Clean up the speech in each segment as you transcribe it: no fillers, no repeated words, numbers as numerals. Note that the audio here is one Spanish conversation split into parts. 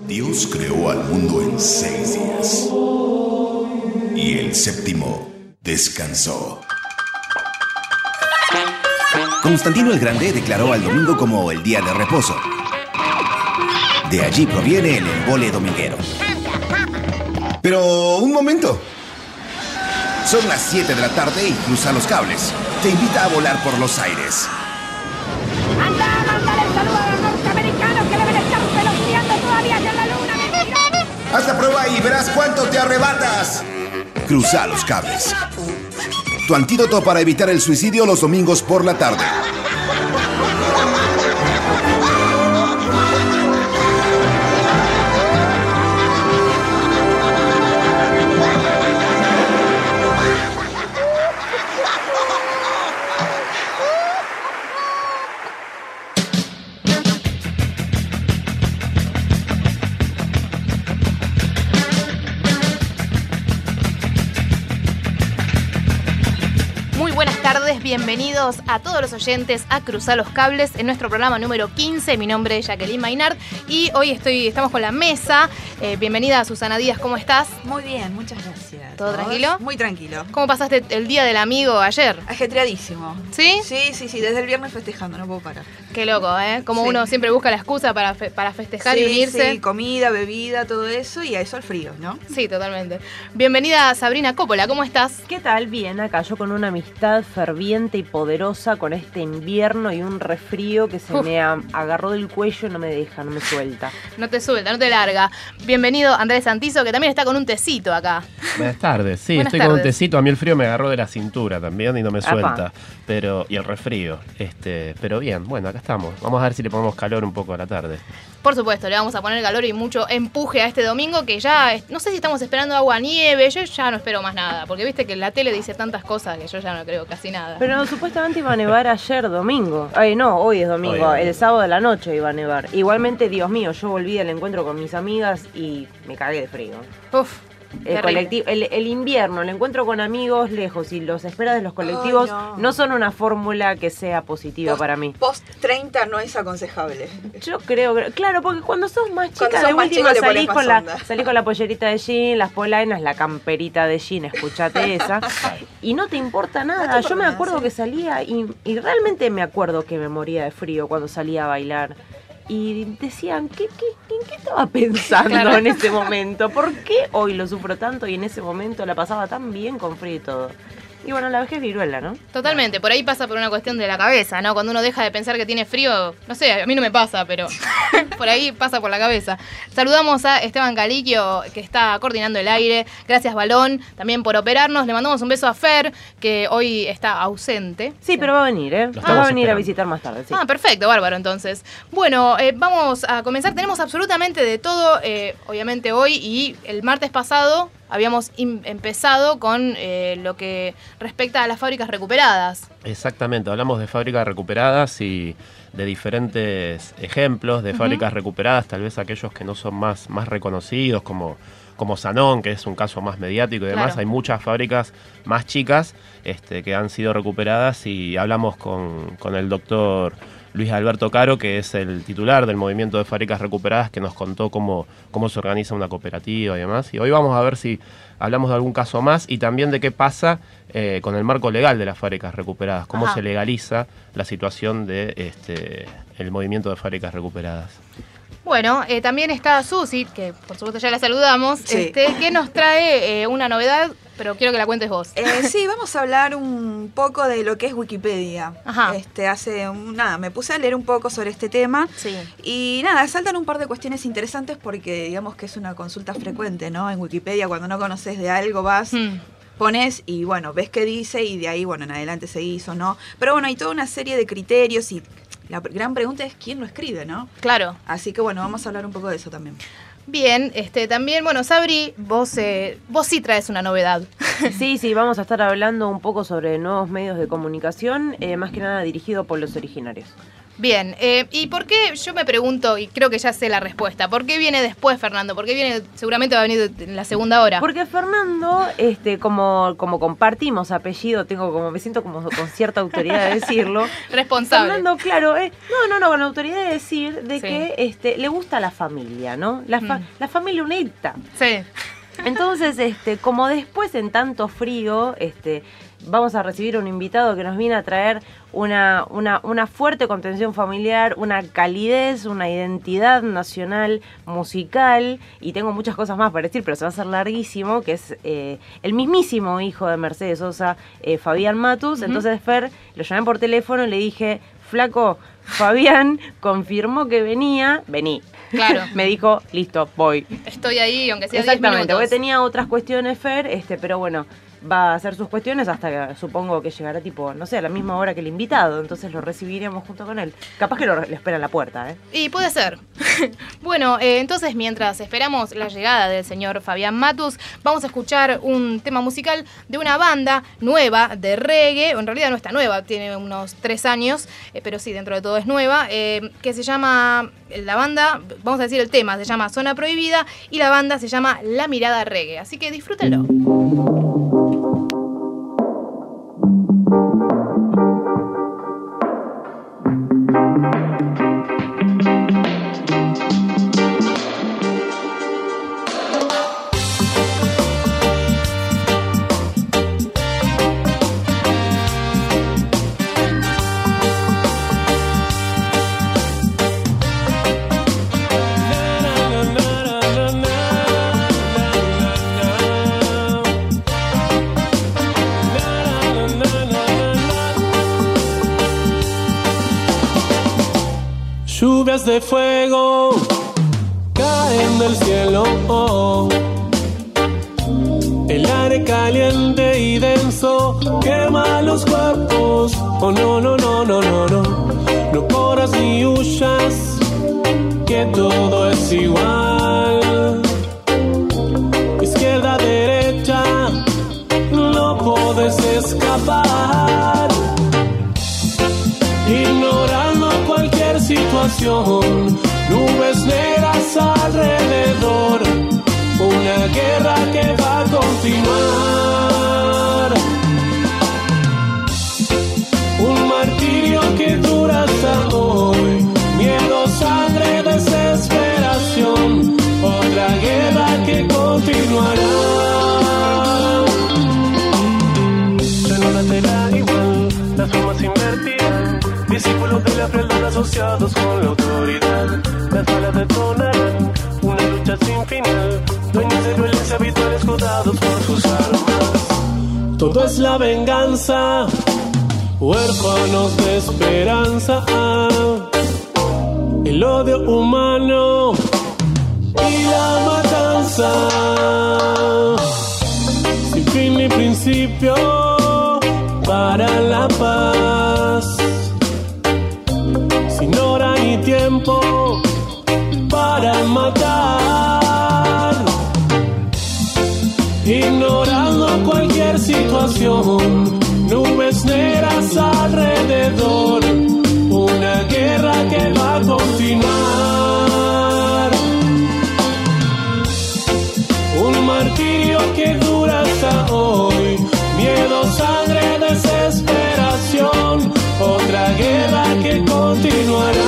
Dios creó al mundo en 6 días. Y el séptimo descansó. Constantino el Grande declaró al domingo como el día de reposo. De allí proviene el embole dominguero. Pero, un momento. Son las 7 de la tarde y Cruza los Cables te invita a volar por los aires. Mándale el saludo a los norteamericanos que deben estar peloteando todavía en la luna, mentiroso. Haz la prueba y verás cuánto te arrebatas. Cruza los Cables. Tu antídoto para evitar el suicidio los domingos por la tarde. Bienvenidos a todos los oyentes a Cruzar los Cables en nuestro programa número 15. Mi nombre es Jacqueline Maynard y hoy estamos con la mesa. Bienvenida Susana Díaz, ¿cómo estás? Muy bien, muchas gracias. ¿Todo tranquilo? Muy tranquilo. ¿Cómo pasaste el día del amigo ayer? Ajetreadísimo. ¿Sí? Sí, desde el viernes festejando, no puedo parar. Qué loco, ¿eh? Como sí. Uno siempre busca la excusa para festejar y unirse. Sí, comida, bebida, todo eso y a eso al frío, ¿no? Sí, totalmente. Bienvenida Sabrina Coppola, ¿cómo estás? ¿Qué tal? Bien, acá yo con una amistad ferviente y poderosa con este invierno y un resfrío que se me agarró del cuello y no me deja, no me suelta. No te suelta, no te larga. Bienvenido Andrés Santizo, que también está con un tecito acá. Buenas tardes, sí, Buenas estoy tardes. con un tecito. A mí el frío me agarró de la cintura también y no me suelta. Apa. Y el resfrío. Pero bien, bueno, acá estamos. Vamos a ver si le ponemos calor un poco a la tarde. Por supuesto, le vamos a poner calor y mucho empuje a este domingo que ya, no sé si estamos esperando agua, nieve, yo ya no espero más nada, porque viste que la tele dice tantas cosas que yo ya no creo casi nada. Pero supuestamente iba a nevar ayer domingo. Ay, no, hoy es domingo, Hoy. el sábado de la noche iba a nevar. Igualmente, Dios mío, yo volví del encuentro con mis amigas y me cagué de frío. Uf, El invierno, el encuentro con amigos lejos y los esperas de los colectivos no son una fórmula que sea positiva para mí. Post 30 no es aconsejable. Yo creo que, claro, porque cuando sos más chica, Cuando sos de más última chico le pones más onda. salís con la pollerita de jean, las polainas, la camperita de jean, escuchate esa, y no te importa nada. No te Yo me importa, acuerdo sí. que salía y realmente me acuerdo que me moría de frío cuando salía a bailar. Y decían, ¿en qué estaba pensando Claro. en ese momento? ¿Por qué hoy lo sufro tanto y en ese momento la pasaba tan bien con frío y todo? Y bueno, la vejez viruela, ¿no? totalmente, por ahí pasa por una cuestión de la cabeza, ¿no? Cuando uno deja de pensar que tiene frío, no sé, a mí no me pasa, pero por ahí pasa por la cabeza. Saludamos a Esteban Caliquio, que está coordinando el aire. Gracias, Balón, también por operarnos. Le mandamos un beso a Fer, que hoy está ausente. Sí, pero va a venir, ¿eh? Lo Va a venir estamos a visitar más tarde, sí. Ah, perfecto, bárbaro, entonces. Bueno, vamos a comenzar. Tenemos absolutamente de todo, obviamente hoy y el martes pasado habíamos empezado con lo que respecta a las fábricas recuperadas. Exactamente, hablamos de fábricas recuperadas y de diferentes ejemplos de fábricas recuperadas, tal vez aquellos que no son más reconocidos, como Sanón, que es un caso más mediático y demás. Claro. Hay muchas fábricas más chicas que han sido recuperadas y hablamos con el doctor Luis Alberto Caro, que es el titular del movimiento de fábricas recuperadas, que nos contó cómo se organiza una cooperativa y demás. Y hoy vamos a ver si hablamos de algún caso más y también de qué pasa con el marco legal de las fábricas recuperadas, cómo Ajá. se legaliza la situación de el movimiento de fábricas recuperadas. Bueno, también está Susi, que por supuesto ya la saludamos, Sí. que nos trae una novedad, pero quiero que la cuentes vos. Sí, vamos a hablar un poco de lo que es Wikipedia. Ajá. Me puse a leer un poco sobre este tema. Sí. Y nada, saltan un par de cuestiones interesantes porque digamos que es una consulta frecuente, ¿no? En Wikipedia cuando no conoces de algo vas, pones y bueno, ves qué dice y de ahí, bueno, en adelante seguís o no. Pero bueno, hay toda una serie de criterios y la gran pregunta es quién lo escribe, ¿no? Claro. Así que bueno, vamos a hablar un poco de eso también. Bien, también, bueno, Sabri, vos sí traes una novedad. Sí, vamos a estar hablando un poco sobre nuevos medios de comunicación, más que nada dirigido por los originarios. Bien, ¿y por qué? Yo me pregunto, y creo que ya sé la respuesta, ¿por qué viene después Fernando? ¿Por qué viene, seguramente va a venir en la segunda hora? Porque Fernando, como compartimos apellido, me siento como con cierta autoridad de decirlo. Responsable. Fernando, claro, no, con autoridad de decir de que le gusta la familia, ¿no? La familia unita. Sí. Entonces, como después en tanto frío, vamos a recibir un invitado que nos viene a traer una fuerte contención familiar, una calidez, una identidad nacional musical, y tengo muchas cosas más para decir, pero se va a hacer larguísimo, que es el mismísimo hijo de Mercedes Sosa, Fabián Matus. Entonces, Fer, lo llamé por teléfono y le dije, flaco, Fabián confirmó que vení. Claro. Me dijo, listo, voy. Estoy ahí, aunque sea 10 Exactamente, minutos. porque tenía otras cuestiones, Fer, pero bueno, va a hacer sus cuestiones hasta que supongo que llegará tipo, no sé, a la misma hora que el invitado, entonces lo recibiremos junto con él. Capaz que le espera en la puerta, ¿eh? Y puede ser. Bueno, entonces mientras esperamos la llegada del señor Fabián Matus, vamos a escuchar un tema musical de una banda nueva de reggae, en realidad no está nueva, tiene unos 3 años, pero sí, dentro de todo es nueva, que se llama, la banda, vamos a decir el tema, se llama Zona Prohibida, y la banda se llama La Mirada Reggae, así que disfrútenlo. Lluvias de fuego caen del cielo, el aire caliente y denso quema los cuerpos. Oh no, no, no, no, no, no, no corras ni huyas, que todo es igual. Izquierda, derecha, no puedes escapar. Ignorando cualquier situación, nubes negras alrededor, una guerra que va a continuar, un martirio que dura hasta hoy, miedo, sangre, desesperación, otra guerra que continuará. Ya no laterá igual, las formas invertirán, discípulos de la frialdad asociados con la autoridad. Las balas detonarán una lucha sin final, dueños de violencia habitual escudados por sus armas. Todo es la venganza, huérfanos de esperanza, el odio humano y la matanza, sin fin ni principio para la paz, sin hora ni tiempo para matar, ignorando cualquier situación, nubes negras alrededor, una guerra que va a continuar, un martirio que dura hasta hoy, miedo, sangre, desesperación, otra guerra que continuará.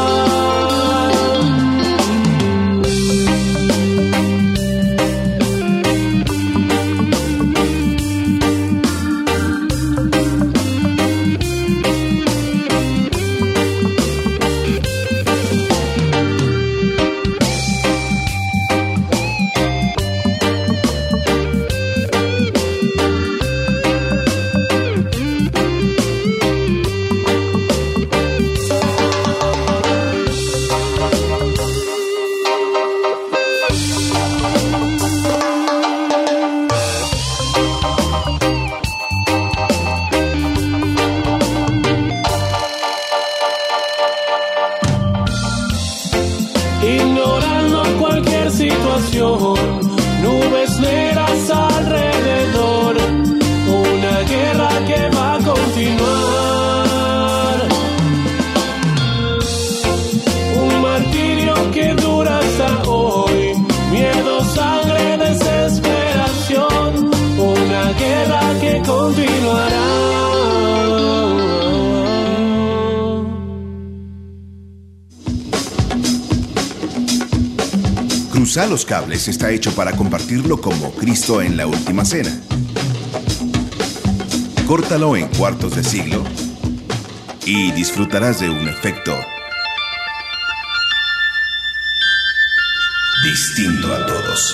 Ignorando cualquier situación, nubes negras alrededor, una guerra que va a continuar, Cruzar los Cables está hecho para compartirlo como Cristo en la Última Cena. Córtalo en cuartos de siglo y disfrutarás de un efecto distinto a todos.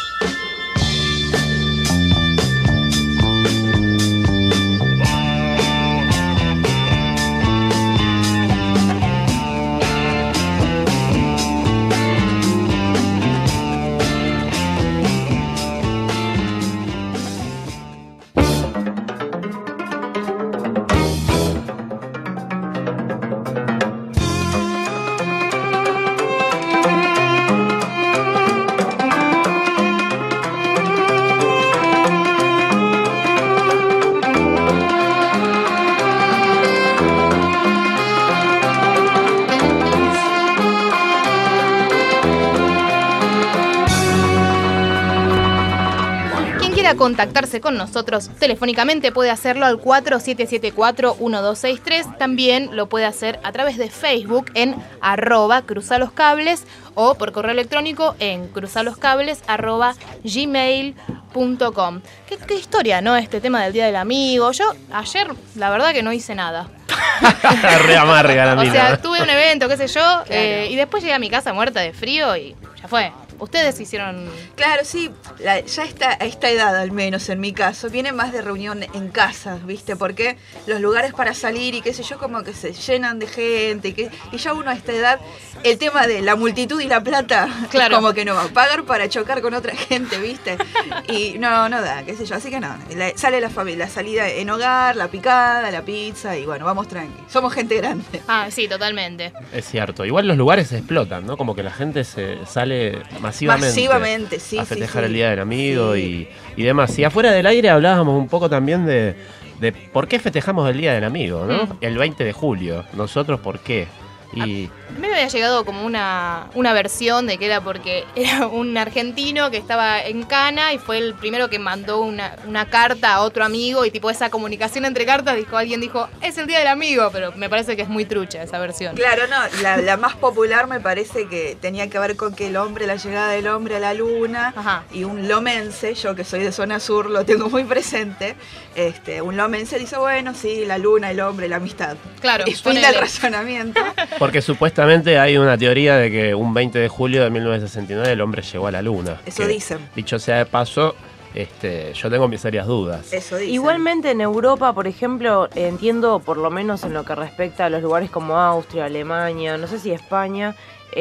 Contactarse con nosotros telefónicamente puede hacerlo al 4774-1263. También lo puede hacer a través de Facebook en @cruzaloscables o por correo electrónico en cruzaloscables@gmail.com. ¿Qué historia, ¿no? Este tema del Día del Amigo. Yo ayer, la verdad que no hice nada. Re amarga la mina. O sea, tuve un evento, qué sé yo, claro. Y después llegué a mi casa muerta de frío y ya fue. Ustedes hicieron... Claro, sí, ya a esta edad al menos en mi caso, viene más de reunión en casa, ¿viste? Porque los lugares para salir y qué sé yo, como que se llenan de gente y ya uno a esta edad, el tema de la multitud y la plata, claro, como que no va a pagar para chocar con otra gente, ¿viste? Y no da, qué sé yo, así que no, sale la familia, la salida en hogar, la picada, la pizza y bueno, vamos tranqui, somos gente grande. Ah, sí, totalmente. Es cierto, igual los lugares se explotan, ¿no? Como que la gente se sale masivamente sí, a festejar el Día del Amigo, sí, y demás. Y afuera del aire hablábamos un poco también de por qué festejamos el Día del Amigo, ¿no? El 20 de julio. Nosotros, ¿por qué? Y... A mí me había llegado como una versión de que era porque era un argentino que estaba en Cana y fue el primero que mandó una carta a otro amigo y tipo esa comunicación entre cartas, alguien dijo, es el Día del Amigo, pero me parece que es muy trucha esa versión. Claro, no, la más popular me parece que tenía que ver con que la llegada del hombre a la luna. Ajá. Y un lomense, yo que soy de zona sur lo tengo muy presente, un lomense dice, bueno, sí, la luna, el hombre, la amistad. Claro. Y fin del razonamiento. Porque supuestamente hay una teoría de que un 20 de julio de 1969 el hombre llegó a la luna. Eso dicen. Dicho sea de paso, yo tengo mis serias dudas. Eso dicen. Igualmente en Europa, por ejemplo, entiendo por lo menos en lo que respecta a los lugares como Austria, Alemania, no sé si España,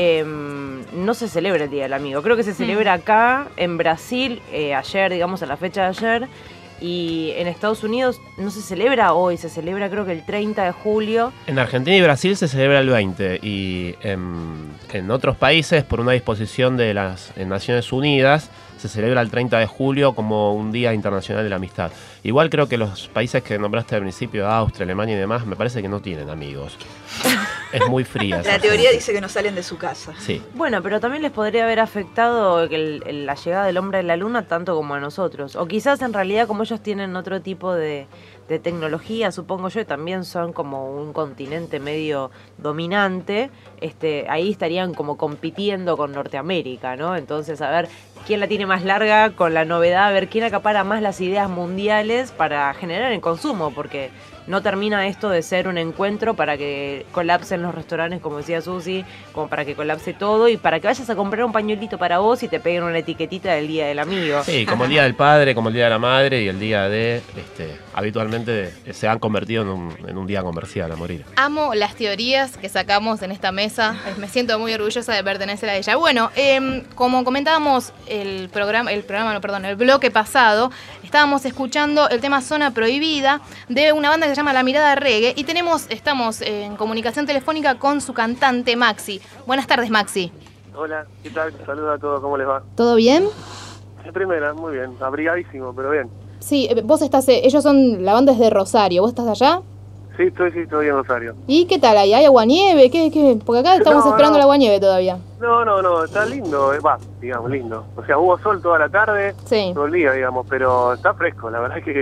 no se celebra el Día del Amigo. Creo que se celebra acá, en Brasil, ayer, digamos, a la fecha de ayer. Y en Estados Unidos no se celebra hoy, se celebra creo que el 30 de julio. En Argentina y Brasil se celebra el 20 y en otros países, por una disposición de las Naciones Unidas, se celebra el 30 de julio como un Día Internacional de la Amistad. Igual creo que los países que nombraste al principio, Austria, Alemania y demás, me parece que no tienen amigos. Es muy fría. La teoría dice que no salen de su casa. Sí. Bueno, pero también les podría haber afectado la llegada del hombre a la luna tanto como a nosotros. O quizás en realidad como ellos tienen otro tipo de tecnología, supongo yo, y también son como un continente medio dominante, ahí estarían como compitiendo con Norteamérica, ¿no? Entonces, a ver quién la tiene más larga con la novedad, a ver quién acapara más las ideas mundiales para generar el consumo, porque no termina esto de ser un encuentro para que colapsen los restaurantes, como decía Susi, como para que colapse todo y para que vayas a comprar un pañuelito para vos y te peguen una etiquetita del Día del Amigo. Sí, como el Día del Padre, como el Día de la Madre y el Día de... habitualmente se han convertido en un día comercial a morir. Amo las teorías que sacamos en esta mesa. Me siento muy orgullosa de pertenecer a ella. Bueno, como comentábamos el bloque pasado, estábamos escuchando el tema Zona Prohibida de una banda que se llama La Mirada Reggae y estamos en comunicación telefónica con su cantante Maxi. Buenas tardes, Maxi. Hola, ¿qué tal? Saludos a todos, ¿cómo les va? ¿Todo bien? De primera, muy bien, abrigadísimo, pero bien. Sí, vos estás, ellos son, la banda es de Rosario, ¿vos estás allá? Sí, estoy en Rosario. ¿Y qué tal ahí? ¿Hay aguanieve? ¿Qué? Porque acá estamos esperando el aguanieve todavía. No, está lindo, digamos, lindo. O sea, hubo sol toda la tarde, sí, todo el día, digamos, pero está fresco, la verdad que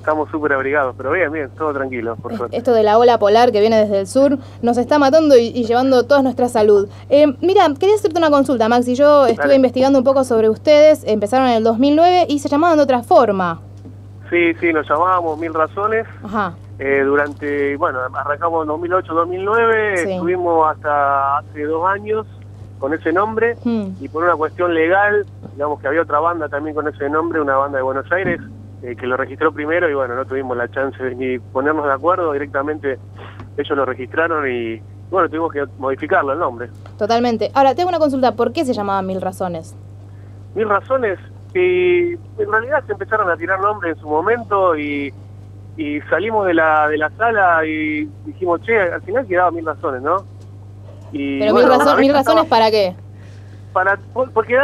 estamos súper abrigados, pero bien, todo tranquilo, por suerte. Esto de la ola polar que viene desde el sur nos está matando y llevando toda nuestra salud. Mira, quería hacerte una consulta, Maxi. Yo estuve Dale. investigando un poco sobre ustedes, empezaron en el 2009 y se llamaban de otra forma. Sí, nos llamábamos Mil Razones. Ajá. Arrancamos en 2008-2009, Sí. estuvimos hasta hace 2 años con ese nombre, y por una cuestión legal, digamos que había otra banda también con ese nombre, una banda de Buenos Aires, que lo registró primero y bueno, no tuvimos la chance de ni ponernos de acuerdo, directamente ellos lo registraron y bueno, tuvimos que modificarlo el nombre. Totalmente. Ahora, tengo una consulta. ¿Por qué se llamaban Mil Razones? Mil Razones, y en realidad se empezaron a tirar nombres en su momento y salimos de la sala y dijimos, che, al final quedaba Mil Razones, ¿no? Y, Pero bueno, mil razones ¿para qué? Porque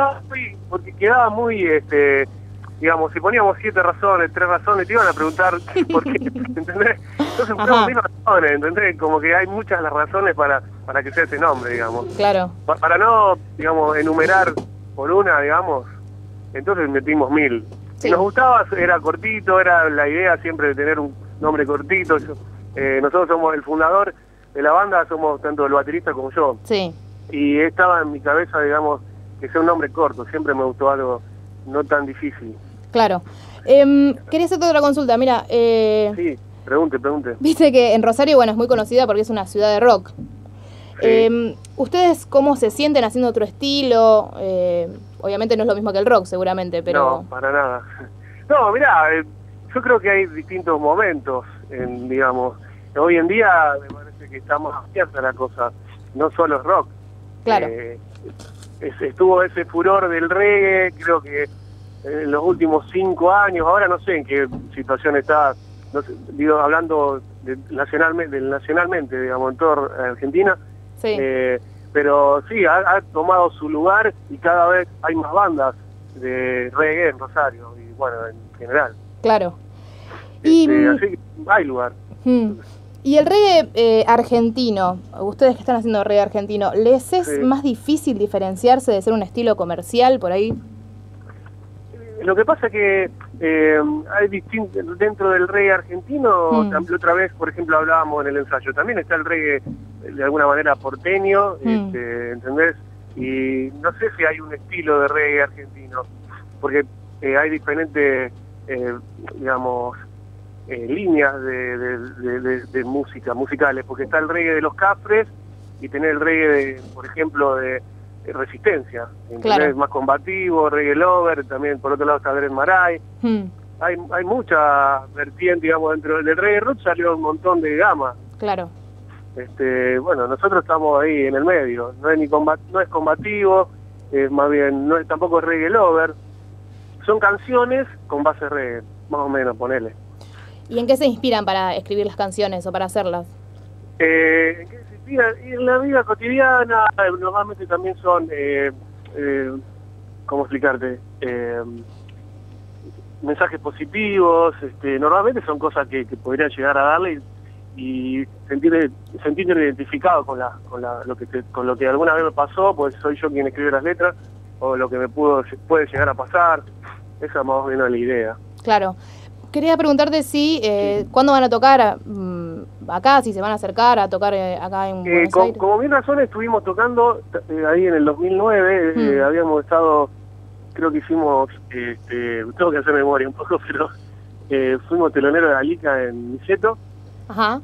quedaba muy, digamos, si poníamos 7 razones, 3 razones, te iban a preguntar por qué, ¿entendés? Entonces ponemos 1000 razones, ¿entendés? Como que hay muchas las razones para que sea ese nombre, digamos. Claro. Para no, digamos, enumerar por una, digamos, entonces metimos 1000. Sí. Si nos gustaba, era cortito, era la idea siempre de tener un nombre cortito. Nosotros somos el fundador de la banda, somos tanto el baterista como yo. Sí. Y estaba en mi cabeza, digamos, que sea un nombre corto. Siempre me gustó algo no tan difícil. Claro. Quería hacerte otra consulta. Mira, Sí, pregunte. viste que en Rosario, bueno, es muy conocida porque es una ciudad de rock. Sí. ¿Ustedes cómo se sienten haciendo otro estilo? Obviamente no es lo mismo que el rock, seguramente, pero... No, para nada. No, mirá, yo creo que hay distintos momentos, digamos. Hoy en día me parece que está más abierta la cosa, no solo es rock. Claro. Estuvo ese furor del reggae, creo que en los últimos 5 años, ahora no sé en qué situación está, no sé, digo, hablando nacionalmente, digamos, en toda Argentina. Sí. Pero sí, ha tomado su lugar y cada vez hay más bandas de reggae en Rosario y bueno, en general. Claro. Y, así que hay lugar. y el reggae argentino, ustedes que están haciendo reggae argentino, ¿les es Sí. más difícil diferenciarse de ser un estilo comercial por ahí? Lo que pasa es que hay dentro del reggae argentino, también otra vez, por ejemplo, hablábamos en el ensayo, también está el reggae de alguna manera porteño, ¿entendés? Y no sé si hay un estilo de reggae argentino, porque hay diferentes, digamos, líneas de musicales, porque está el reggae de los Cafres y tener el reggae, por ejemplo, de Resistencia, Claro. más combativo, reggae lover, también por otro lado está Dred Maray. Hay mucha vertiente, digamos, dentro del reggae rock salió un montón de gama. Claro. Bueno, nosotros estamos ahí en el medio, no es combativo, más bien tampoco es reggae lover, son canciones con base reggae, más o menos, ponele. ¿Y en qué se inspiran para escribir las canciones o para hacerlas? ¿En qué se inspira? Y en la vida cotidiana, normalmente también son, ¿cómo explicarte? Mensajes positivos, normalmente son cosas que podrían llegar a darle y sentirte identificado con lo que alguna vez me pasó, pues soy yo quien escribe las letras, o lo que me puede llegar a pasar. Esa más o menos es la idea. Claro. Quería preguntarte si, ¿cuándo van a tocar acá? Si se van a acercar a tocar acá en Buenos Aires. Como bien razón, estuvimos tocando ahí en el 2009, habíamos estado, creo que hicimos, tengo que hacer memoria un poco, pero fuimos teloneros de Alica en Niceto. Ajá.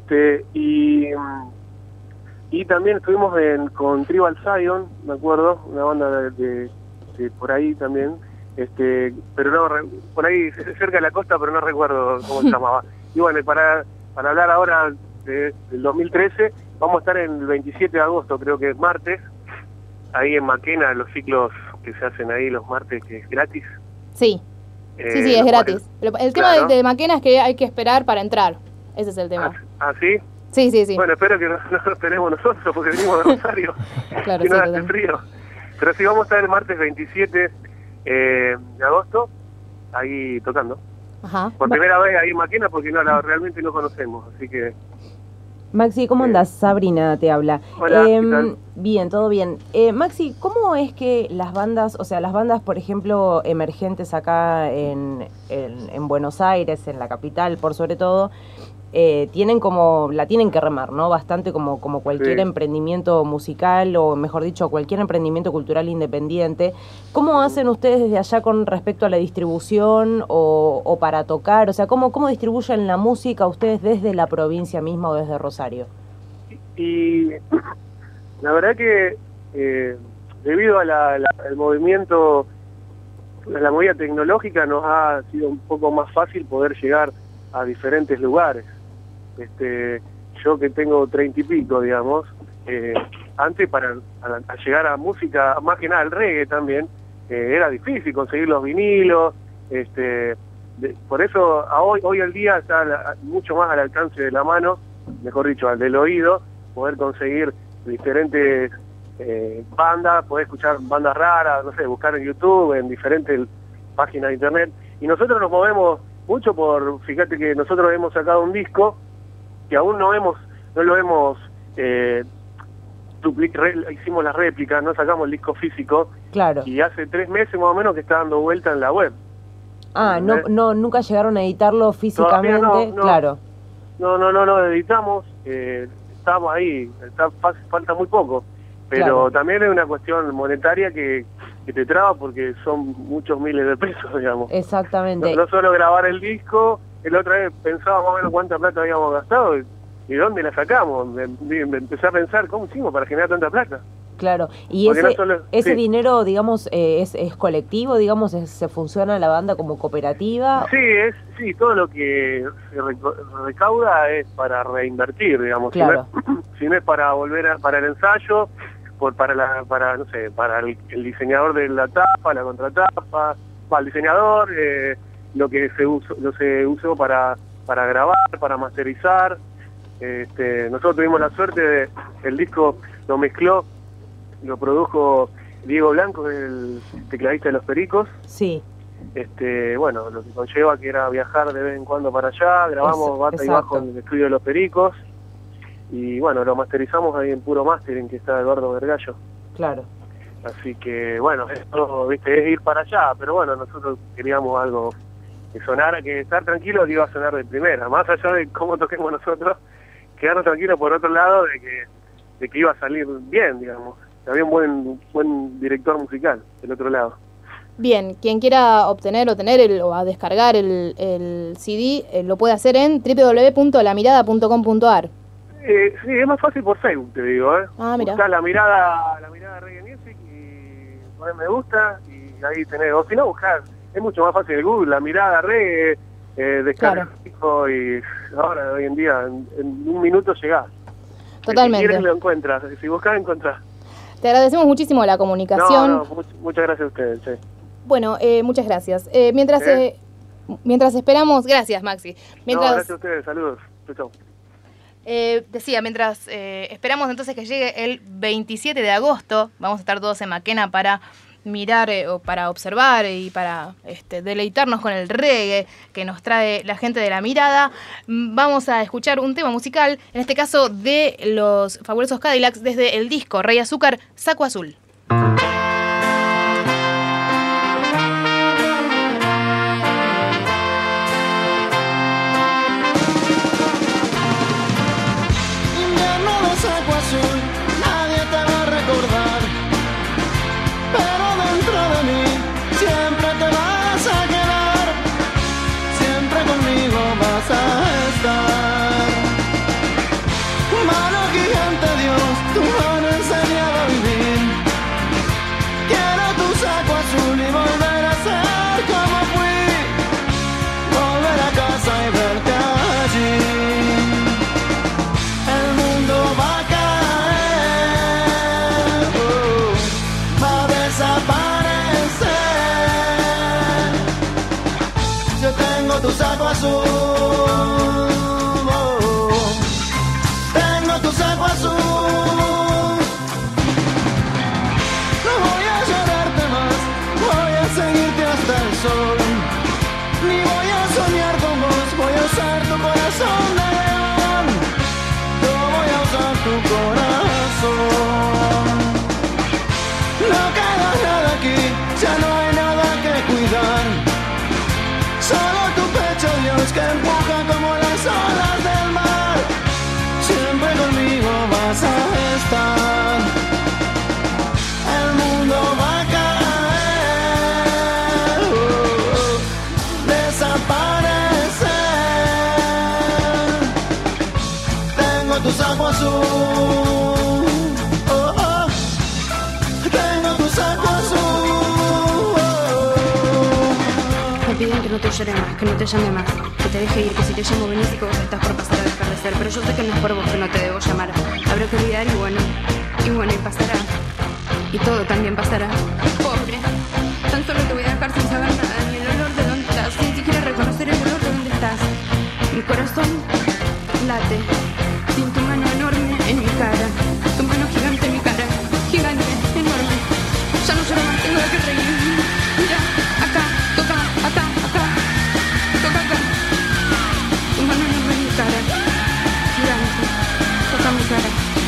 Y también estuvimos con Tribal Zion, me acuerdo, una banda de por ahí también, pero no, por ahí cerca de la costa, pero no recuerdo cómo se llamaba. Y bueno, para hablar ahora del 2013, vamos a estar el 27 de agosto, creo que es martes, ahí en Maquena, los ciclos que se hacen ahí los martes, que es gratis. Sí, sí, es gratis. El tema claro. de Maquena es que hay que esperar para entrar. Ese es el tema. ¿Ah, sí? Sí. Bueno, espero que no lo esperemos nosotros, porque venimos de Rosario. Claro, si no sí, hace frío. Pero sí, vamos a estar el martes 27 de agosto, ahí tocando. Ajá. Por primera vez ahí en Maquena, porque realmente no conocemos, así que... Maxi, ¿cómo andás? Sabrina te habla. Hola, ¿qué tal? Bien, todo bien. Maxi, ¿cómo es que las bandas, por ejemplo, emergentes acá en Buenos Aires, en la capital, por sobre todo, la tienen que remar, ¿no? Bastante como cualquier emprendimiento musical, o mejor dicho, cualquier emprendimiento cultural independiente. ¿Cómo hacen ustedes desde allá con respecto a la distribución o para tocar? O sea, ¿cómo distribuyen la música ustedes desde la provincia misma o desde Rosario? Y la verdad que debido a el movimiento, a la movida tecnológica, nos ha sido un poco más fácil poder llegar a diferentes lugares. Yo que tengo 30 y pico, digamos, antes para llegar a música, más que nada el reggae también, era difícil conseguir los vinilos, por eso hoy al día está mucho más al alcance de la mano, mejor dicho, al del oído, poder conseguir diferentes bandas, poder escuchar bandas raras, no sé, buscar en YouTube, en diferentes páginas de internet, y nosotros nos movemos mucho fíjate que nosotros hemos sacado un disco que aún no lo hemos hicimos las réplicas, no sacamos el disco físico, claro. Y hace 3 meses más o menos que está dando vuelta en la web. Nunca llegaron a editarlo físicamente, no, claro. No editamos, estamos ahí, falta muy poco, pero claro. También es una cuestión monetaria que te traba porque son muchos miles de pesos, digamos. Exactamente. No solo grabar el disco, la otra vez pensaba más o menos cuánta plata habíamos gastado y dónde la sacamos. Me empecé a pensar cómo hicimos para generar tanta plata. Claro, y ese dinero, digamos, es colectivo, digamos, se funciona la banda como cooperativa. Sí, todo lo que se recauda es para reinvertir, digamos. Claro. Si no es para para el ensayo, para el diseñador de la tapa, la contratapa, el diseñador, lo que se usó para grabar, para masterizar. Nosotros tuvimos la suerte de el disco lo produjo Diego Blanco, el tecladista de Los Pericos. Sí. Bueno, lo que conlleva que era viajar de vez en cuando para allá, grabamos bata y bajo en el estudio de Los Pericos, y bueno, lo masterizamos ahí en Puro Mastering, que está Eduardo Vergallo. Claro. Así que, bueno, esto, viste, es ir para allá, pero bueno, nosotros queríamos algo que sonara, que estar tranquilo que iba a sonar de primera, más allá de cómo toquemos nosotros, quedarnos tranquilos por otro lado de que iba a salir bien, digamos. Había un buen director musical del otro lado. Bien, quien quiera obtener o tener o a descargar el CD, lo puede hacer en www.lamirada.com.ar. Sí, es más fácil por Facebook, te digo, Ah, mira. Buscá la mirada Reggae Music y poner me gusta y ahí tenés, o si no buscar, es mucho más fácil el Google, La Mirada Reggae, descargar el disco y ahora, hoy en día, en un minuto llegás. Totalmente. Si quieres lo encuentras, si buscas encontrás. Te agradecemos muchísimo la comunicación. Muchas gracias a ustedes. Sí. Bueno, muchas gracias. Mientras esperamos, gracias Maxi. Gracias a ustedes, saludos. Chau. Decía, mientras esperamos entonces que llegue el 27 de agosto, vamos a estar todos en Maquena para mirar o para observar y para deleitarnos con el reggae que nos trae la gente de La Mirada. Vamos a escuchar un tema musical, en este caso de los fabulosos Cadillacs, desde el disco Rey Azúcar, Saco Azul. Tu saco azul, tengo tu saco azul. No voy a llorarte más, voy a seguirte hasta el sol. Ni voy a soñar con vos, voy a usar tu corazón de león. azul. Oh, oh. Tengo tu saco azul. Me piden que no te llore más, que no te llame más, que te deje ir, que si te llamo venís y que vos estás por pasar a dejar de ser. Pero yo sé que no es por vos que no te debo llamar. Habrá que olvidar y bueno, y pasará. Y todo también pasará. Pobre, tan solo te voy a dejar sin saber nada, ni el olor de dónde estás, sin siquiera reconocer el olor de dónde estás. Mi corazón late, sin tu mano enorme en mi cara, tu mano gigante en mi cara, gigante, enorme. Ya no lloro más, tengo de qué reír. Mira, acá, toca, acá, toca acá. Tu mano enorme en mi cara, gigante, toca mi cara.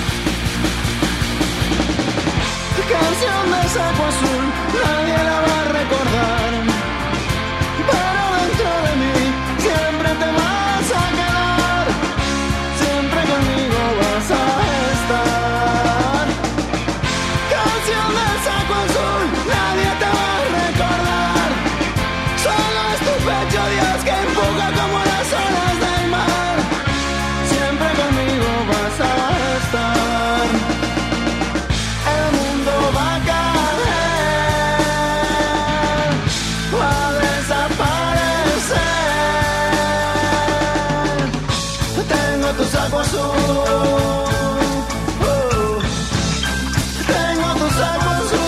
Canción de saco azul, nadie la va a recordar, pero dentro de mí siempre te vas a quedar, siempre conmigo vas a estar. Canción de saco azul, nadie te va a recordar, solo es tu pecho, Dios, que empuja como las olas del mar, siempre conmigo vas a estar. Va a caer, va a desaparecer. Tengo tu saco azul, tengo tu saco azul.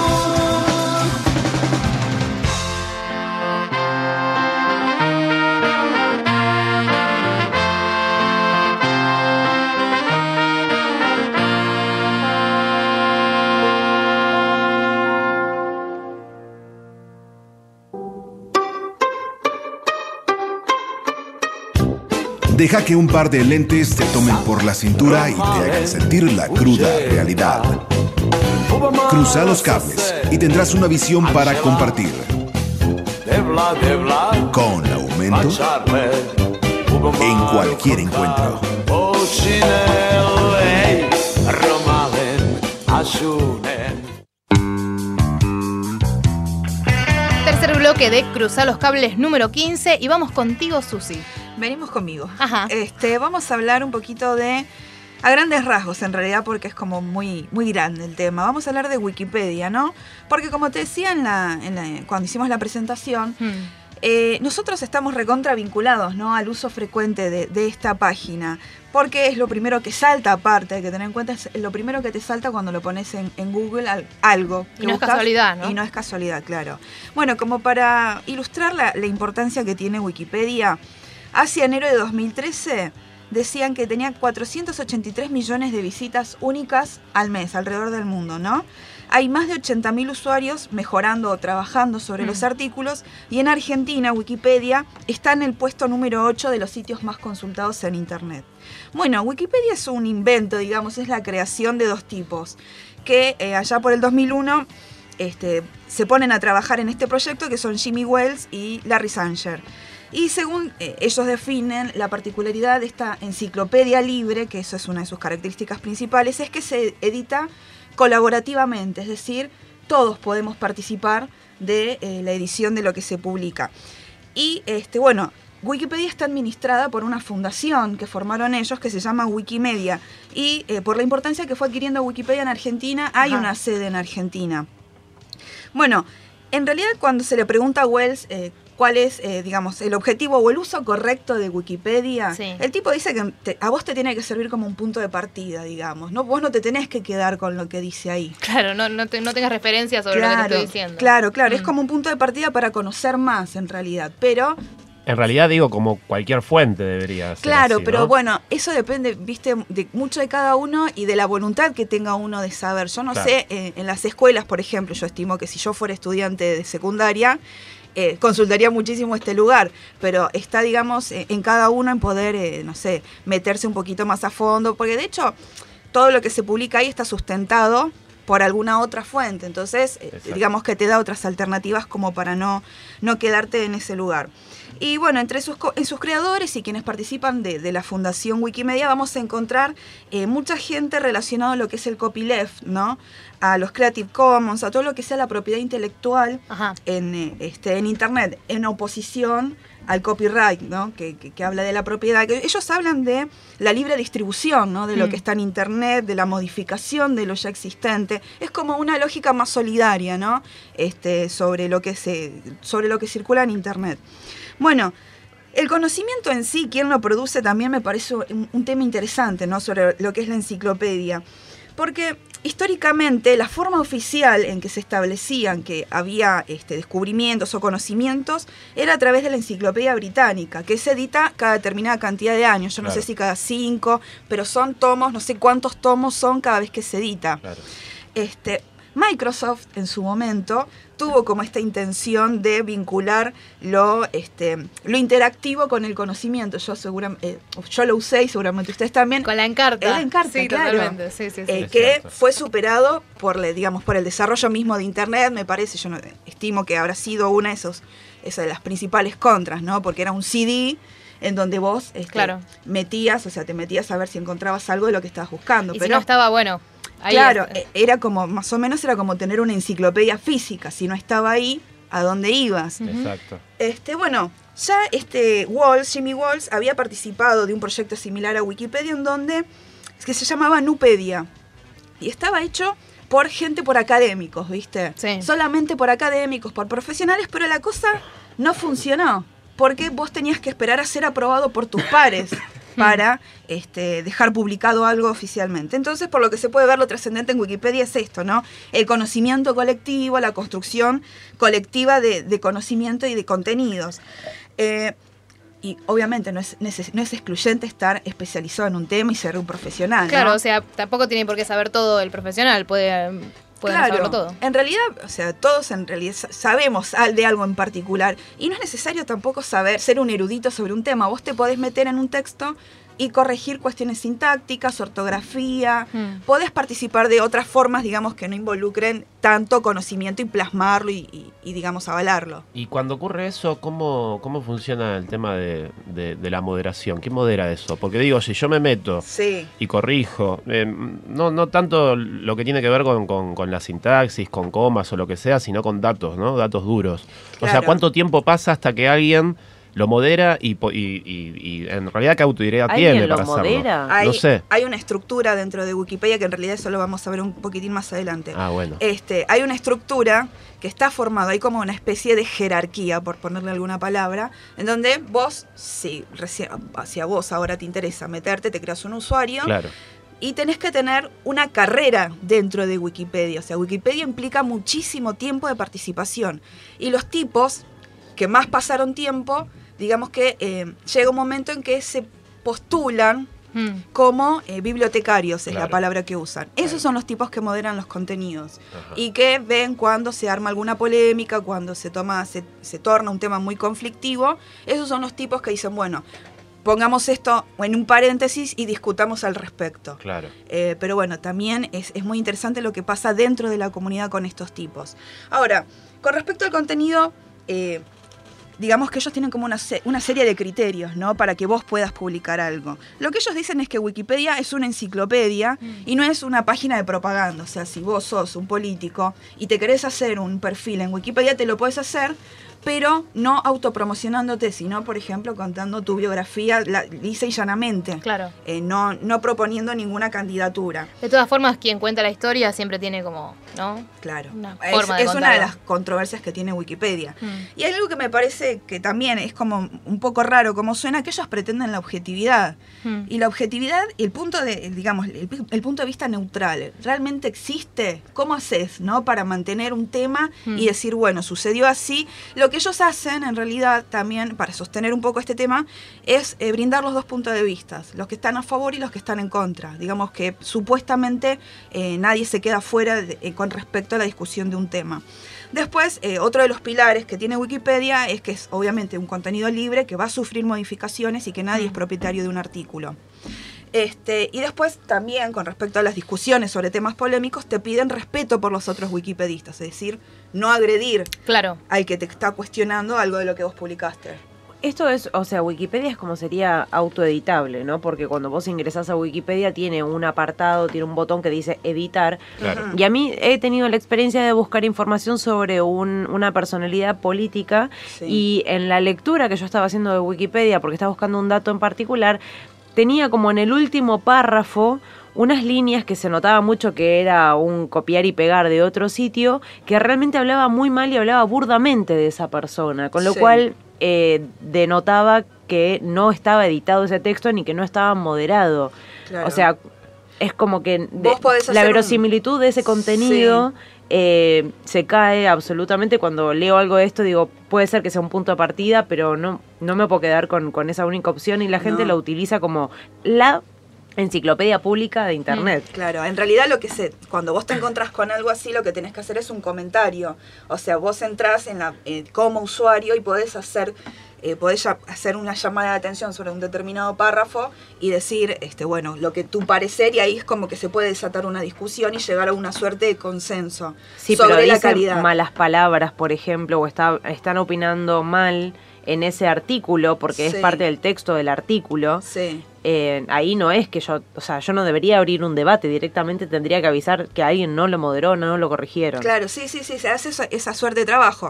Deja que un par de lentes te tomen por la cintura y te hagan sentir la cruda realidad. Cruza los cables y tendrás una visión para compartir. Con aumento en cualquier encuentro. Tercer bloque de Cruzá los Cables número 15 y vamos contigo, Susi. Venimos conmigo. Ajá. Vamos a hablar un poquito de, a grandes rasgos en realidad, porque es como muy, muy grande el tema. Vamos a hablar de Wikipedia, ¿no? Porque como te decía cuando hicimos la presentación, nosotros estamos recontra vinculados, ¿no?, al uso frecuente de esta página, porque es lo primero que salta, aparte, hay que tener en cuenta, es lo primero que te salta cuando lo pones en Google algo. Y no es casualidad, ¿no? Y no es casualidad, claro. Bueno, como para ilustrar la importancia que tiene Wikipedia, hacia enero de 2013 decían que tenía 483 millones de visitas únicas al mes alrededor del mundo, ¿no? Hay más de 80.000 usuarios mejorando o trabajando sobre los artículos, y en Argentina Wikipedia está en el puesto número 8 de los sitios más consultados en Internet. Bueno, Wikipedia es un invento, digamos, es la creación de dos tipos, que allá por el 2001 se ponen a trabajar en este proyecto, que son Jimmy Wales y Larry Sanger. Y según ellos definen, la particularidad de esta enciclopedia libre, que eso es una de sus características principales, es que se edita colaborativamente, es decir, todos podemos participar de la edición de lo que se publica. Y bueno, Wikipedia está administrada por una fundación que formaron ellos, que se llama Wikimedia, y por la importancia que fue adquiriendo Wikipedia en Argentina, hay una sede en Argentina. Bueno, en realidad cuando se le pregunta a Wells cuál es, digamos, el objetivo o el uso correcto de Wikipedia, sí, el tipo dice que a vos te tiene que servir como un punto de partida, digamos, ¿no? Vos no te tenés que quedar con lo que dice ahí. Claro, no tengas referencias sobre lo que te estoy diciendo. Claro, es como un punto de partida para conocer más, en realidad, pero... En realidad digo, como cualquier fuente debería ser. Claro, así, pero ¿no? bueno, eso depende, viste, de mucho de cada uno y de la voluntad que tenga uno de saber. Yo no sé, en las escuelas, por ejemplo, yo estimo que si yo fuera estudiante de secundaria, consultaría muchísimo este lugar, pero está, digamos, en cada uno en poder, no sé, meterse un poquito más a fondo, porque de hecho todo lo que se publica ahí está sustentado por alguna otra fuente, entonces digamos que te da otras alternativas como para no quedarte en ese lugar. Y bueno, entre en sus creadores y quienes participan de la Fundación Wikimedia vamos a encontrar mucha gente relacionada a lo que es el copyleft, ¿no? A los Creative Commons, a todo lo que sea la propiedad intelectual en Internet, en oposición al copyright, ¿no? Que habla de la propiedad. Ellos hablan de la libre distribución, ¿no? De lo que está en Internet, de la modificación de lo ya existente. Es como una lógica más solidaria, ¿no? Sobre lo que circula en Internet. Bueno, el conocimiento en sí, quién lo produce, también me parece un tema interesante, ¿no? Sobre lo que es la enciclopedia. Porque históricamente la forma oficial en que se establecían que había descubrimientos o conocimientos era a través de la Enciclopedia Británica, que se edita cada determinada cantidad de años. Yo no sé si cada 5, pero son tomos, no sé cuántos tomos son cada vez que se edita. Claro. Microsoft en su momento tuvo como esta intención de vincular lo interactivo con el conocimiento. Yo lo usé y seguramente ustedes también. Con la Encarta. La Encarta, sí, claro. Totalmente. Sí, que fue superado por el desarrollo mismo de Internet, me parece. Yo estimo que habrá sido una de las principales contras, ¿no? Porque era un CD en donde vos metías, te metías a ver si encontrabas algo de lo que estabas buscando. Y pero si no estaba bueno. Claro, era como, más o menos era como tener una enciclopedia física. Si no estaba ahí, ¿a dónde ibas? Exacto. Bueno, ya Jimmy Walls, había participado de un proyecto similar a Wikipedia que se llamaba Nupedia. Y estaba hecho por académicos, ¿viste? Sí. Solamente por académicos, por profesionales, pero la cosa no funcionó. Porque vos tenías que esperar a ser aprobado por tus pares para dejar publicado algo oficialmente. Entonces, por lo que se puede ver, lo trascendente en Wikipedia es esto, ¿no? El conocimiento colectivo, la construcción colectiva de conocimiento y de contenidos. Y obviamente no es excluyente estar especializado en un tema y ser un profesional, claro, ¿no? Tampoco tiene por qué saber todo el profesional, puede saberlo todo. En realidad, todos en realidad sabemos de algo en particular y no es necesario tampoco ser un erudito sobre un tema. Vos te podés meter en un texto y corregir cuestiones sintácticas, ortografía. Podés participar de otras formas, digamos, que no involucren tanto conocimiento y plasmarlo y digamos, avalarlo. Y cuando ocurre eso, ¿cómo funciona el tema de la moderación? ¿Quién modera eso? Porque digo, si yo me meto y corrijo, no tanto lo que tiene que ver con la sintaxis, con comas o lo que sea, sino con datos, ¿no? Datos duros. Claro. O sea, ¿cuánto tiempo pasa hasta que alguien lo modera y en realidad qué autoridad tiene para hacerlo? No sé. Hay una estructura dentro de Wikipedia que en realidad eso lo vamos a ver un poquitín más adelante. Ah, bueno. Hay una estructura que está formada, hay como una especie de jerarquía, por ponerle alguna palabra, en donde vos, si a vos ahora te interesa meterte, te creas un usuario. Claro. Y tenés que tener una carrera dentro de Wikipedia. O sea, Wikipedia implica muchísimo tiempo de participación. Y los tipos que más pasaron tiempo, digamos que llega un momento en que se postulan como bibliotecarios, es la palabra que usan. Esos son los tipos que moderan los contenidos. Ajá. Y que ven cuando se arma alguna polémica, cuando se torna un tema muy conflictivo. Esos son los tipos que dicen, bueno, pongamos esto en un paréntesis y discutamos al respecto. Claro. Pero bueno, también es muy interesante lo que pasa dentro de la comunidad con estos tipos. Ahora, con respecto al contenido, digamos que ellos tienen como una serie de criterios, ¿no? Para que vos puedas publicar algo. Lo que ellos dicen es que Wikipedia es una enciclopedia y no es una página de propaganda. O sea, si vos sos un político y te querés hacer un perfil en Wikipedia, te lo podés hacer, pero no autopromocionándote, sino, por ejemplo, contando tu biografía lisa y llanamente. Claro. No proponiendo ninguna candidatura. De todas formas, quien cuenta la historia siempre tiene como, ¿no? Claro. Una forma es una de las controversias que tiene Wikipedia. Y hay algo que me parece que también es como un poco raro como suena, que ellos pretenden la objetividad. Y la objetividad y el punto de vista neutral, ¿realmente existe? ¿Cómo haces, no? Para mantener un tema y decir, bueno, sucedió así. Lo que ellos hacen, en realidad, también, para sostener un poco este tema, es brindar los dos puntos de vista, los que están a favor y los que están en contra. Digamos que supuestamente nadie se queda fuera con respecto a la discusión de un tema. Después, otro de los pilares que tiene Wikipedia es que es obviamente un contenido libre que va a sufrir modificaciones y que nadie es propietario de un artículo. Y después también, con respecto a las discusiones sobre temas polémicos, te piden respeto por los otros wikipedistas, es decir, no agredir al que te está cuestionando algo de lo que vos publicaste. Esto es, o sea, Wikipedia es como sería autoeditable, ¿no? Porque cuando vos ingresás a Wikipedia tiene un apartado, tiene un botón que dice editar. Claro. Y a mí he tenido la experiencia de buscar información sobre una personalidad política y en la lectura que yo estaba haciendo de Wikipedia, porque estaba buscando un dato en particular, tenía como en el último párrafo unas líneas que se notaba mucho que era un copiar y pegar de otro sitio, que realmente hablaba muy mal y hablaba burdamente de esa persona, con lo cual denotaba que no estaba editado ese texto ni que no estaba moderado. Claro. O sea, es como que la verosimilitud de ese contenido se cae absolutamente. Cuando leo algo de esto digo, puede ser que sea un punto de partida, pero no me puedo quedar con esa única opción, y la gente lo utiliza como la enciclopedia pública de internet. Claro, en realidad cuando vos te encontrás con algo así, lo que tenés que hacer es un comentario. O sea, vos entrás como usuario y podés hacer una llamada de atención sobre un determinado párrafo y decir, bueno, lo que tu parecer, y ahí es como que se puede desatar una discusión y llegar a una suerte de consenso sobre la calidad. Malas palabras, por ejemplo, o están opinando mal en ese artículo, porque es parte del texto del artículo. Ahí no es que yo no debería abrir un debate, directamente tendría que avisar que alguien no lo moderó, no lo corrigieron. Claro, sí, se hace esa suerte de trabajo.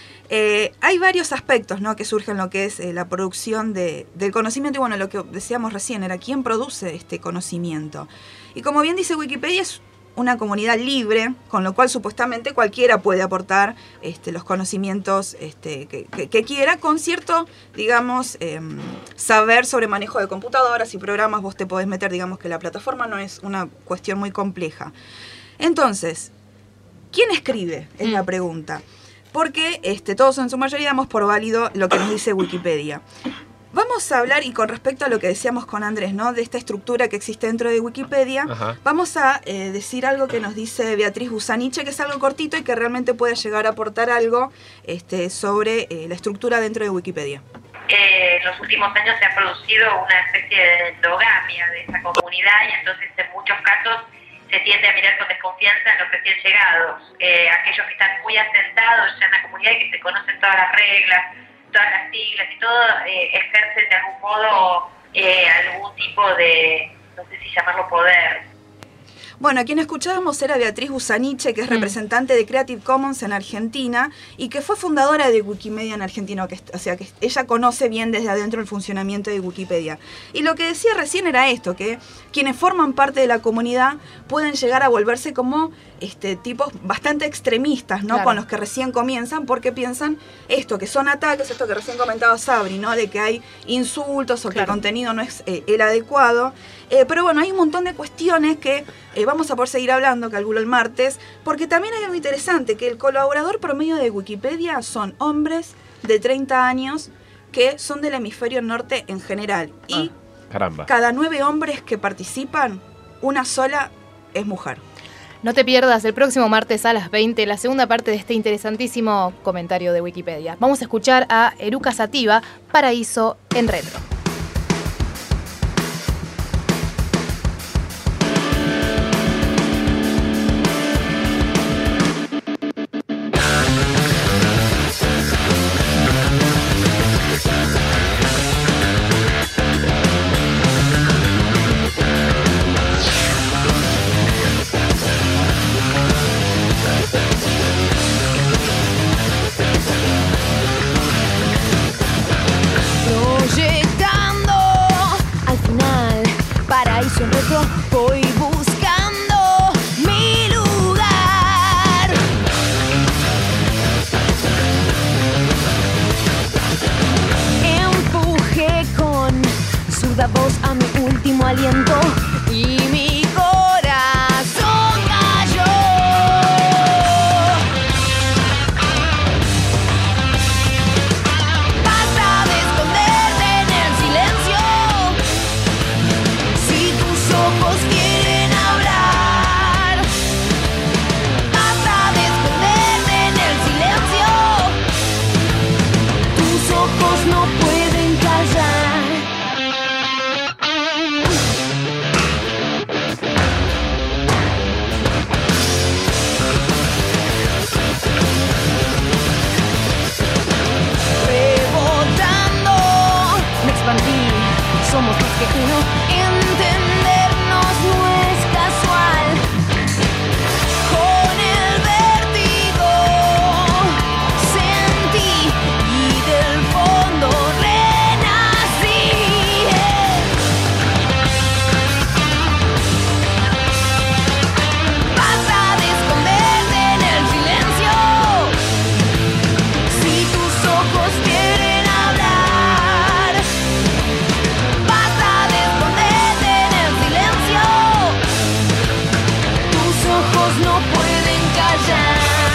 Hay varios aspectos, ¿no?, que surgen en lo que es la producción del conocimiento, y bueno, lo que decíamos recién era quién produce este conocimiento. Y como bien dice Wikipedia, es una comunidad libre, con lo cual supuestamente cualquiera puede aportar los conocimientos que quiera, con cierto, digamos, saber sobre manejo de computadoras y programas. Vos te podés meter, digamos que la plataforma no es una cuestión muy compleja. Entonces, ¿quién escribe? Es la pregunta. Porque todos en su mayoría damos por válido lo que nos dice Wikipedia. Vamos a hablar, y con respecto a lo que decíamos con Andrés, ¿no?, de esta estructura que existe dentro de Wikipedia, vamos a decir algo que nos dice Beatriz Busaniche, que es algo cortito y que realmente puede llegar a aportar algo sobre la estructura dentro de Wikipedia. En los últimos años se ha producido una especie de endogamia de esa comunidad, y entonces en muchos casos se tiende a mirar con desconfianza a los recién llegados, aquellos que están muy asentados ya en la comunidad y que se conocen todas las reglas, todas las siglas y todo, ejercen de algún modo algún tipo de, no sé si llamarlo poder. Bueno, quien escuchábamos era Beatriz Busaniche, que es representante de Creative Commons en Argentina y que fue fundadora de Wikimedia en Argentina, o sea que ella conoce bien desde adentro el funcionamiento de Wikipedia. Y lo que decía recién era esto, que quienes forman parte de la comunidad pueden llegar a volverse como tipos bastante extremistas, ¿no? Claro. Con los que recién comienzan, porque piensan esto, que son ataques, esto que recién comentaba Sabri, ¿no?, de que hay insultos o que el contenido no es el adecuado. Pero bueno, hay un montón de cuestiones que vamos a poder seguir hablando, calculo el martes, porque también hay algo interesante, que el colaborador promedio de Wikipedia son hombres de 30 años que son del hemisferio norte en general. Y cada 9 hombres que participan, una sola es mujer. No te pierdas el próximo martes a las 20 la segunda parte de este interesantísimo comentario de Wikipedia. Vamos a escuchar a Eruca Sativa, Paraíso en Retro. Voy buscando mi lugar. Empujé con zurda voz a mi último aliento y mi corazón cayó. Basta de esconderte en el silencio. Si tus ojos quieren hablar, basta de esconderte en el silencio. Tus ojos no pueden callar. que no entendernos no es casual. Con el vértigo sentí y del fondo renací. Basta de esconderte en el silencio. Si tus ojos quieren hablar, basta de esconderte en el silencio. Tus ojos no pueden callar.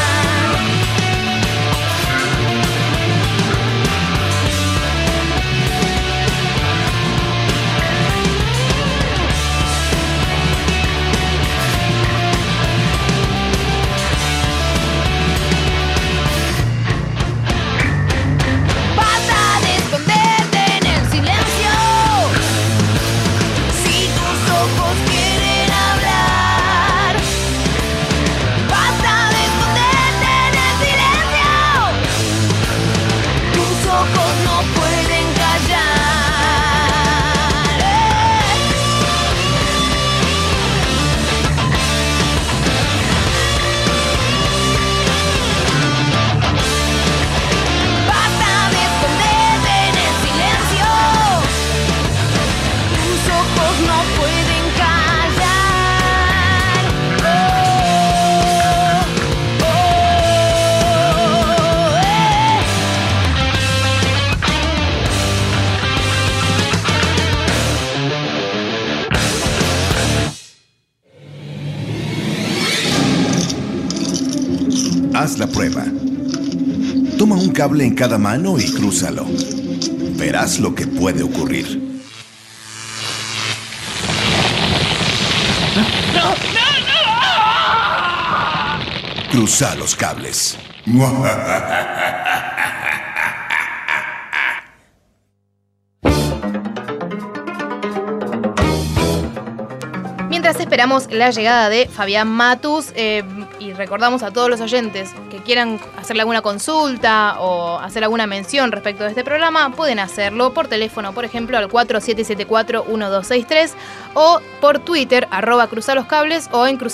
Basta de esconderte en el silencio. Si tus ojos quieren hablar, basta de esconderte en el silencio. Tus ojos no pueden callar. Basta de esconderte en el silencio. Tus ojos no pueden callar. Haz la prueba. Toma un cable en cada mano y crúzalo. Verás lo que puede ocurrir. Cruza los cables. Mientras esperamos la llegada de Fabián Matus, y recordamos a todos los oyentes que quieran hacerle alguna consulta o hacer alguna mención respecto de este programa, pueden hacerlo por teléfono, por ejemplo, al 4774-1263 o por Twitter, @cruzaloscables o en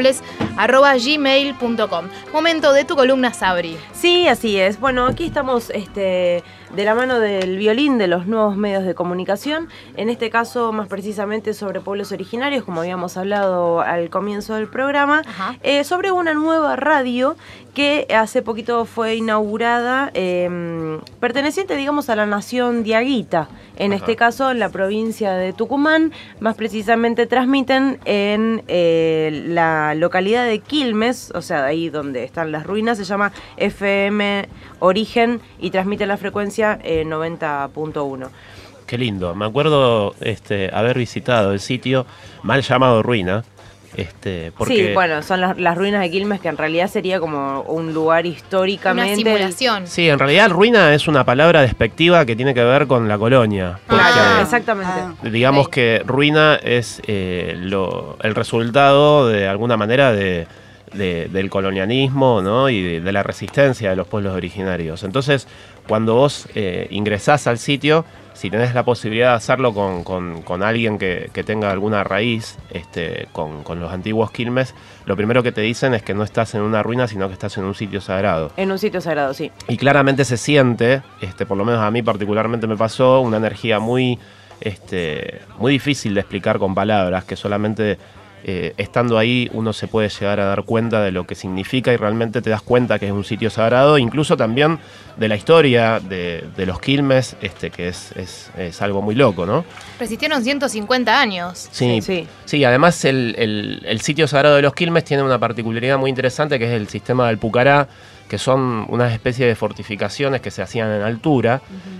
cruzaloscables@gmail.com. Momento de tu columna, Sabri. Sí, así es. Bueno, aquí estamos de la mano del violín de los nuevos medios de comunicación, en este caso más precisamente sobre pueblos originarios, como habíamos hablado al comienzo del programa, sobre una nueva radio que hace poquito fue inaugurada, perteneciente, digamos, a la nación diaguita, en este caso en la provincia de Tucumán. Más precisamente transmiten en la localidad de Quilmes, o sea, ahí donde están las ruinas, se llama FM Origen y transmite la frecuencia 90.1. Qué lindo. Me acuerdo haber visitado el sitio mal llamado Ruina. Porque sí, bueno, son las ruinas de Quilmes, que en realidad sería como un lugar históricamente... Una simulación. Sí, en realidad ruina es una palabra despectiva que tiene que ver con la colonia. Exactamente. Digamos que ruina es el resultado, de alguna manera, del colonialismo, ¿no? Y de la resistencia de los pueblos originarios. Entonces, cuando vos ingresás al sitio, si tenés la posibilidad de hacerlo con alguien que tenga alguna raíz con los antiguos Quilmes, lo primero que te dicen es que no estás en una ruina, sino que estás en un sitio sagrado. En un sitio sagrado, sí. Y claramente se siente, por lo menos a mí particularmente me pasó, una energía muy difícil de explicar con palabras, que solamente estando ahí uno se puede llegar a dar cuenta de lo que significa y realmente te das cuenta que es un sitio sagrado, incluso también de la historia de los Quilmes, que es algo muy loco, ¿no? Resistieron 150 años. Sí, además el sitio sagrado de los Quilmes tiene una particularidad muy interesante, que es el sistema del Pucará, que son unas especies de fortificaciones que se hacían en altura,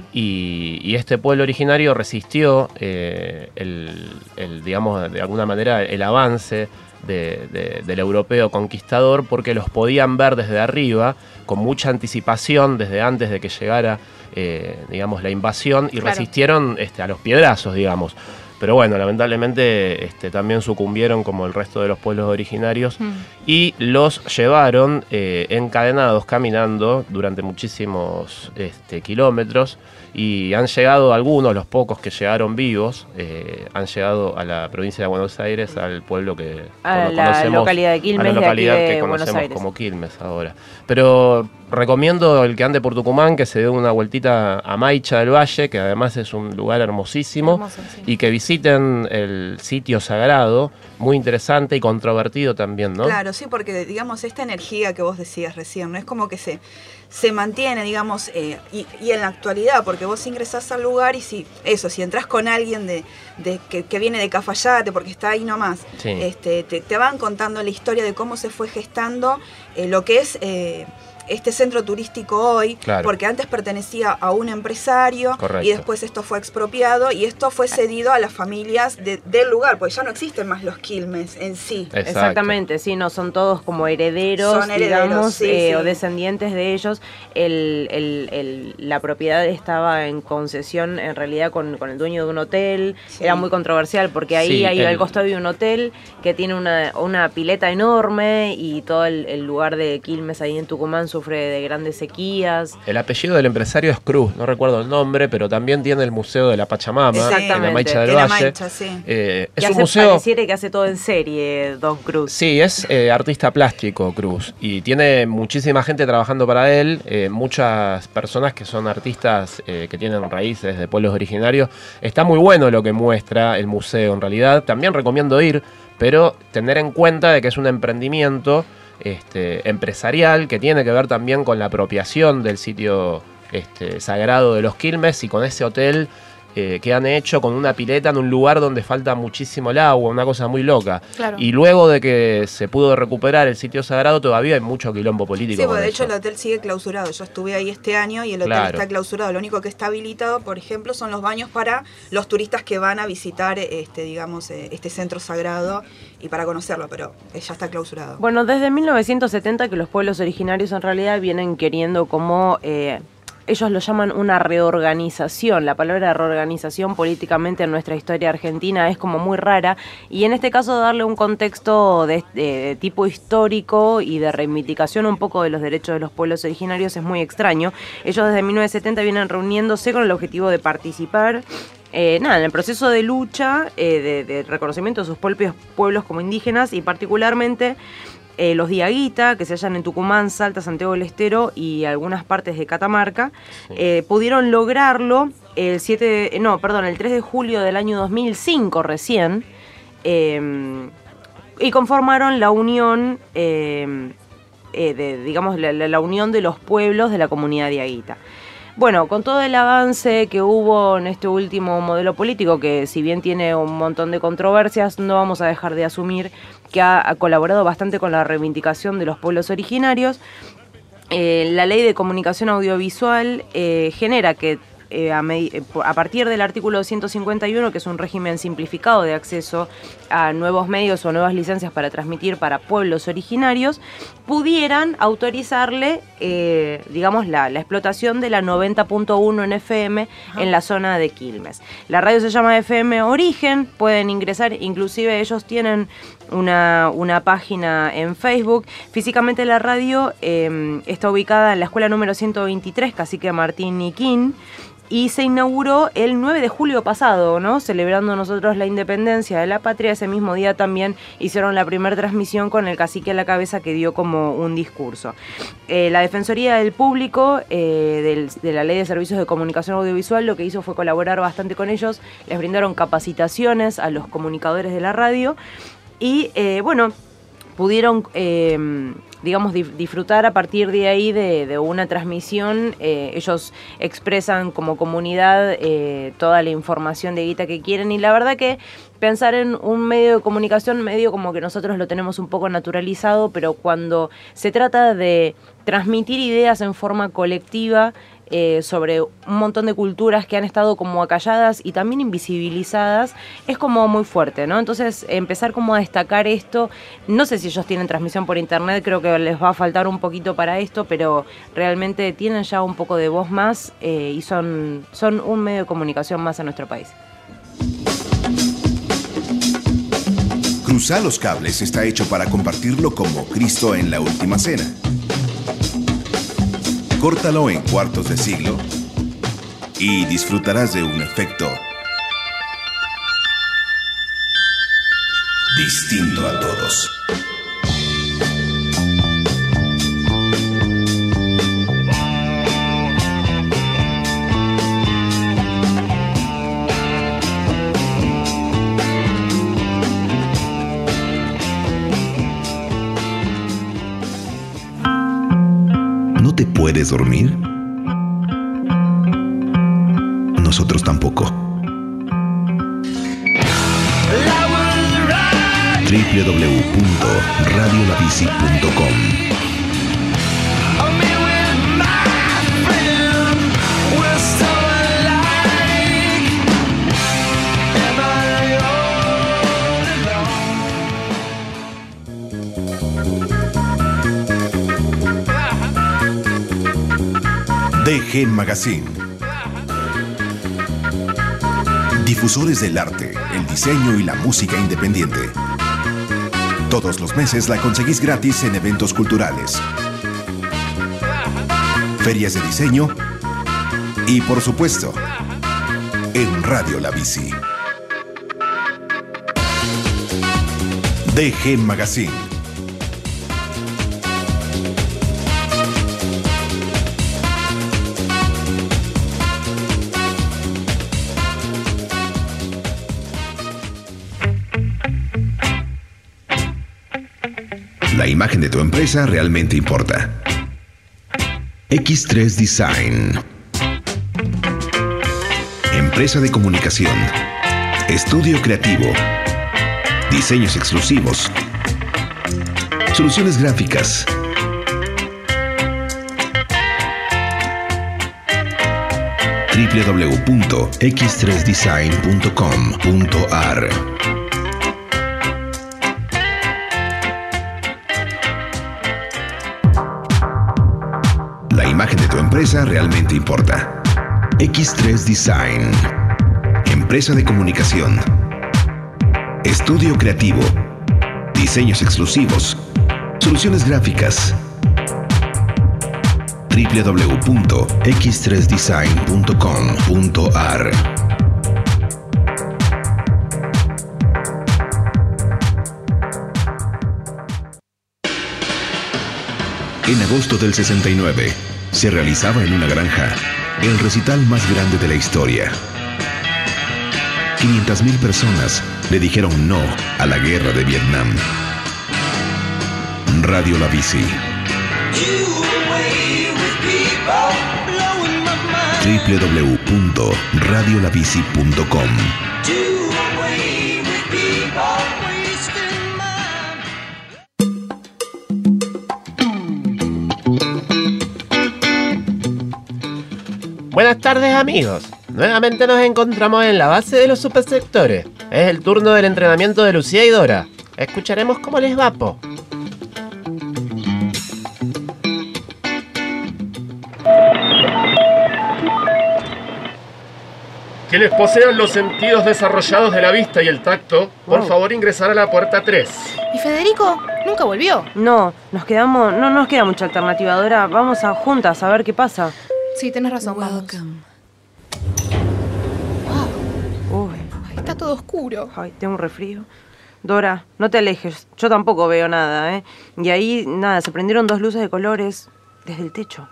y este pueblo originario resistió digamos, de alguna manera, el avance del europeo conquistador, porque los podían ver desde arriba con mucha anticipación desde antes de que llegara digamos, la invasión, y resistieron a los piedrazos, digamos. Pero bueno, lamentablemente también sucumbieron como el resto de los pueblos originarios y los llevaron encadenados caminando durante muchísimos kilómetros y han llegado algunos, los pocos que llegaron vivos, han llegado a la provincia de Buenos Aires, al pueblo que conocemos, localidad de Quilmes, a la localidad de aquí de que Buenos conocemos Aires. como Quilmes ahora. Pero recomiendo el que ande por Tucumán, que se dé una vueltita a Maicha del Valle, que además es un lugar hermosísimo, Hermoso, sí. y que visiten el sitio sagrado, muy interesante y controvertido también, ¿no? Claro, sí, porque digamos esta energía que vos decías recién, no es como que se mantiene, digamos, y en la actualidad, porque vos ingresás al lugar y si entras con alguien que viene de Cafayate, porque está ahí nomás, Sí. te van contando la historia de cómo se fue gestando lo que es este centro turístico hoy, Claro. porque antes pertenecía a un empresario. Correcto. Y después esto fue expropiado y esto fue cedido a las familias del lugar, porque ya no existen más los Quilmes en sí. Exacto. Exactamente, sí, no son todos como herederos, Son herederos, digamos, sí, sí. o descendientes de ellos. La propiedad estaba en concesión en realidad con el dueño de un hotel. Sí. Era muy controversial porque ahí Sí, al costado hay un hotel que tiene una pileta enorme y todo el lugar de Quilmes ahí en Tucumán sufre de grandes sequías. El apellido del empresario es Cruz, no recuerdo el nombre, pero también tiene el Museo de la Pachamama, Exactamente. en la Maicha del De la Valle. Maicha, sí. Que Es un hace museo... pareciera que hace todo en serie, Don Cruz. Sí, es artista plástico, Cruz, y tiene muchísima gente trabajando para él, muchas personas que son artistas que tienen raíces de pueblos originarios. Está muy bueno lo que muestra el museo en realidad, también recomiendo ir, pero tener en cuenta de que es un emprendimiento empresarial que tiene que ver también con la apropiación del sitio sagrado de los Quilmes y con ese hotel que han hecho con una pileta en un lugar donde falta muchísimo el agua, una cosa muy loca. Claro. Y luego de que se pudo recuperar el sitio sagrado, todavía hay mucho quilombo político. Sí, con porque de hecho eso. el hotel sigue clausurado. Yo estuve ahí este año y el hotel Claro. está clausurado. Lo único que está habilitado, por ejemplo, son los baños para los turistas que van a visitar este centro sagrado y para conocerlo, pero ya está clausurado. Bueno, desde 1970 que los pueblos originarios en realidad vienen queriendo como... ellos lo llaman una reorganización. La palabra reorganización políticamente en nuestra historia argentina es como muy rara y en este caso darle un contexto de tipo histórico y de reivindicación un poco de los derechos de los pueblos originarios es muy extraño. Ellos desde 1970 vienen reuniéndose con el objetivo de participar en el proceso de lucha, de reconocimiento de sus propios pueblos como indígenas y particularmente los Diaguita, que se hallan en Tucumán, Salta, Santiago del Estero y algunas partes de Catamarca, pudieron lograrlo el 3 de julio del año 2005 recién, y conformaron la unión, la unión de los pueblos de la comunidad Diaguita. Bueno, con todo el avance que hubo en este último modelo político, que si bien tiene un montón de controversias, no vamos a dejar de asumir que ha colaborado bastante con la reivindicación de los pueblos originarios. La Ley de Comunicación Audiovisual genera que a partir del artículo 151, que es un régimen simplificado de acceso a nuevos medios o nuevas licencias para transmitir para pueblos originarios, pudieran autorizarle, la explotación de la 90.1 en FM en la zona de Quilmes. La radio se llama FM Origen, pueden ingresar, inclusive ellos tienen una página en Facebook. Físicamente la radio está ubicada en la escuela número 123, Cacique Martín Niquín, y se inauguró el 9 de julio pasado, ¿no? Celebrando nosotros la independencia de la patria. Ese mismo día también hicieron la primera transmisión con el cacique a la cabeza, que dio como un discurso. La Defensoría del Público de la Ley de Servicios de Comunicación Audiovisual lo que hizo fue colaborar bastante con ellos. Les brindaron capacitaciones a los comunicadores de la radio y, pudieron... disfrutar a partir de ahí de una transmisión. Ellos expresan como comunidad toda la información de guita que quieren, y la verdad que pensar en un medio de comunicación medio como que nosotros lo tenemos un poco naturalizado, pero cuando se trata de transmitir ideas en forma colectiva sobre un montón de culturas que han estado como acalladas y también invisibilizadas, es como muy fuerte, ¿no? Entonces, empezar como a destacar esto, no sé si ellos tienen transmisión por internet, creo que les va a faltar un poquito para esto, pero realmente tienen ya un poco de voz más y son un medio de comunicación más en nuestro país. Cruzar los Cables está hecho para compartirlo como Cristo en la Última Cena. Córtalo en cuartos de siglo y disfrutarás de un efecto distinto a todos. ¿No te puedes dormir? Nosotros tampoco. www.radiolabici.com. DG Magazine. Difusores del arte, el diseño y la música independiente. Todos los meses la conseguís gratis en eventos culturales, ferias de diseño y, por supuesto, en Radio La Bici. DG Magazine. La imagen de tu empresa realmente importa. X3 Design. Empresa de comunicación. Estudio creativo. Diseños exclusivos. Soluciones gráficas. www.x3design.com.ar. La imagen de tu empresa realmente importa. X3 Design. Empresa de comunicación. Estudio creativo. Diseños exclusivos. Soluciones gráficas. www.x3design.com.ar. En agosto del 69, se realizaba en una granja el recital más grande de la historia. 500.000 personas le dijeron no a la guerra de Vietnam. Radio La Bici. www.radiolabici.com. Buenas tardes, amigos. Nuevamente nos encontramos en la base de los supersectores. Es el turno del entrenamiento de Lucía y Dora. Escucharemos cómo les va, po. Quienes posean los sentidos desarrollados de la vista y el tacto, por favor ingresar a la puerta 3. ¿Y Federico? ¿Nunca volvió? No, nos queda mucha alternativa, Dora. Vamos a juntas a ver qué pasa. Sí, tenés razón, vamos. Wow. Uy. Ay, está todo oscuro. Ay, tengo un resfrío. Dora, no te alejes. Yo tampoco veo nada, ¿eh? Y ahí, nada, se prendieron 2 luces de colores desde el techo.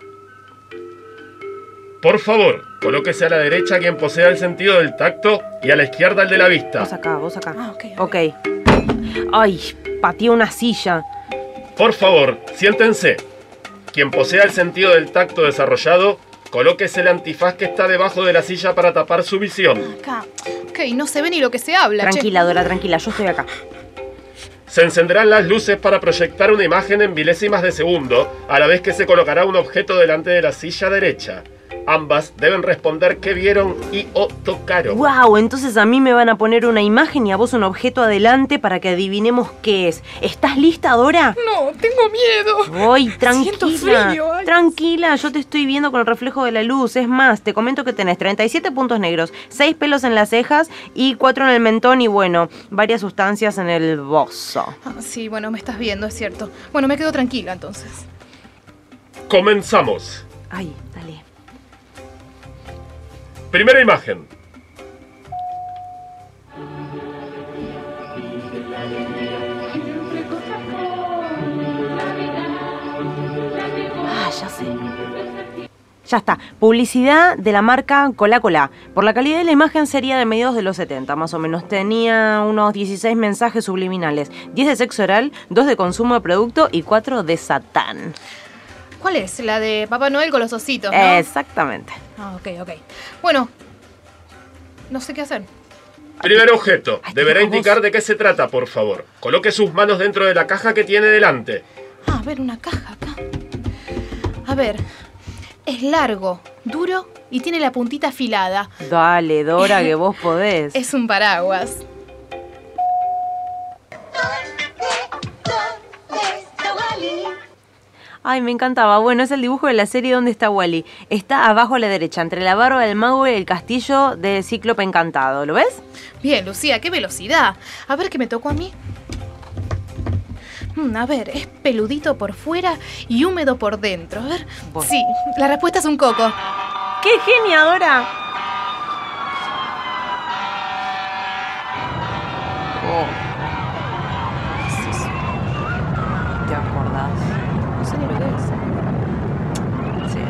Por favor, colóquese a la derecha quien posea el sentido del tacto y a la izquierda el de la vista. Vos acá. Ah, ok. Ay, pateé una silla. Por favor, siéntense. Quien posea el sentido del tacto desarrollado, colóquese el antifaz que está debajo de la silla para tapar su visión. Acá. Ok, no se ve ni lo que se habla. Tranquila, Dora, tranquila, yo estoy acá. Se encenderán las luces para proyectar una imagen en milésimas de segundo, a la vez que se colocará un objeto delante de la silla derecha. Ambas deben responder qué vieron y o tocaron. ¡Wow! Entonces a mí me van a poner una imagen y a vos un objeto adelante para que adivinemos qué es. ¿Estás lista, Dora? No, tengo miedo. ¡Ay, tranquila! Siento frío. Ay. Tranquila, yo te estoy viendo con el reflejo de la luz. Es más, te comento que tenés 37 puntos negros, 6 pelos en las cejas y 4 en el mentón y bueno, varias sustancias en el bozo. Ah, sí, bueno, me estás viendo, es cierto. Bueno, me quedo tranquila entonces. Comenzamos. Ay, dale. Primera imagen. Ah, ya sé. Ya está. Publicidad de la marca Cola-Cola. Por la calidad de la imagen sería de mediados de los 70, más o menos. Tenía unos 16 mensajes subliminales. 10 de sexo oral, 2 de consumo de producto y 4 de Satán. ¿Cuál es? La de Papá Noel con los ositos, ¿no? Exactamente. Ah, ok. Bueno, no sé qué hacer. Primer objeto. Deberá indicar de qué se trata, por favor. Coloque sus manos dentro de la caja que tiene delante. Ah, a ver, una caja acá. A ver, es largo, duro y tiene la puntita afilada. Dale, Dora, que vos podés. Es un paraguas. Ay, me encantaba. Bueno, es el dibujo de la serie ¿Dónde está Wally? Está abajo a la derecha, entre la barba del mago y el castillo del Cíclope encantado. ¿Lo ves? Bien, Lucía, qué velocidad. A ver qué me tocó a mí. A ver, es peludito por fuera y húmedo por dentro. A ver. Bueno. Sí, la respuesta es un coco. ¡Qué genia, Dora! ¿Te acordás? No sé ni lo que es. Sí.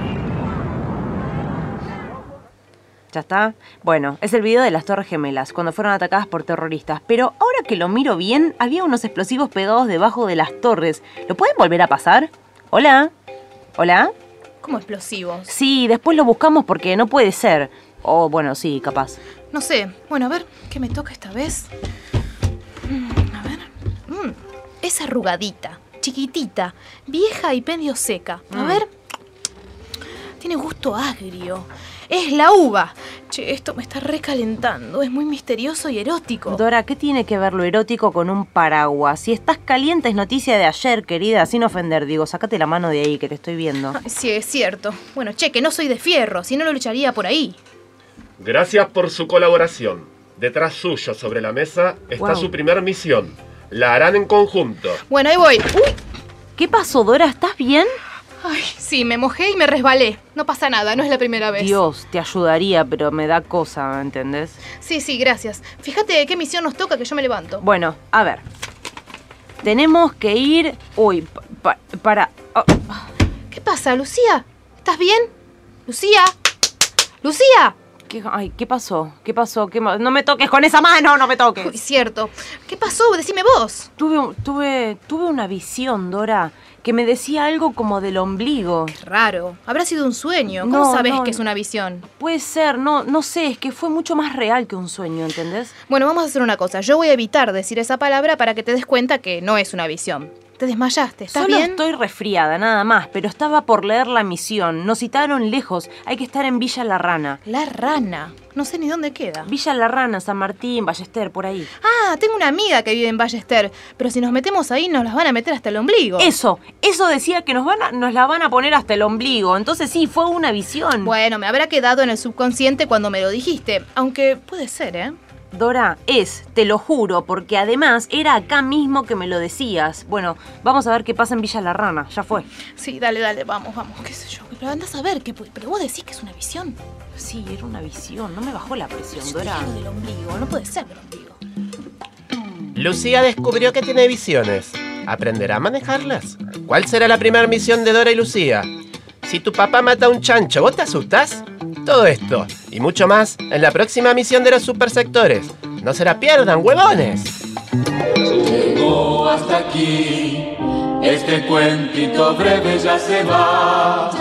¿Ya está? Bueno, es el video de las Torres Gemelas, cuando fueron atacadas por terroristas. Pero ahora que lo miro bien, había unos explosivos pegados debajo de las torres. ¿Lo pueden volver a pasar? ¿Hola? ¿Hola? ¿Cómo explosivos? Sí, después lo buscamos porque no puede ser. O bueno, sí, capaz. No sé. Bueno, a ver, ¿qué me toca esta vez? A ver. Es arrugadita, chiquitita, vieja y medio seca. A ver. Tiene gusto agrio. Es la uva. Che, esto me está recalentando. Es muy misterioso y erótico. Dora, ¿qué tiene que ver lo erótico con un paraguas? Si estás caliente es noticia de ayer, querida. Sin ofender, digo, sácate la mano de ahí que te estoy viendo. Ay, sí, es cierto. Bueno, che, que no soy de fierro. Si no lo echaría por ahí. Gracias por su colaboración. Detrás suyo, sobre la mesa, está su primer misión. La harán en conjunto. Bueno, ahí voy. ¡Uy! ¿Qué pasó, Dora? ¿Estás bien? Ay, sí, me mojé y me resbalé. No pasa nada, no es la primera vez. Dios, te ayudaría, pero me da cosa, ¿entendés? Sí, gracias. Fíjate qué misión nos toca que yo me levanto. Bueno, a ver. Tenemos que ir... Uy, para... Oh. ¿Qué pasa, Lucía? ¿Estás bien? ¿Lucía? ¡Lucía! ¿Qué pasó? ¿Qué pasó? No me toques con esa mano, no me toques. Uy, cierto. ¿Qué pasó? Decime vos. Tuve una visión, Dora, que me decía algo como del ombligo. Qué raro. Habrá sido un sueño. ¿Cómo sabés que es una visión? Puede ser, no sé, es que fue mucho más real que un sueño, ¿entendés? Bueno, vamos a hacer una cosa. Yo voy a evitar decir esa palabra para que te des cuenta que no es una visión. Te desmayaste, ¿estás bien? Solo estoy resfriada, nada más, pero estaba por leer la misión. Nos citaron lejos, hay que estar en Villa La Rana. La Rana. No sé ni dónde queda. Villa La Rana, San Martín, Ballester, por ahí. Ah, tengo una amiga que vive en Ballester, pero si nos metemos ahí nos las van a meter hasta el ombligo. Eso decía que nos la van a poner hasta el ombligo. Entonces sí, fue una visión. Bueno, me habrá quedado en el subconsciente cuando me lo dijiste, aunque puede ser, ¿eh? Dora, te lo juro, porque además era acá mismo que me lo decías. Bueno, vamos a ver qué pasa en Villa La Rana, ya fue. Sí, dale, vamos, qué sé yo. Pero andás a ver, pero vos decís que es una visión. Sí, era una visión, no me bajó la presión, yo Dora. Del ombligo, no puede ser del ombligo. Lucía descubrió que tiene visiones. ¿Aprenderá a manejarlas? ¿Cuál será la primera misión de Dora y Lucía? Si tu papá mata a un chancho, ¿vos te asustás? Todo esto y mucho más en la próxima misión de los supersectores. No se la pierdan, huevones. Llegó hasta aquí, este cuentito breve ya se va.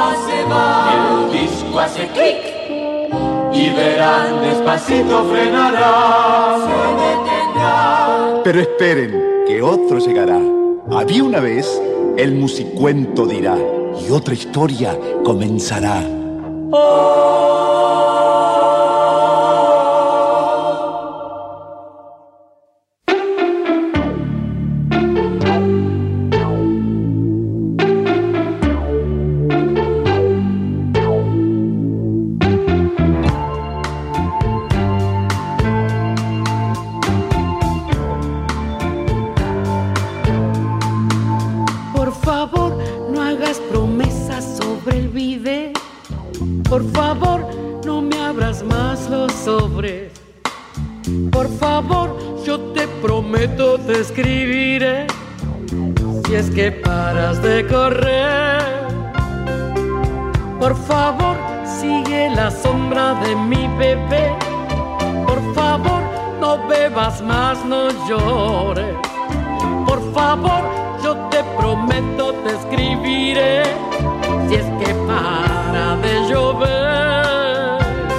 El disco hace clic y verán despacito frenará. Se detendrá. Pero esperen, que otro llegará. Había una vez, el musicuento dirá, y otra historia comenzará. Por favor, no me abras más los sobres. Por favor, yo te prometo te escribiré si es que paras de correr. Por favor, sigue la sombra de mi bebé. Por favor, no bebas más, no llores. Por favor, yo te prometo te escribiré si es que para de llover.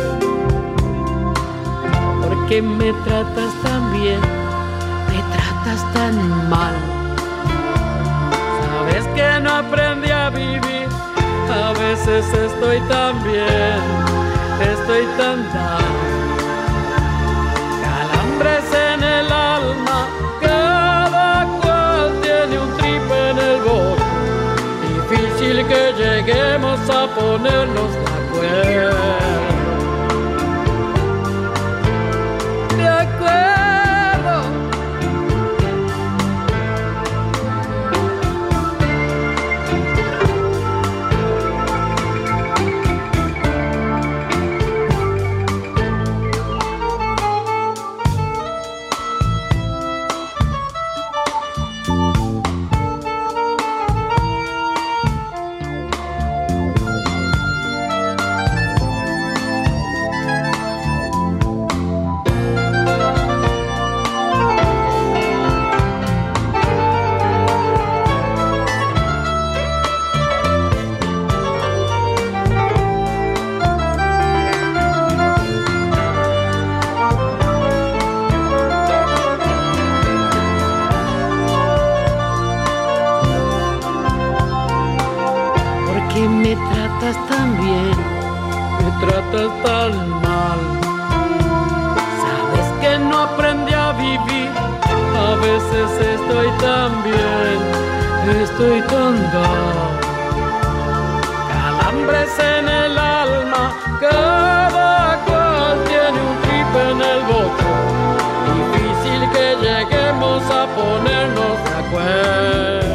¿Por qué me tratas tan bien? Me tratas tan mal. Sabes que no aprendí a vivir. A veces estoy tan bien, estoy tan down. Calambres en el alma, cada cual tiene un trip en el bote. Difícil que lleguemos a ponernos de acuerdo. De acuerdo. Me tratas tan bien, me tratas tan mal. Sabes que no aprendí a vivir. A veces estoy tan bien, estoy tan down. Calambres en el alma, cada cual tiene un trip en el bote. Difícil que lleguemos a ponernos de acuerdo.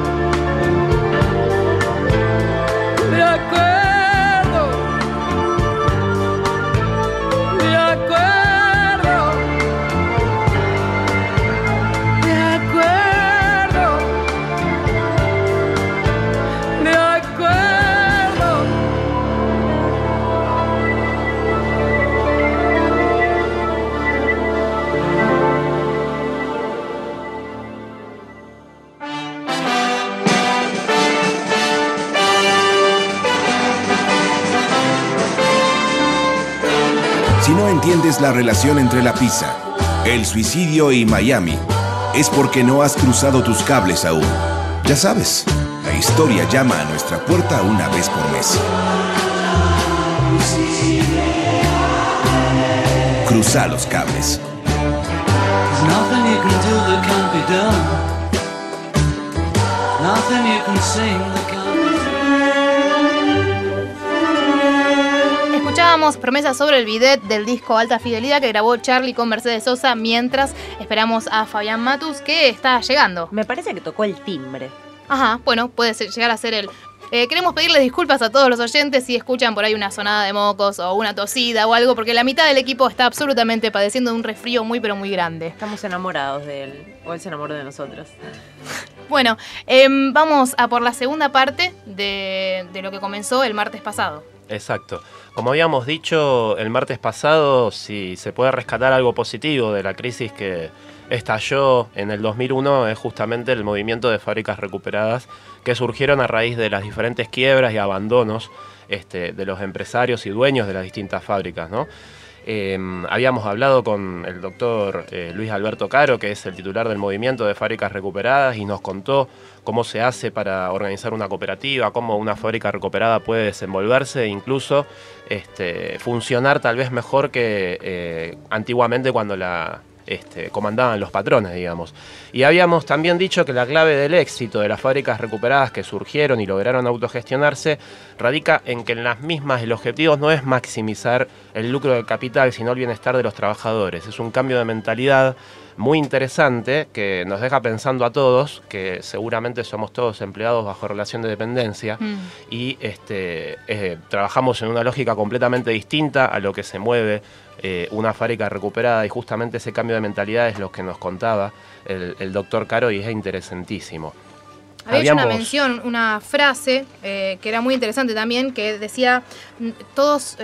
De acuerdo, de acuerdo, de acuerdo, de acuerdo. Si no entiendes la relación entre la pizza, el suicidio y Miami, es porque no has cruzado tus cables aún. Ya sabes, la historia llama a nuestra puerta una vez por mes. Cruza los cables. Nothing you can do that can't be done. Nothing you can sing that can't be done. Escuchábamos Promesa sobre el bidet del disco Alta Fidelidad que grabó Charly con Mercedes Sosa mientras esperamos a Fabián Matus que está llegando. Me parece que tocó el timbre. Ajá, bueno, puede llegar a ser él. Queremos pedirles disculpas a todos los oyentes si escuchan por ahí una sonada de mocos o una tosida o algo, porque la mitad del equipo está absolutamente padeciendo de un resfrío muy pero muy grande. Estamos enamorados de él, o él se enamoró de nosotros. Bueno, vamos a por la segunda parte de lo que comenzó el martes pasado. Exacto. Como habíamos dicho el martes pasado, si se puede rescatar algo positivo de la crisis que estalló en el 2001 es justamente el movimiento de fábricas recuperadas que surgieron a raíz de las diferentes quiebras y abandonos de los empresarios y dueños de las distintas fábricas, ¿no? Habíamos hablado con el doctor Luis Alberto Caro, que es el titular del movimiento de fábricas recuperadas, y nos contó cómo se hace para organizar una cooperativa, cómo una fábrica recuperada puede desenvolverse e incluso funcionar tal vez mejor que antiguamente cuando la comandaban los patrones, digamos. Y habíamos también dicho que la clave del éxito de las fábricas recuperadas que surgieron y lograron autogestionarse radica en que en las mismas el objetivo no es maximizar el lucro del capital, sino el bienestar de los trabajadores. Es un cambio de mentalidad muy interesante que nos deja pensando a todos, que seguramente somos todos empleados bajo relación de dependencia y trabajamos en una lógica completamente distinta a lo que se mueve una fábrica recuperada, y justamente ese cambio de mentalidad es lo que nos contaba el doctor Caro, y es interesantísimo. Había hecho una mención, una frase que era muy interesante también, que decía, todos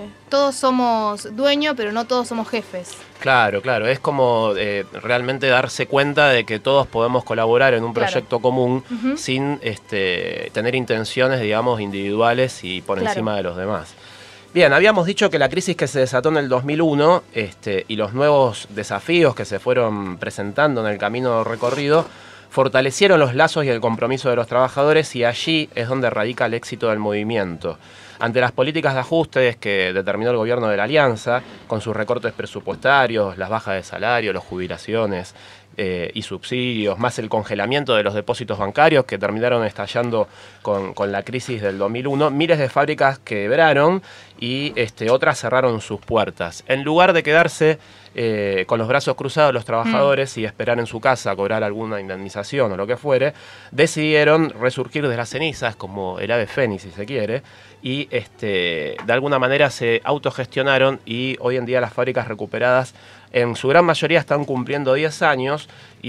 somos dueños, pero no todos somos jefes. Claro, es como realmente darse cuenta de que todos podemos colaborar en un proyecto común sin tener intenciones, digamos, individuales y por encima de los demás. Bien, habíamos dicho que la crisis que se desató en el 2001 y los nuevos desafíos que se fueron presentando en el camino recorrido fortalecieron los lazos y el compromiso de los trabajadores, y allí es donde radica el éxito del movimiento. Ante las políticas de ajustes que determinó el gobierno de la Alianza, con sus recortes presupuestarios, las bajas de salario, las jubilaciones y subsidios, más el congelamiento de los depósitos bancarios que terminaron estallando con la crisis del 2001, miles de fábricas quebraron y otras cerraron sus puertas. En lugar de quedarse con los brazos cruzados los trabajadores y esperar en su casa a cobrar alguna indemnización o lo que fuere, decidieron resurgir de las cenizas como el ave fénix, si se quiere, y de alguna manera se autogestionaron, y hoy en día las fábricas recuperadas en su gran mayoría están cumpliendo 10 años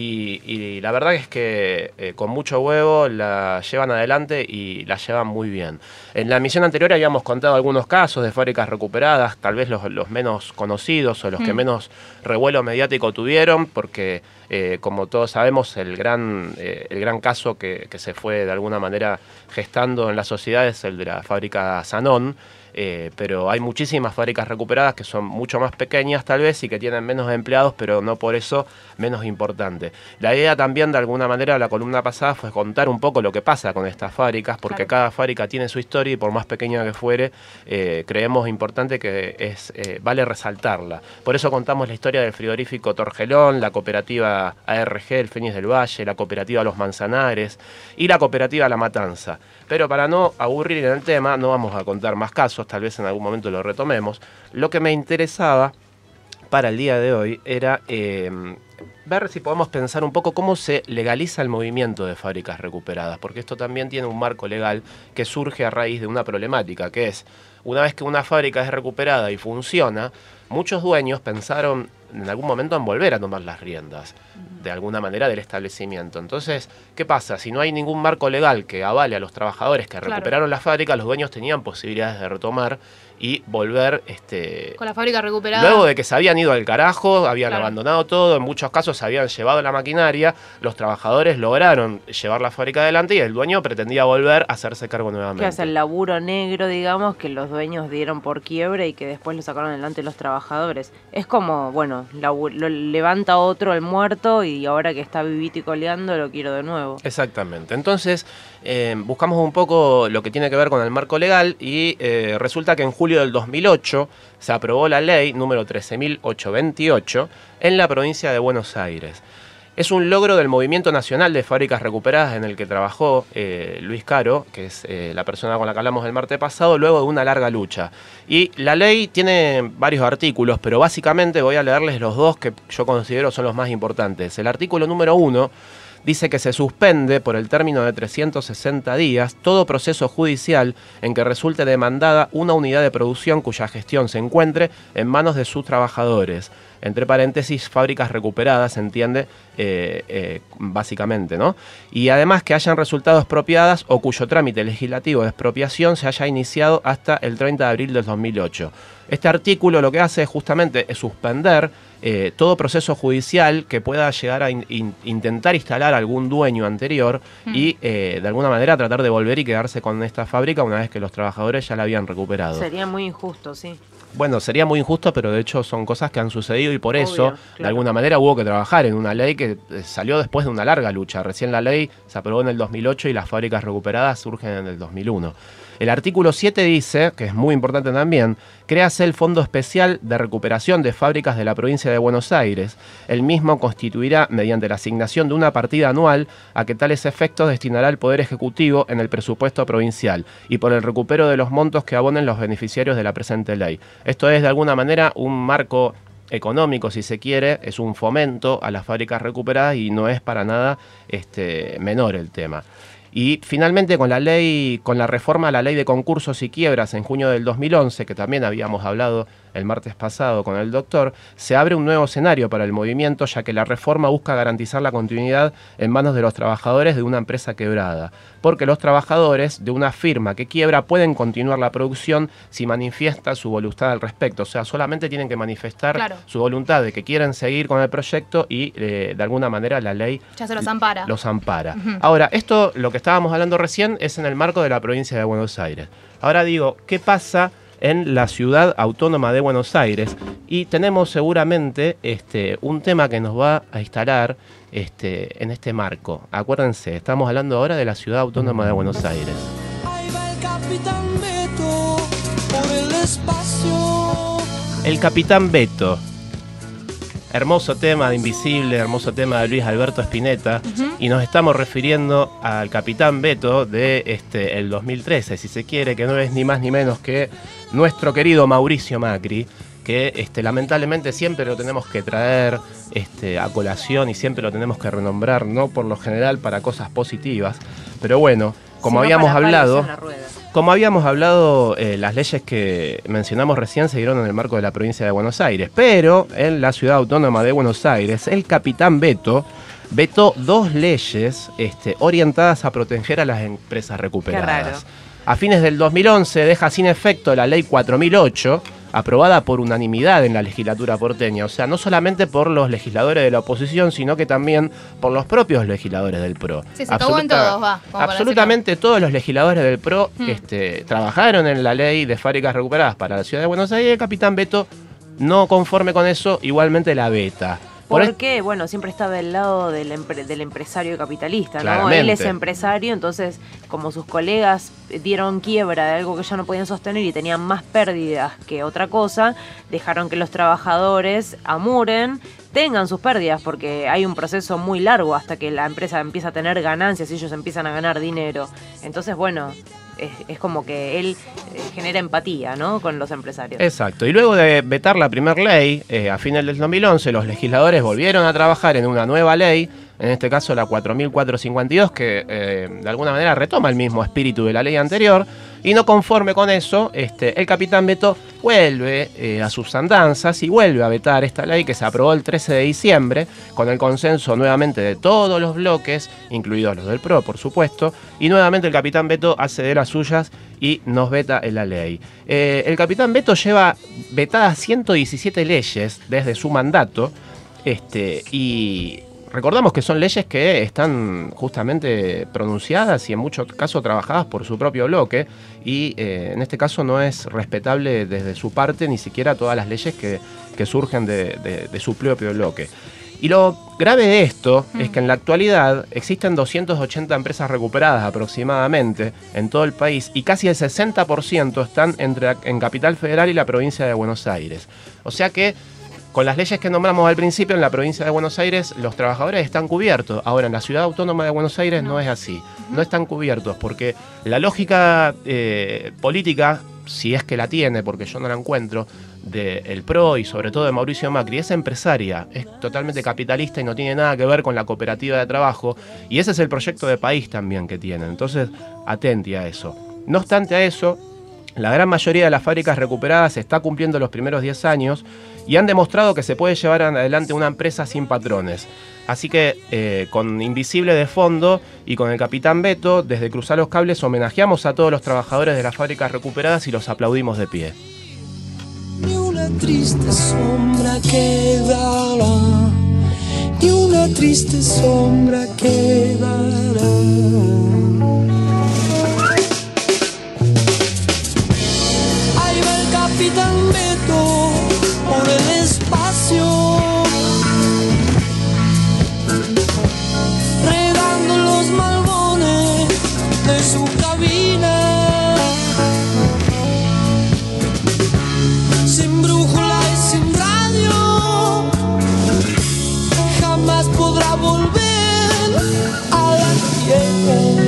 y la verdad es que con mucho huevo la llevan adelante y la llevan muy bien. En la emisión anterior habíamos contado algunos casos de fábricas recuperadas, tal vez los menos conocidos o los que menos revuelo mediático tuvieron, porque como todos sabemos el gran caso que se fue de alguna manera gestando en la sociedad es el de la fábrica Sanón. Pero hay muchísimas fábricas recuperadas que son mucho más pequeñas tal vez y que tienen menos empleados, pero no por eso menos importante. La idea también de alguna manera de la columna pasada fue contar un poco lo que pasa con estas fábricas, porque cada fábrica tiene su historia y por más pequeña que fuere, creemos importante que vale resaltarla. Por eso contamos la historia del frigorífico Torgelón, la cooperativa ARG, el Fénix del Valle, la cooperativa Los Manzanares y la cooperativa La Matanza. Pero para no aburrir en el tema, no vamos a contar más casos, tal vez en algún momento lo retomemos. Lo que me interesaba para el día de hoy era ver si podemos pensar un poco cómo se legaliza el movimiento de fábricas recuperadas, porque esto también tiene un marco legal que surge a raíz de una problemática, que es, una vez que una fábrica es recuperada y funciona, muchos dueños pensaron en algún momento en volver a tomar las riendas de alguna manera del establecimiento. Entonces, ¿qué pasa? Si no hay ningún marco legal que avale a los trabajadores que recuperaron la fábrica, los dueños tenían posibilidades de retomar y volver con la fábrica recuperada. Luego de que se habían ido al carajo, habían abandonado todo, en muchos casos se habían llevado la maquinaria, los trabajadores lograron llevar la fábrica adelante y el dueño pretendía volver a hacerse cargo nuevamente. Que hace el laburo negro, digamos, que los dueños dieron por quiebre y que después lo sacaron adelante los trabajadores. Es como, bueno, lo levanta otro el muerto y ahora que está vivito y coleando lo quiero de nuevo. Exactamente. Entonces, buscamos un poco lo que tiene que ver con el marco legal y resulta que en julio del 2008 se aprobó la ley número 13.828 en la provincia de Buenos Aires. Es un logro del Movimiento Nacional de Fábricas Recuperadas en el que trabajó Luis Caro, que es la persona con la que hablamos el martes pasado, luego de una larga lucha. Y la ley tiene varios artículos, pero básicamente voy a leerles los dos que yo considero son los más importantes. El artículo número 1 dice que se suspende por el término de 360 días todo proceso judicial en que resulte demandada una unidad de producción cuya gestión se encuentre en manos de sus trabajadores. Entre paréntesis, fábricas recuperadas, se entiende básicamente, ¿no? Y además que hayan resultado expropiadas o cuyo trámite legislativo de expropiación se haya iniciado hasta el 30 de abril del 2008. Este artículo lo que hace justamente es suspender todo proceso judicial que pueda llegar a intentar instalar algún dueño anterior y de alguna manera tratar de volver y quedarse con esta fábrica una vez que los trabajadores ya la habían recuperado. Sería muy injusto, sí. Bueno, sería muy injusto, pero de hecho son cosas que han sucedido y por eso, Obvio, de alguna manera, hubo que trabajar en una ley que salió después de una larga lucha. Recién la ley se aprobó en el 2008 y las fábricas recuperadas surgen en el 2001. El artículo 7 dice, que es muy importante también, créase el Fondo Especial de Recuperación de Fábricas de la Provincia de Buenos Aires. El mismo constituirá, mediante la asignación de una partida anual, a que tales efectos destinará el Poder Ejecutivo en el presupuesto provincial y por el recupero de los montos que abonen los beneficiarios de la presente ley. Esto es, de alguna manera, un marco económico, si se quiere, es un fomento a las fábricas recuperadas y no es para nada menor el tema. Y finalmente con la reforma a la ley de concursos y quiebras en junio del 2011, que también habíamos hablado el martes pasado con el doctor, se abre un nuevo escenario para el movimiento, ya que la reforma busca garantizar la continuidad en manos de los trabajadores de una empresa quebrada, porque los trabajadores de una firma que quiebra pueden continuar la producción si manifiesta su voluntad al respecto, o sea, solamente tienen que manifestar su voluntad de que quieren seguir con el proyecto y de alguna manera la ley ya se los ampara. Ahora, esto, lo que estábamos hablando recién, es en el marco de la provincia de Buenos Aires. Ahora digo, ¿qué pasa en la ciudad autónoma de Buenos Aires? Y tenemos seguramente un tema que nos va a instalar en este marco. Acuérdense, estamos hablando ahora de la ciudad autónoma de Buenos Aires. Ahí va el Capitán Beto por el espacio. El Capitán Beto. Hermoso tema de Invisible, hermoso tema de Luis Alberto Spinetta, y nos estamos refiriendo al Capitán Beto de el 2013, si se quiere, que no es ni más ni menos que nuestro querido Mauricio Macri, que lamentablemente siempre lo tenemos que traer a colación y siempre lo tenemos que renombrar, no por lo general para cosas positivas, pero bueno, como habíamos hablado, las leyes que mencionamos recién se dieron en el marco de la provincia de Buenos Aires, pero en la ciudad autónoma de Buenos Aires, el Capitán Beto vetó 2 leyes orientadas a proteger a las empresas recuperadas. Qué raro. A fines del 2011 deja sin efecto la ley 4008, aprobada por unanimidad en la legislatura porteña, o sea, no solamente por los legisladores de la oposición, sino que también por los propios legisladores del PRO. Sí, se cagó en todos, Absolutamente todos los legisladores del PRO trabajaron en la ley de fábricas recuperadas para la ciudad de Buenos Aires y el Capitán Beto, no conforme con eso, igualmente la veta. Porque, bueno, siempre está del lado del empresario capitalista, ¿no? Claramente. Él es empresario, entonces, como sus colegas dieron quiebra de algo que ya no podían sostener y tenían más pérdidas que otra cosa, dejaron que los trabajadores amuren, tengan sus pérdidas, porque hay un proceso muy largo hasta que la empresa empieza a tener ganancias y ellos empiezan a ganar dinero. Entonces, bueno, es como que él genera empatía, ¿no?, con los empresarios. Exacto. Y luego de vetar la primera ley, a fines del 2011, los legisladores volvieron a trabajar en una nueva ley, en este caso la 4452, que de alguna manera retoma el mismo espíritu de la ley anterior, y no conforme con eso, el Capitán Beto vuelve a sus andanzas y vuelve a vetar esta ley que se aprobó el 13 de diciembre, con el consenso nuevamente de todos los bloques, incluidos los del PRO, por supuesto, y nuevamente el Capitán Beto hace de las suyas y nos veta en la ley. El Capitán Beto lleva vetadas 117 leyes desde su mandato, y recordamos que son leyes que están justamente pronunciadas y en muchos casos trabajadas por su propio bloque, y en este caso no es respetable desde su parte ni siquiera todas las leyes que surgen de su propio bloque. Y lo grave de esto es que en la actualidad existen 280 empresas recuperadas aproximadamente en todo el país, y casi el 60% están en Capital Federal y la provincia de Buenos Aires. O sea que con las leyes que nombramos al principio, en la provincia de Buenos Aires los trabajadores están cubiertos. Ahora, en la ciudad autónoma de Buenos Aires no es así. No están cubiertos porque la lógica política, si es que la tiene, porque yo no la encuentro, del PRO y sobre todo de Mauricio Macri, es empresaria, es totalmente capitalista y no tiene nada que ver con la cooperativa de trabajo. Y ese es el proyecto de país también que tienen. Entonces, atenti a eso. No obstante a eso, la gran mayoría de las fábricas recuperadas está cumpliendo los primeros 10 años y han demostrado que se puede llevar adelante una empresa sin patrones. Así que con Invisible de fondo y con el Capitán Beto, desde Cruzar los Cables, homenajeamos a todos los trabajadores de las fábricas recuperadas y los aplaudimos de pie. Ni una triste sombra quedará, ni una triste sombra quedará. Ahí va el Capitán Beto por el espacio, regando los malbones de su cabina, sin brújula y sin radio, jamás podrá volver a la tierra.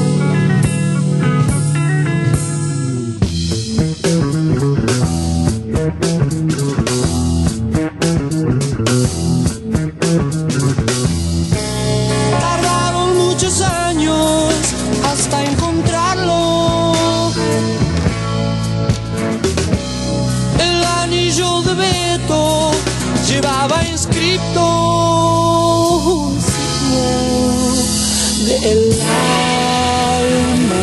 Tardaron muchos años hasta encontrarlo. El anillo de Beto llevaba inscripto signo del alma.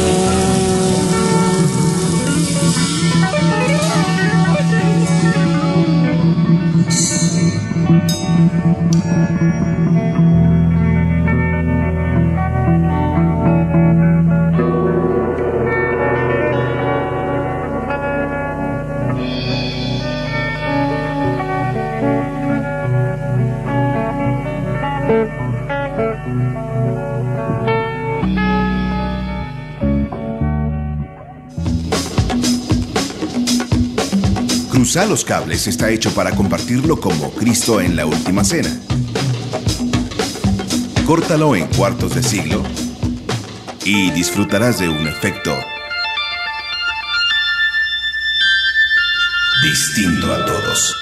Cruzá los cables está hecho para compartirlo como Cristo en la Última Cena. Córtalo en cuartos de siglo y disfrutarás de un efecto distinto a todos.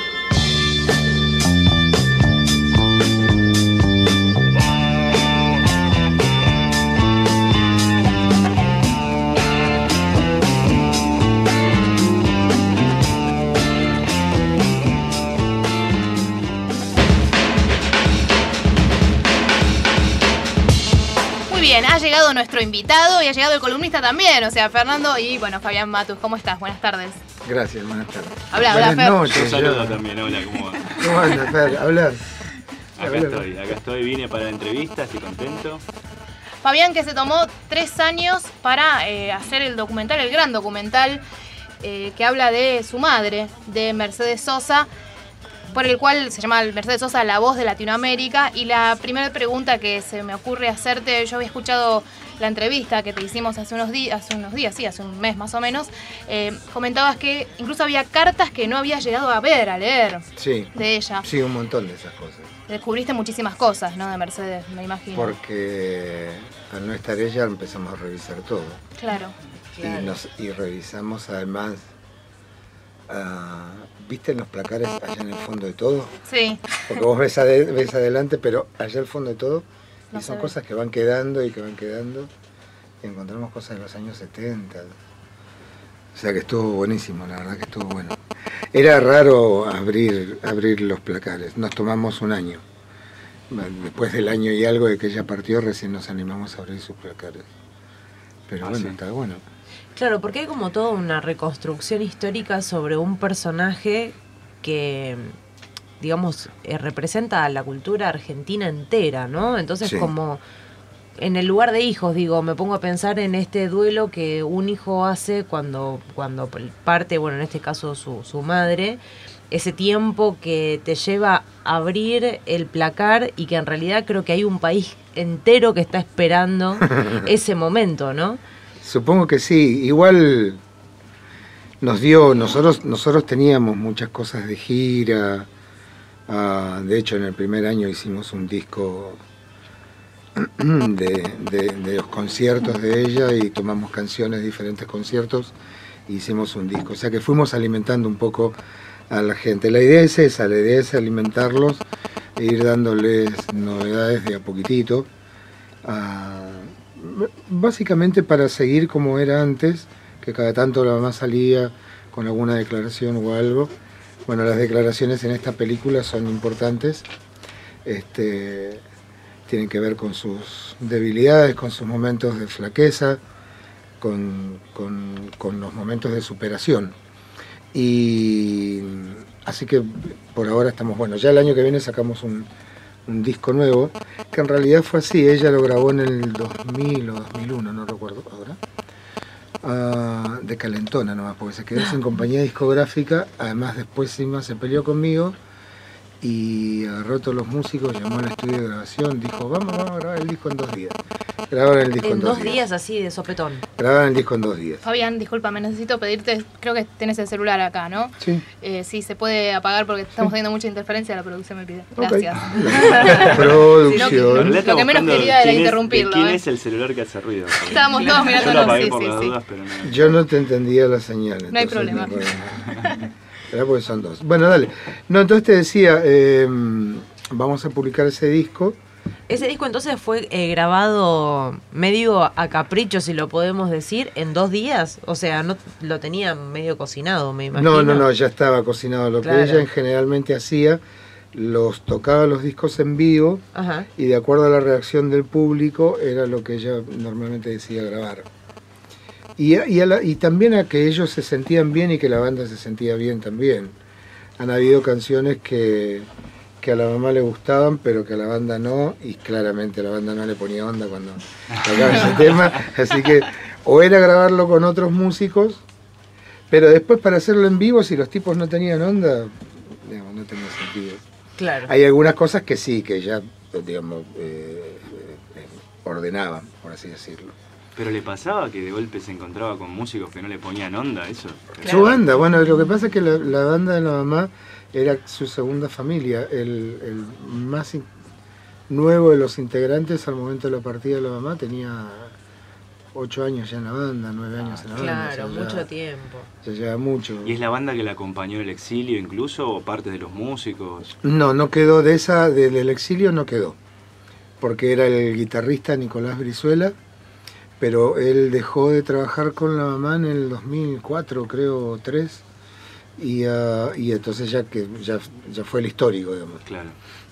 Ha llegado nuestro invitado y ha llegado el columnista también, o sea, Fernando y, bueno, Fabián Matus. ¿Cómo estás? Buenas tardes. Gracias, buenas tardes. Habla, Fer. Noches, un saludo también, hola, ¿cómo va? ¿Cómo andas, Fer? Hablar. Acá estoy, vine para la entrevista, estoy contento. Fabián, que se tomó 3 años para hacer el documental, el gran documental, que habla de su madre, de Mercedes Sosa, por el cual se llama Mercedes Sosa, la voz de Latinoamérica. Y la primera pregunta que se me ocurre hacerte, yo había escuchado la entrevista que te hicimos hace unos días, sí, hace un mes más o menos, comentabas que incluso había cartas que no habías llegado a ver, a leer, sí, de ella. Sí, un montón de esas cosas. Descubriste muchísimas cosas, ¿no?, de Mercedes, me imagino. Porque al no estar ella empezamos a revisar todo. Claro. Y revisamos además... ¿viste en los placares allá en el fondo de todo? Sí. Porque vos ves adelante, pero allá al fondo de todo, No y son se ve. cosas que van quedando y que van quedando, y encontramos cosas de los años 70. O sea que estuvo buenísimo, la verdad que estuvo bueno. Era raro abrir los placares, nos tomamos un año. Después del año y algo de que ella partió, recién nos animamos a abrir sus placares. Pero bueno, sí. está bueno. Claro, porque hay como toda una reconstrucción histórica sobre un personaje que, digamos, representa a la cultura argentina entera, ¿no? Entonces, Sí. como en el lugar de hijos, digo, me pongo a pensar en este duelo que un hijo hace cuando parte, bueno, en este caso su madre, ese tiempo que te lleva a abrir el placar y que en realidad creo que hay un país entero que está esperando ese momento, ¿no? Supongo que sí. Igual nos dio, nosotros teníamos muchas cosas de gira. De hecho, en el primer año hicimos un disco de los conciertos de ella y tomamos canciones de diferentes conciertos e hicimos un disco. O sea que fuimos alimentando un poco a la gente. La idea es esa, la idea es alimentarlos e ir dándoles novedades de a poquitito. Básicamente para seguir como era antes, que cada tanto la mamá salía con alguna declaración o algo. Bueno, las declaraciones en esta película son importantes, tienen que ver con sus debilidades, con sus momentos de flaqueza, con los momentos de superación. Y así que por ahora estamos, bueno, ya el año que viene sacamos un disco nuevo, que en realidad fue así, ella lo grabó en el 2000 o 2001, no recuerdo ahora. de calentona nomás, porque se quedó sin compañía discográfica. Además después se peleó conmigo y agarró a todos los músicos, llamó al estudio de grabación, dijo vamos a grabar el disco en 2 días. Grabaron el disco en 2 días. Así de sopetón. Grabaron el disco en 2 días. Fabián, discúlpame, necesito pedirte, creo que tenés el celular acá, ¿no? Sí. Sí, se puede apagar porque estamos teniendo mucha interferencia, la producción me pide. Gracias. Producción. Lo que menos quería era interrumpirlo. ¿Quién es el celular que hace ruido? Estábamos todos mirando. Yo lo apagué por las dudas, pero no. Yo no te entendía la señal. No hay problema. Era porque son 2. Bueno, dale. No, entonces te decía, vamos a publicar ese disco. Ese disco entonces fue grabado medio a capricho, si lo podemos decir, en 2 días. O sea, no lo tenía medio cocinado, me imagino. No, ya estaba cocinado. Lo que ella generalmente hacía, tocaba los discos en vivo. Ajá. Y de acuerdo a la reacción del público era lo que ella normalmente decía grabar. Y también a que ellos se sentían bien y que la banda se sentía bien también. Han habido canciones que a la mamá le gustaban, pero que a la banda no, y claramente a la banda no le ponía onda cuando tocaba ese tema. Así que o era grabarlo con otros músicos, pero después para hacerlo en vivo, si los tipos no tenían onda, digamos, no tenía sentido. Claro. Hay algunas cosas que sí, que ya, digamos, ordenaban, por así decirlo. ¿Pero le pasaba que de golpe se encontraba con músicos que no le ponían onda, eso? Su banda, bueno, lo que pasa es que la banda de la mamá era su segunda familia. El más nuevo de los integrantes al momento de la partida de la mamá tenía 8 años ya en la banda, 9 años en la banda. Claro, mucho tiempo. Ya lleva mucho. ¿Y es la banda que la acompañó en el exilio incluso, o parte de los músicos? No quedó del exilio no quedó. Porque era el guitarrista Nicolás Brizuela, pero él dejó de trabajar con la mamá en el 2004, creo, 3, y entonces ya fue el histórico, digamos. Claro.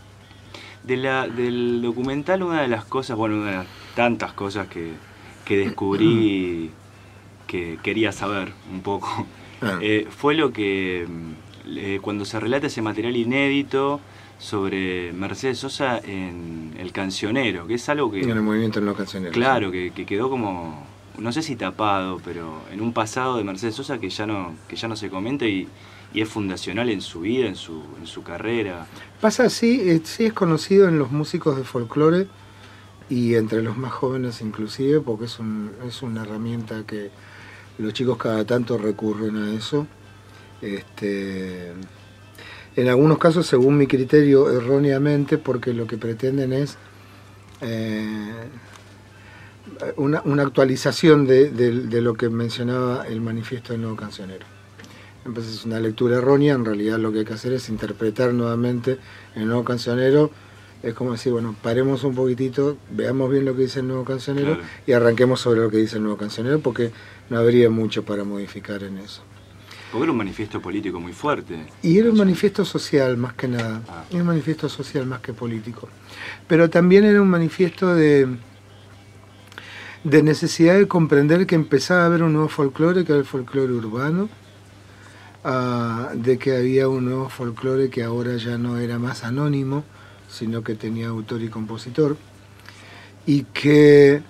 Del documental, una de las cosas, bueno, una de las tantas cosas que descubrí que quería saber un poco, fue lo que, cuando se relata ese material inédito sobre Mercedes Sosa en El Cancionero, que es algo que... En el movimiento del no cancionero. Claro, que quedó como, no sé si tapado, pero en un pasado de Mercedes Sosa que ya no se comenta y es fundacional en su vida, en su carrera. Pasa así, sí es conocido en los músicos de folclore y entre los más jóvenes inclusive, porque es una herramienta que los chicos cada tanto recurren a eso. En algunos casos, según mi criterio, erróneamente, porque lo que pretenden es una actualización de lo que mencionaba el manifiesto del nuevo cancionero. Entonces es una lectura errónea. En realidad lo que hay que hacer es interpretar nuevamente el nuevo cancionero. Es como decir, bueno, paremos un poquitito, veamos bien lo que dice el nuevo cancionero, claro, y arranquemos sobre lo que dice el nuevo cancionero, porque no habría mucho para modificar en eso. Porque era un manifiesto político muy fuerte. Y era un manifiesto social más que nada. Era un manifiesto social más que político. Pero también era un manifiesto de necesidad de comprender que empezaba a haber un nuevo folclore, que era el folclore urbano, de que había un nuevo folclore que ahora ya no era más anónimo, sino que tenía autor y compositor, y que...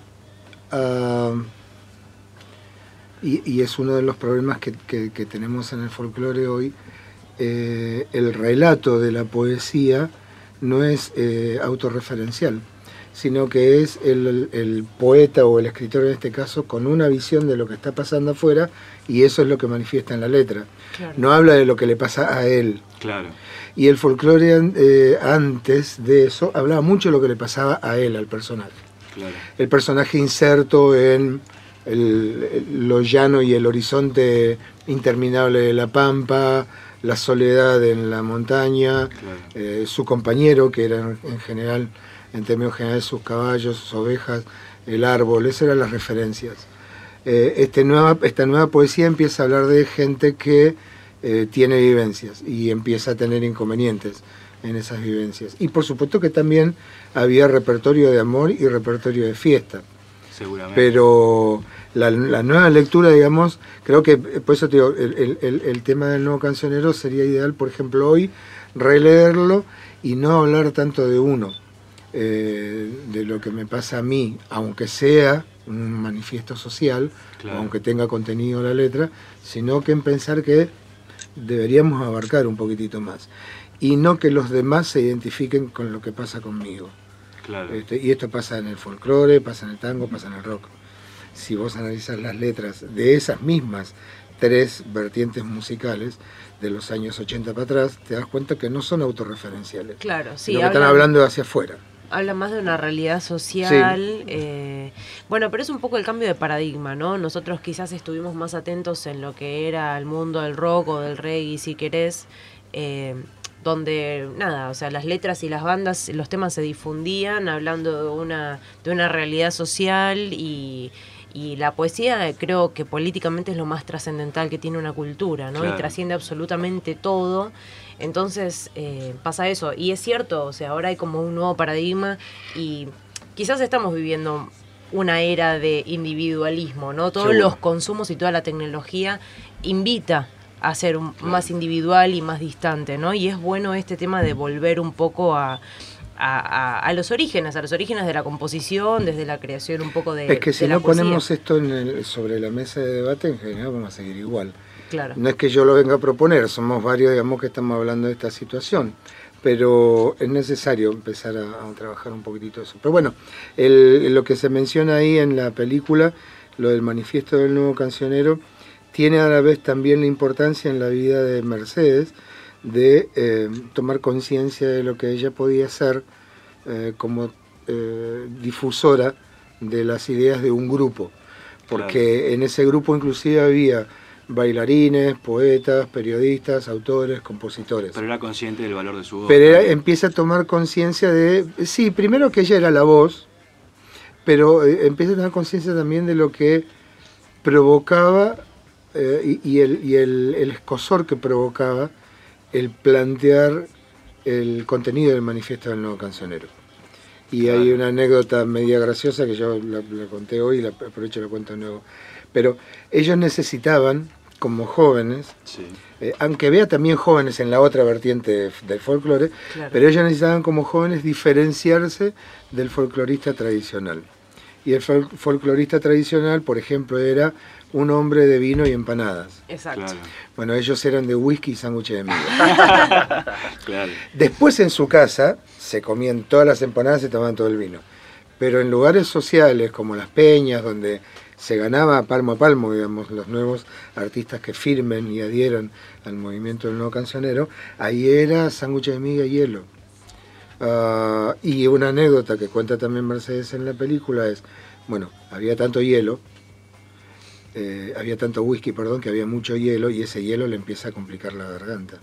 Y es uno de los problemas que tenemos en el folclore hoy. El relato de la poesía no es autorreferencial, sino que es el poeta o el escritor en este caso con una visión de lo que está pasando afuera, y eso es lo que manifiesta en la letra. Claro. No habla de lo que le pasa a él. Claro. Y el folclore antes de eso hablaba mucho de lo que le pasaba a él, al personaje. Claro. El personaje inserto en lo llano y el horizonte interminable de la pampa, la soledad en la montaña, claro, su compañero, que eran en general, en términos generales, sus caballos, sus ovejas, el árbol, esas eran las referencias. Esta nueva poesía empieza a hablar de gente que tiene vivencias y empieza a tener inconvenientes en esas vivencias. Y por supuesto que también había repertorio de amor y repertorio de fiesta. Seguramente. Pero la nueva lectura, digamos, creo que, por eso te digo, el tema del nuevo cancionero sería ideal, por ejemplo, hoy, releerlo y no hablar tanto de uno. de lo que me pasa a mí, aunque sea un manifiesto social, Claro. aunque tenga contenido la letra, sino que en pensar que deberíamos abarcar un poquitito más. Y no que los demás se identifiquen con lo que pasa conmigo. Claro. Y esto pasa en el folclore, pasa en el tango, pasa en el rock. Si vos analizas las letras de esas mismas 3 vertientes musicales de los años 80 para atrás, te das cuenta que no son autorreferenciales. Claro, sí. Sino que están hablando hacia afuera. Habla más de una realidad social. Bueno, pero es un poco el cambio de paradigma, ¿no? Nosotros quizás estuvimos más atentos en lo que era el mundo del rock o del reggae, si querés, donde, nada, o sea, las letras y las bandas, los temas se difundían hablando de una realidad social y la poesía creo que políticamente es lo más trascendental que tiene una cultura, ¿no? Claro. Y trasciende absolutamente todo. Entonces pasa eso, y es cierto, o sea, ahora hay como un nuevo paradigma y quizás estamos viviendo una era de individualismo, ¿no? Todos Seguro. los consumos y toda la tecnología invita a ser más individual y más distante, ¿no? Y es bueno este tema de volver un poco a los orígenes de la composición, desde la creación un poco de Es que si de la no poesía. ponemos esto sobre la mesa de debate, en general vamos a seguir igual. Claro. No es que yo lo venga a proponer, somos varios, digamos, que estamos hablando de esta situación, pero es necesario empezar a trabajar un poquitito eso. Pero bueno, lo que se menciona ahí en la película, lo del manifiesto del nuevo cancionero, tiene a la vez también la importancia en la vida de Mercedes de tomar conciencia de lo que ella podía hacer como difusora de las ideas de un grupo, porque en ese grupo inclusive había bailarines, poetas, periodistas, autores, compositores. Pero era consciente del valor de su voz. Pero empieza a tomar conciencia de, sí, primero que ella era la voz, pero empieza a tomar conciencia también de lo que provocaba y el escozor que provocaba el plantear el contenido del manifiesto del nuevo cancionero. Y hay una anécdota media graciosa que yo la conté hoy y la aprovecho y la cuento de nuevo. Pero ellos necesitaban, como jóvenes, aunque había también jóvenes en la otra vertiente del folclore, Claro. pero ellos necesitaban como jóvenes diferenciarse del folclorista tradicional. Y el folclorista tradicional, por ejemplo, era un hombre de vino y empanadas. Exacto. Bueno, ellos eran de whisky y sándwiches de miga. Claro. Después en su casa se comían todas las empanadas y se tomaban todo el vino. Pero en lugares sociales como las peñas, donde se ganaba palmo a palmo, digamos, los nuevos artistas que firmen y adhieran al movimiento del nuevo cancionero, ahí era sándwiches de miga y hielo. Y una anécdota que cuenta también Mercedes en la película es, bueno, había tanto hielo, había tanto whisky, perdón, que había mucho hielo y ese hielo le empieza a complicar la garganta.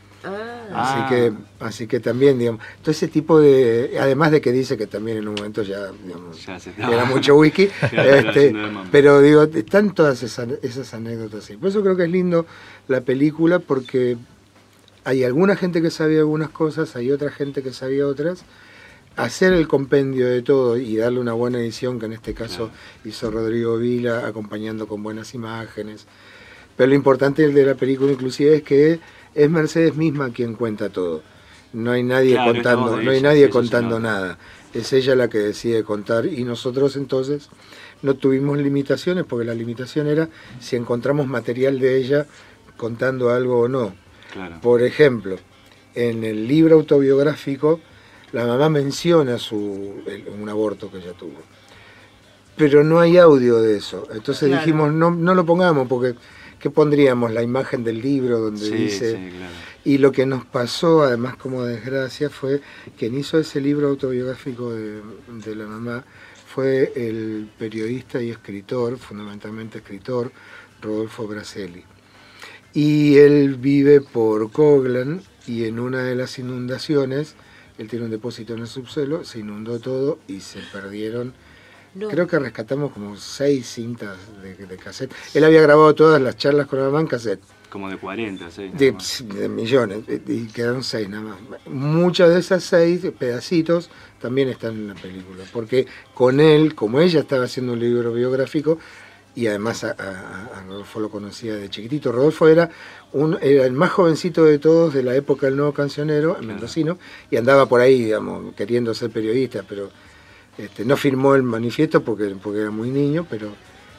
Así que también, digamos, todo ese tipo de, además de que dice que también en un momento ya, digamos, era mucho whisky, pero digo, están todas esas anécdotas ahí. Por eso creo que es lindo la película, porque hay alguna gente que sabía algunas cosas, hay otra gente que sabía otras. Hacer el compendio de todo y darle una buena edición, que en este caso hizo Rodrigo Vila, acompañando con buenas imágenes. Pero lo importante de la película inclusive es que es Mercedes misma quien cuenta todo. No hay nadie contando, no hay nadie contando nada. Es ella la que decide contar, y nosotros entonces no tuvimos limitaciones, porque la limitación era si encontramos material de ella contando algo o no. Claro. Por ejemplo, en el libro autobiográfico la mamá menciona un aborto que ella tuvo, pero no hay audio de eso. Entonces dijimos, no lo pongamos, porque ¿qué pondríamos? La imagen del libro donde dice... claro. Y lo que nos pasó, además como desgracia, fue quien hizo ese libro autobiográfico de la mamá fue el periodista y escritor, fundamentalmente escritor, Rodolfo Braselli. Y él vive por Coglan, y en una de las inundaciones, él tiene un depósito en el subsuelo, se inundó todo y se perdieron. No. Creo que rescatamos como 6 cintas de cassette. Él había grabado todas las charlas con la mamá en cassette. Como de 40, 6. De millones, y quedaron 6 nada más. Muchas de esas 6 pedacitos también están en la película, porque con él, como ella estaba haciendo un libro biográfico, y además a Rodolfo lo conocía de chiquitito. Rodolfo era el más jovencito de todos de la época del Nuevo Cancionero, mendocino, y andaba por ahí, digamos, queriendo ser periodista, pero no firmó el manifiesto porque era muy niño, pero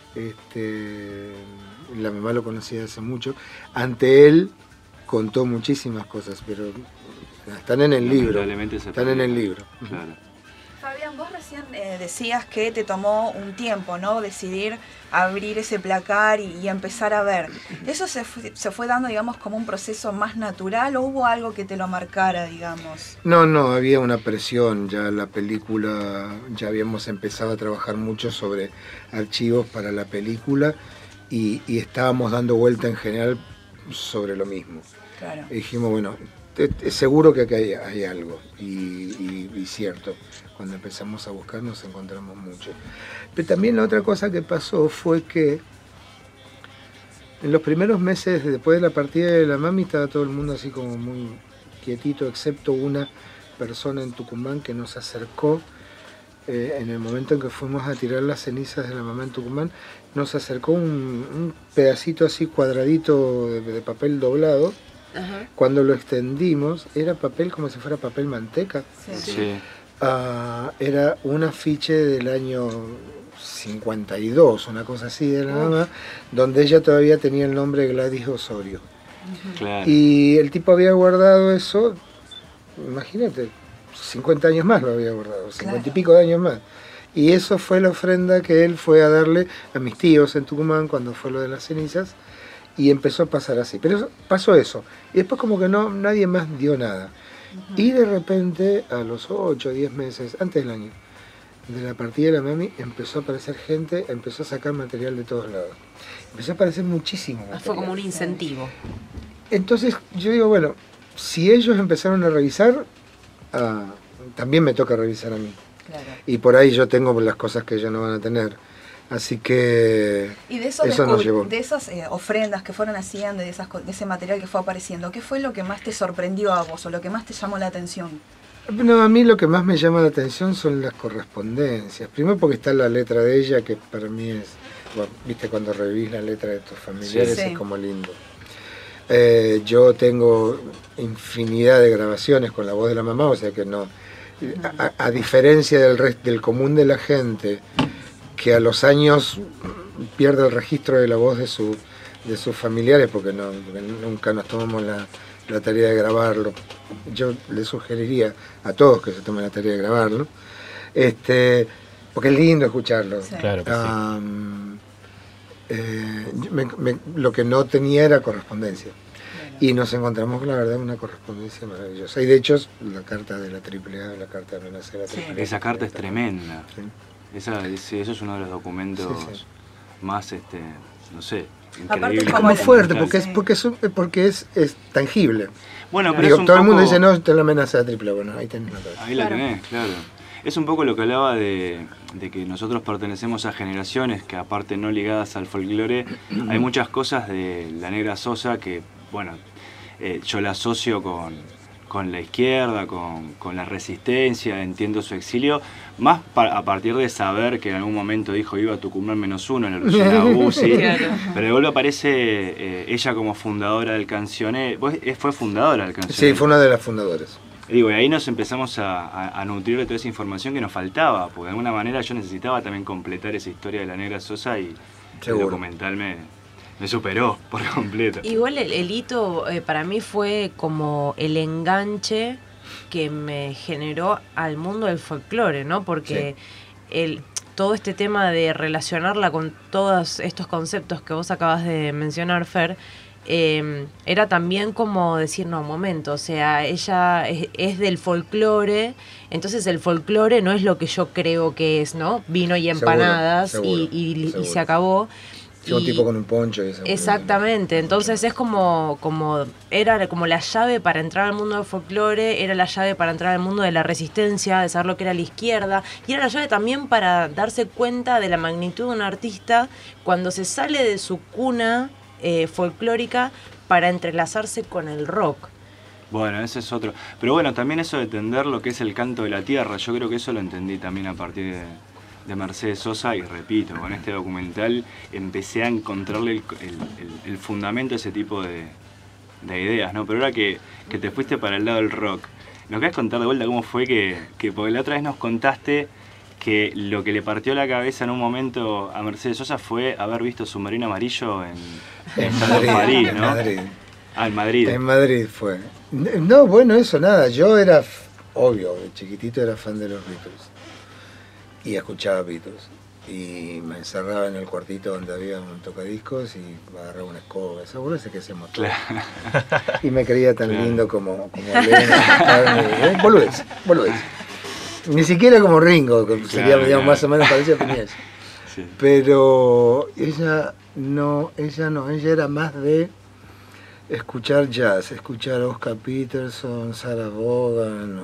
la mamá lo conocía hace mucho. Ante él contó muchísimas cosas, pero están en el libro. Están en el libro. Claro. Fabián, vos recién decías que te tomó un tiempo, ¿no? Decidir abrir ese placar y empezar a ver. ¿Eso se fue dando, digamos, como un proceso más natural o hubo algo que te lo marcara, digamos? No, había una presión. Ya la película, ya habíamos empezado a trabajar mucho sobre archivos para la película y estábamos dando vuelta en general sobre lo mismo. Claro. Y dijimos, bueno, seguro que acá hay algo, y cierto, cuando empezamos a buscar nos encontramos mucho. Pero también la otra cosa que pasó fue que en los primeros meses después de la partida de la mami estaba todo el mundo así como muy quietito, excepto una persona en Tucumán que nos acercó en el momento en que fuimos a tirar las cenizas de la mamá en Tucumán, nos acercó un pedacito así cuadradito de papel doblado. Ajá. Cuando lo extendimos, era papel como si fuera papel manteca. Sí. Era un afiche del año 52, una cosa así de la mamá, donde ella todavía tenía el nombre de Gladys Osorio. Claro. Y el tipo había guardado eso, imagínate, 50 años más lo había guardado, 50 y pico de años más. Y eso fue la ofrenda que él fue a darle a mis tíos en Tucumán cuando fue lo de las cenizas. Y empezó a pasar así. Pero pasó eso. Y después como que nadie más dio nada. Y de repente, a los 8 o 10 meses, antes del año, de la partida de la mami, empezó a aparecer gente, empezó a sacar material de todos lados. Empezó a aparecer muchísimo material. Fue como un incentivo. Entonces yo digo, bueno, si ellos empezaron a revisar, también me toca revisar a mí. Claro. Y por ahí yo tengo las cosas que ellos no van a tener. Así que y eso nos llevó. De esas ofrendas que fueron haciendo, de ese material que fue apareciendo, ¿qué fue lo que más te sorprendió a vos o lo que más te llamó la atención? No, a mí lo que más me llama la atención son las correspondencias. Primero porque está la letra de ella, que para mí es, bueno, viste cuando revivís la letra de tus familiares, sí. Es como lindo. Yo tengo infinidad de grabaciones con la voz de la mamá, o sea que no, a diferencia del común de la gente, que a los años pierde el registro de la voz de sus familiares porque nunca nos tomamos la tarea de grabarlo. Yo le sugeriría a todos que se tomen la tarea de grabarlo, porque es lindo escucharlo. Sí. Claro que sí. Lo que no tenía era correspondencia. Y nos encontramos, la verdad, una correspondencia maravillosa. Y de hecho, la carta de la AAA, la carta de amenaza de la AAA. Esa carta es tremenda. Sí. Eso es uno de los documentos más, no sé, increíbles. Es como fuerte, porque es tangible. Bueno, pero digo, es un todo poco... el mundo dice, no, esta es la amenaza de AAA. Bueno, ahí tenés la carta. Ahí la tenés, claro. Es un poco lo que hablaba de que nosotros pertenecemos a generaciones que aparte no ligadas al folclore, hay muchas cosas de la Negra Sosa que, bueno, yo la asocio con la izquierda, con la resistencia, entiendo su exilio, más a partir de saber que en algún momento dijo iba a Tucumán -1 en la Luciana Guzzi, pero de vuelta aparece ella como fundadora del Cancionero. ¿Fue fundadora del Cancionero? Sí, fue una de las fundadoras. Digo, y ahí nos empezamos a nutrir de toda esa información que nos faltaba, porque de alguna manera yo necesitaba también completar esa historia de la Negra Sosa y el documental me superó por completo. Igual el hito para mí fue como el enganche que me generó al mundo del folclore, ¿no? Porque todo este tema de relacionarla con todos estos conceptos que vos acabas de mencionar, Fer, era también como decir, no, momento, o sea, ella es del folclore, entonces el folclore no es lo que yo creo que es, ¿no? Vino y empanadas seguro. Y se acabó. Un tipo con un poncho y eso. Exactamente, entonces es era como la llave para entrar al mundo del folclore, era la llave para entrar al mundo de la resistencia, de saber lo que era la izquierda, y era la llave también para darse cuenta de la magnitud de un artista cuando se sale de su cuna folclórica para entrelazarse con el rock. Bueno, ese es otro. Pero bueno, también eso de entender lo que es el canto de la tierra, yo creo que eso lo entendí también a partir de Mercedes Sosa y repito, con este documental empecé a encontrarle el fundamento a ese tipo de ideas, ¿no? Pero ahora que te fuiste para el lado del rock, ¿nos querés contar de vuelta cómo fue que porque la otra vez nos contaste que lo que le partió la cabeza en un momento a Mercedes Sosa fue haber visto Submarino Amarillo en París, ¿no? En Madrid. Ah, en Madrid. En Madrid fue. No, bueno, eso nada. Yo era, obvio, de chiquitito era fan de los Beatles. Y escuchaba Beatles. Y me encerraba en el cuartito donde había un tocadiscos y agarraba una escoba. Esa bolsa que hacemos todo. Y me creía tan lindo como Lennon. Boludez. Ni siquiera como Ringo, que sería digamos, más o menos parecido a Piñez. Sí. Pero ella era más de escuchar jazz, escuchar a Oscar Peterson, Sarah Vaughan,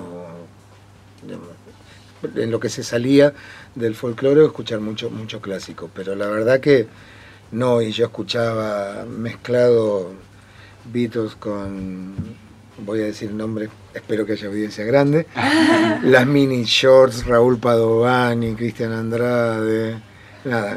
en lo que se salía del folclore, escuchar mucho clásico. Pero la verdad que no, y yo escuchaba mezclado Beatles con, voy a decir nombres, espero que haya audiencia grande, las Mini Shorts, Raúl Padovani, Cristian Andrade, nada.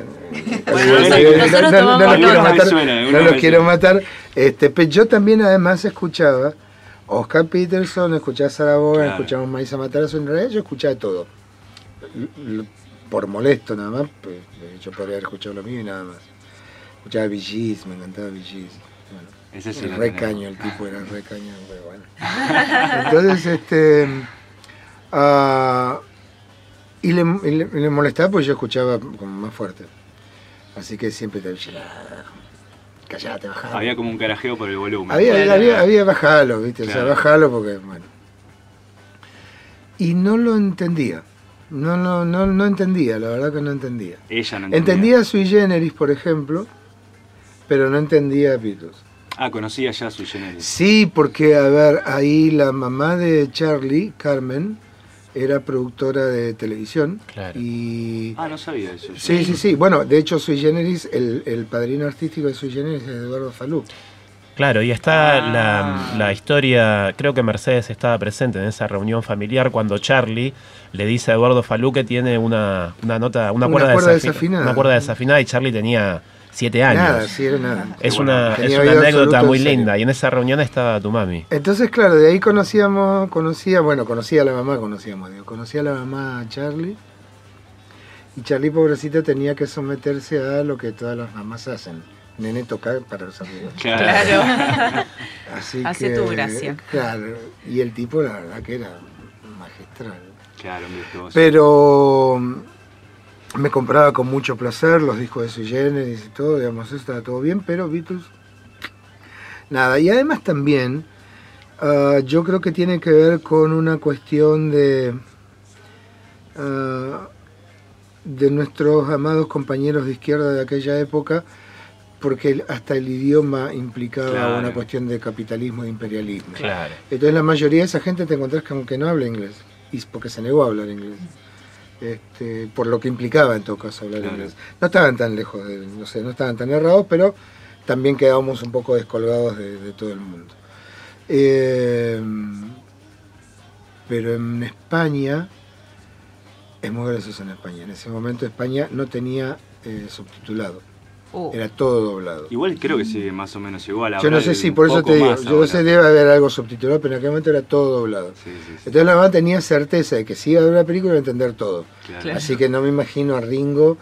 No los quiero matar. Pero yo también además escuchaba Oscar Peterson, escuchaba Sarah Vaughan, escuchaba Marisa Matarazzo, en realidad yo escuchaba todo. Por molesto nada más, pues, yo podría haber escuchado lo mío y nada más. Escuchaba Bee Gees, me encantaba Bee Gees. Bueno, ese sí, el recaño, el tipo era el recaño, pero bueno. Entonces, y le molestaba porque yo escuchaba como más fuerte. Así que siempre te decía, callate, bajalo. Había como un carajeo por el volumen. Había bajalo, ¿viste? Claro. O sea, bajalo porque, bueno. Y no lo entendía. No entendía, la verdad que no entendía. Ella no entendía. Entendía Sui Generis, por ejemplo, pero no entendía Beatles. Ah, conocía ya Sui Generis. Sí, porque, a ver, ahí la mamá de Charlie, Carmen, era productora de televisión. Claro. Y... Ah, no sabía eso. Sí. Bueno, de hecho, Sui Generis, el padrino artístico de Sui Generis es Eduardo Falú. Claro, y está la historia, creo que Mercedes estaba presente en esa reunión familiar cuando Charlie le dice a Eduardo Falú que tiene una cuerda desafinada y Charlie tenía 7 años. Nada, sí, era nada. Es una anécdota muy linda y en esa reunión estaba tu mami. Entonces, claro, de ahí conocía a la mamá, conocía a la mamá a Charlie. Y Charlie, pobrecita, tenía que someterse a lo que todas las mamás hacen. Nene, toca para los amigos. Claro. Así hace tu gracia. Claro, y el tipo la verdad que era magistral. Claro, pero me compraba con mucho placer los discos de Sui Generis y todo, digamos, eso estaba todo bien, pero Beatles, nada. Y además también, yo creo que tiene que ver con una cuestión de nuestros amados compañeros de izquierda de aquella época, porque hasta el idioma implicaba una cuestión de capitalismo e imperialismo. Claro. Entonces la mayoría de esa gente te encontrás que aunque no habla inglés, y porque se negó a hablar inglés, por lo que implicaba en todo caso hablar inglés. No estaban tan lejos, no estaban tan errados, pero también quedábamos un poco descolgados de todo el mundo. Pero en España, es muy gracioso en España, en ese momento España no tenía subtitulado. Era todo doblado. Igual creo que sí, más o menos igual. Yo no sé si, por eso te digo, yo no sé, debe haber algo subtitulado, pero en aquel momento era todo doblado. Sí. Entonces la mamá tenía certeza de que si iba a ver una película iba a entender todo. Claro. Así que no me imagino a Ringo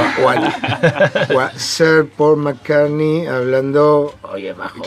o a Sir Paul McCartney hablando, oye, bajo,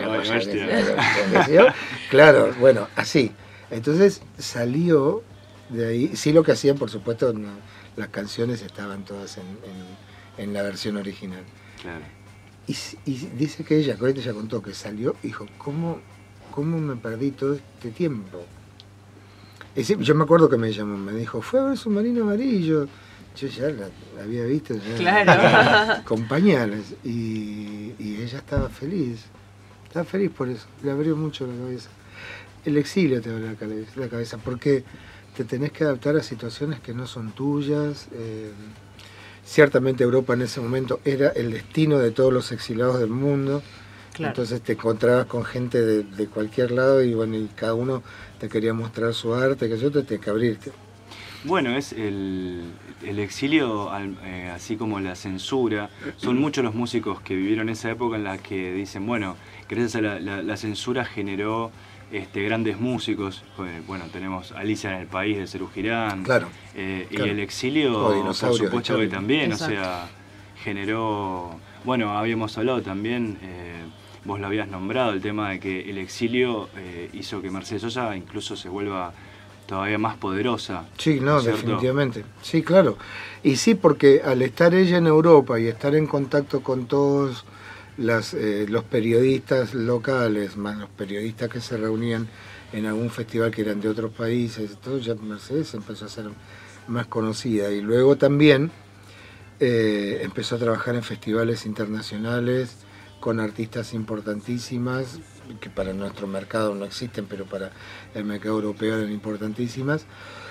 claro, bueno, así. Entonces salió de ahí, sí, lo que hacían, por supuesto, las canciones estaban todas en la versión original. Claro. Y dice que ella contó que salió y dijo, ¿cómo me perdí todo este tiempo? Yo me acuerdo que me llamó, me dijo, fue a ver Submarino Amarillo. Yo ya la había visto con pañales y ella estaba feliz por eso, le abrió mucho la cabeza. El exilio te abre la cabeza porque te tenés que adaptar a situaciones que no son tuyas. Ciertamente Europa en ese momento era el destino de todos los exilados del mundo. Claro. Entonces te encontrabas con gente de cualquier lado y bueno, y cada uno te quería mostrar su arte, que yo te tenés que abrirte. Bueno, es el exilio, así como la censura. Son muchos los músicos que vivieron esa época en la que dicen, bueno, gracias a la censura generó grandes músicos. Bueno, tenemos Alicia en el País de Serú Girán. Claro. Y el exilio, por supuesto que también, o sea, generó... Bueno, habíamos hablado también, vos lo habías nombrado, el tema de que el exilio hizo que Mercedes Sosa incluso se vuelva todavía más poderosa. Sí, no, ¿cierto? definitivamente. Sí, claro. Y sí, porque al estar ella en Europa y estar en contacto con todos los periodistas locales, más los periodistas que se reunían en algún festival que eran de otros países, todo, ya Mercedes empezó a ser más conocida. Y luego también empezó a trabajar en festivales internacionales con artistas importantísimas, que para nuestro mercado no existen, pero para el mercado europeo eran importantísimas.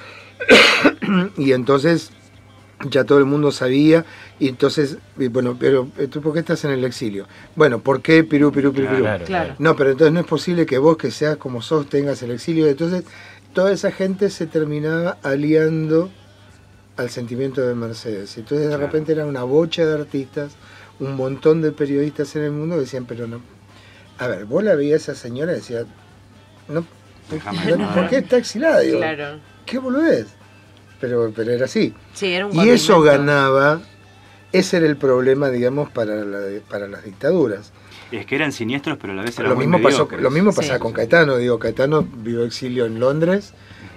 Y entonces ya todo el mundo sabía, y entonces, bueno, pero ¿tú por qué estás en el exilio? Bueno, ¿por qué Pirú? Claro. No, pero entonces no es posible que vos, que seas como sos, tengas el exilio. Entonces toda esa gente se terminaba aliando al sentimiento de Mercedes. Entonces de repente era una bocha de artistas, un montón de periodistas en el mundo que decían, pero no. A ver, vos la veías a esa señora y decías, no, ¿por qué está exilada? Digo, Claro. ¿qué boludez? Pero era así. Sí, era un Y eso condimento. ganaba, ese era el problema, digamos, para las dictaduras. Es que eran siniestros, pero a la vez eran Lo muy mismo mediocres. pasaba con Caetano. Digo, Caetano vivió exilio en Londres.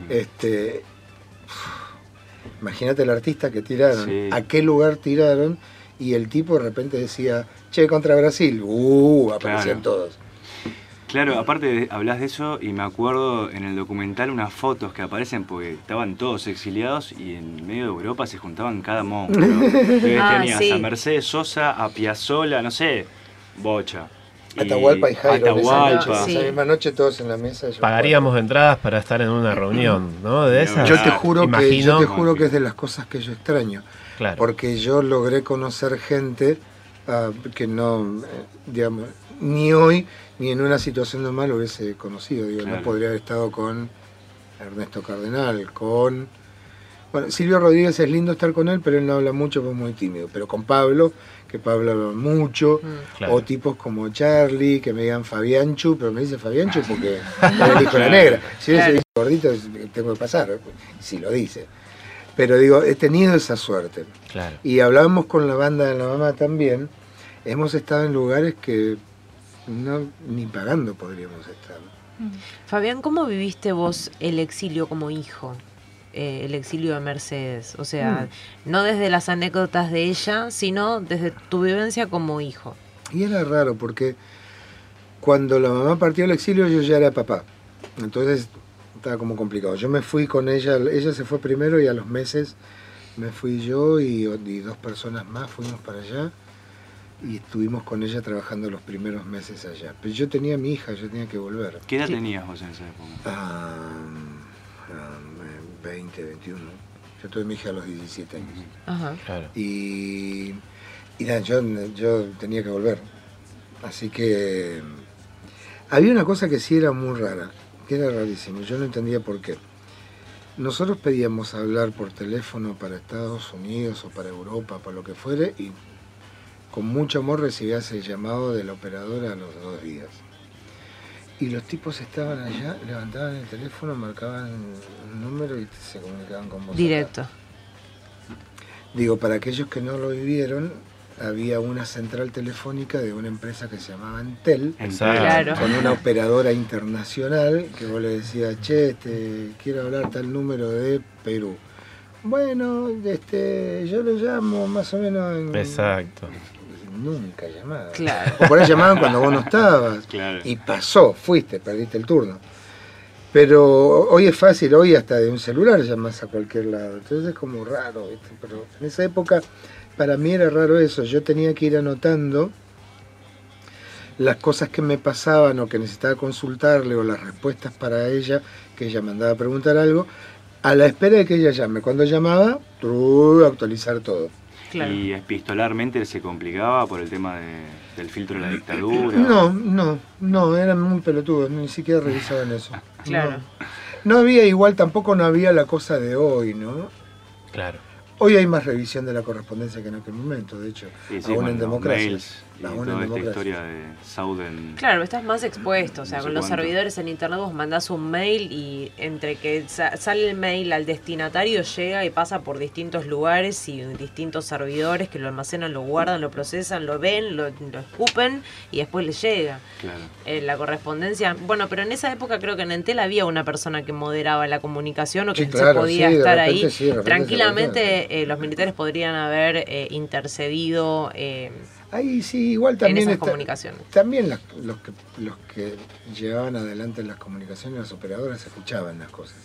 Imagínate el artista que tiraron, Sí. a qué lugar tiraron, y el tipo de repente decía, che, contra Brasil, aparecían todos. Claro, aparte hablas de eso y me acuerdo en el documental unas fotos que aparecen porque estaban todos exiliados y en medio de Europa se juntaban cada monstruo. Entonces tenías sí. a Mercedes Sosa, a Piazzolla, no sé, bocha. Atahualpa y Jairo. Atahualpa. Esa misma noche todos en la mesa. Pagaríamos entradas para estar en una reunión, ¿no? De esas. Yo te juro Imagino. que es de las cosas que yo extraño. Claro. Porque yo logré conocer gente que no, digamos, ni hoy ni en una situación normal lo hubiese conocido. Digo, Claro. no podría haber estado con Ernesto Cardenal, con... Bueno, Silvio Rodríguez es lindo estar con él, pero él no habla mucho, pues es muy tímido. Pero con Pablo, que Pablo habla mucho, Claro. o tipos como Charlie, que me digan Fabianchu, pero me dice Fabianchu porque era el hijo de la negra. Si hubiese dicho gordito, tengo que pasar, si lo dice. Pero digo, he tenido esa suerte. Claro. Y hablábamos con la banda de la mamá también, hemos estado en lugares que no ni pagando podríamos estar. Fabián, ¿cómo viviste vos el exilio como hijo? El exilio de Mercedes. O sea, no desde las anécdotas de ella, sino desde tu vivencia como hijo. Y era raro porque cuando la mamá partió al exilio yo ya era papá. Entonces estaba como complicado. Yo me fui con ella se fue primero y a los meses me fui yo y 2 personas más, fuimos para allá y estuvimos con ella trabajando los primeros meses allá. Pero yo tenía a mi hija, yo tenía que volver. ¿Qué edad tenías vos en esa época? 20, 21. Yo tuve mi hija a los 17 años. Ajá. Claro. Y nada, yo tenía que volver. Así que había una cosa que sí era muy rara, que era rarísimo. Yo no entendía por qué. Nosotros pedíamos hablar por teléfono para Estados Unidos o para Europa, para lo que fuere, y con mucho amor recibías el llamado de la operadora a los 2 días. Y los tipos estaban allá, levantaban el teléfono, marcaban un número y se comunicaban con vos. Directo. Acá. Digo, para aquellos que no lo vivieron, había una central telefónica de una empresa que se llamaba Entel, Claro. con una operadora internacional, que vos le decías, che, quiero hablar tal número de Perú. Bueno, yo lo llamo más o menos en... Exacto. Nunca llamaba. Claro. O por ahí llamaban cuando vos no estabas. Claro. Y pasó, fuiste, perdiste el turno. Pero hoy es fácil, hoy hasta de un celular llamas a cualquier lado. Entonces es como raro, ¿viste? Pero en esa época para mí era raro eso. Yo tenía que ir anotando las cosas que me pasaban o que necesitaba consultarle o las respuestas para ella, que ella mandaba a preguntar algo, a la espera de que ella llame. Cuando llamaba, actualizar todo. Claro. ¿Y epistolarmente se complicaba por el tema del filtro de la dictadura? No, eran muy pelotudos, ni siquiera revisaban eso. Claro. No había igual, tampoco no había la cosa de hoy, ¿no? Claro. Hoy hay más revisión de la correspondencia que en aquel momento, de hecho, aún en democracias. Y toda esta historia de Sauden. Claro, estás más expuesto, o sea, con los servidores en internet vos mandás un mail y entre que sale el mail al destinatario llega y pasa por distintos lugares y distintos servidores que lo almacenan, lo guardan, lo procesan, lo ven, lo escupen y después le llega. Claro. La correspondencia, bueno, pero en esa época creo que en Entel había una persona que moderaba la comunicación o que se podía estar ahí. Tranquilamente los militares podrían haber intercedido. Ahí sí, igual también en esas comunicaciones. También los que llevaban adelante las comunicaciones, las operadoras, escuchaban las cosas.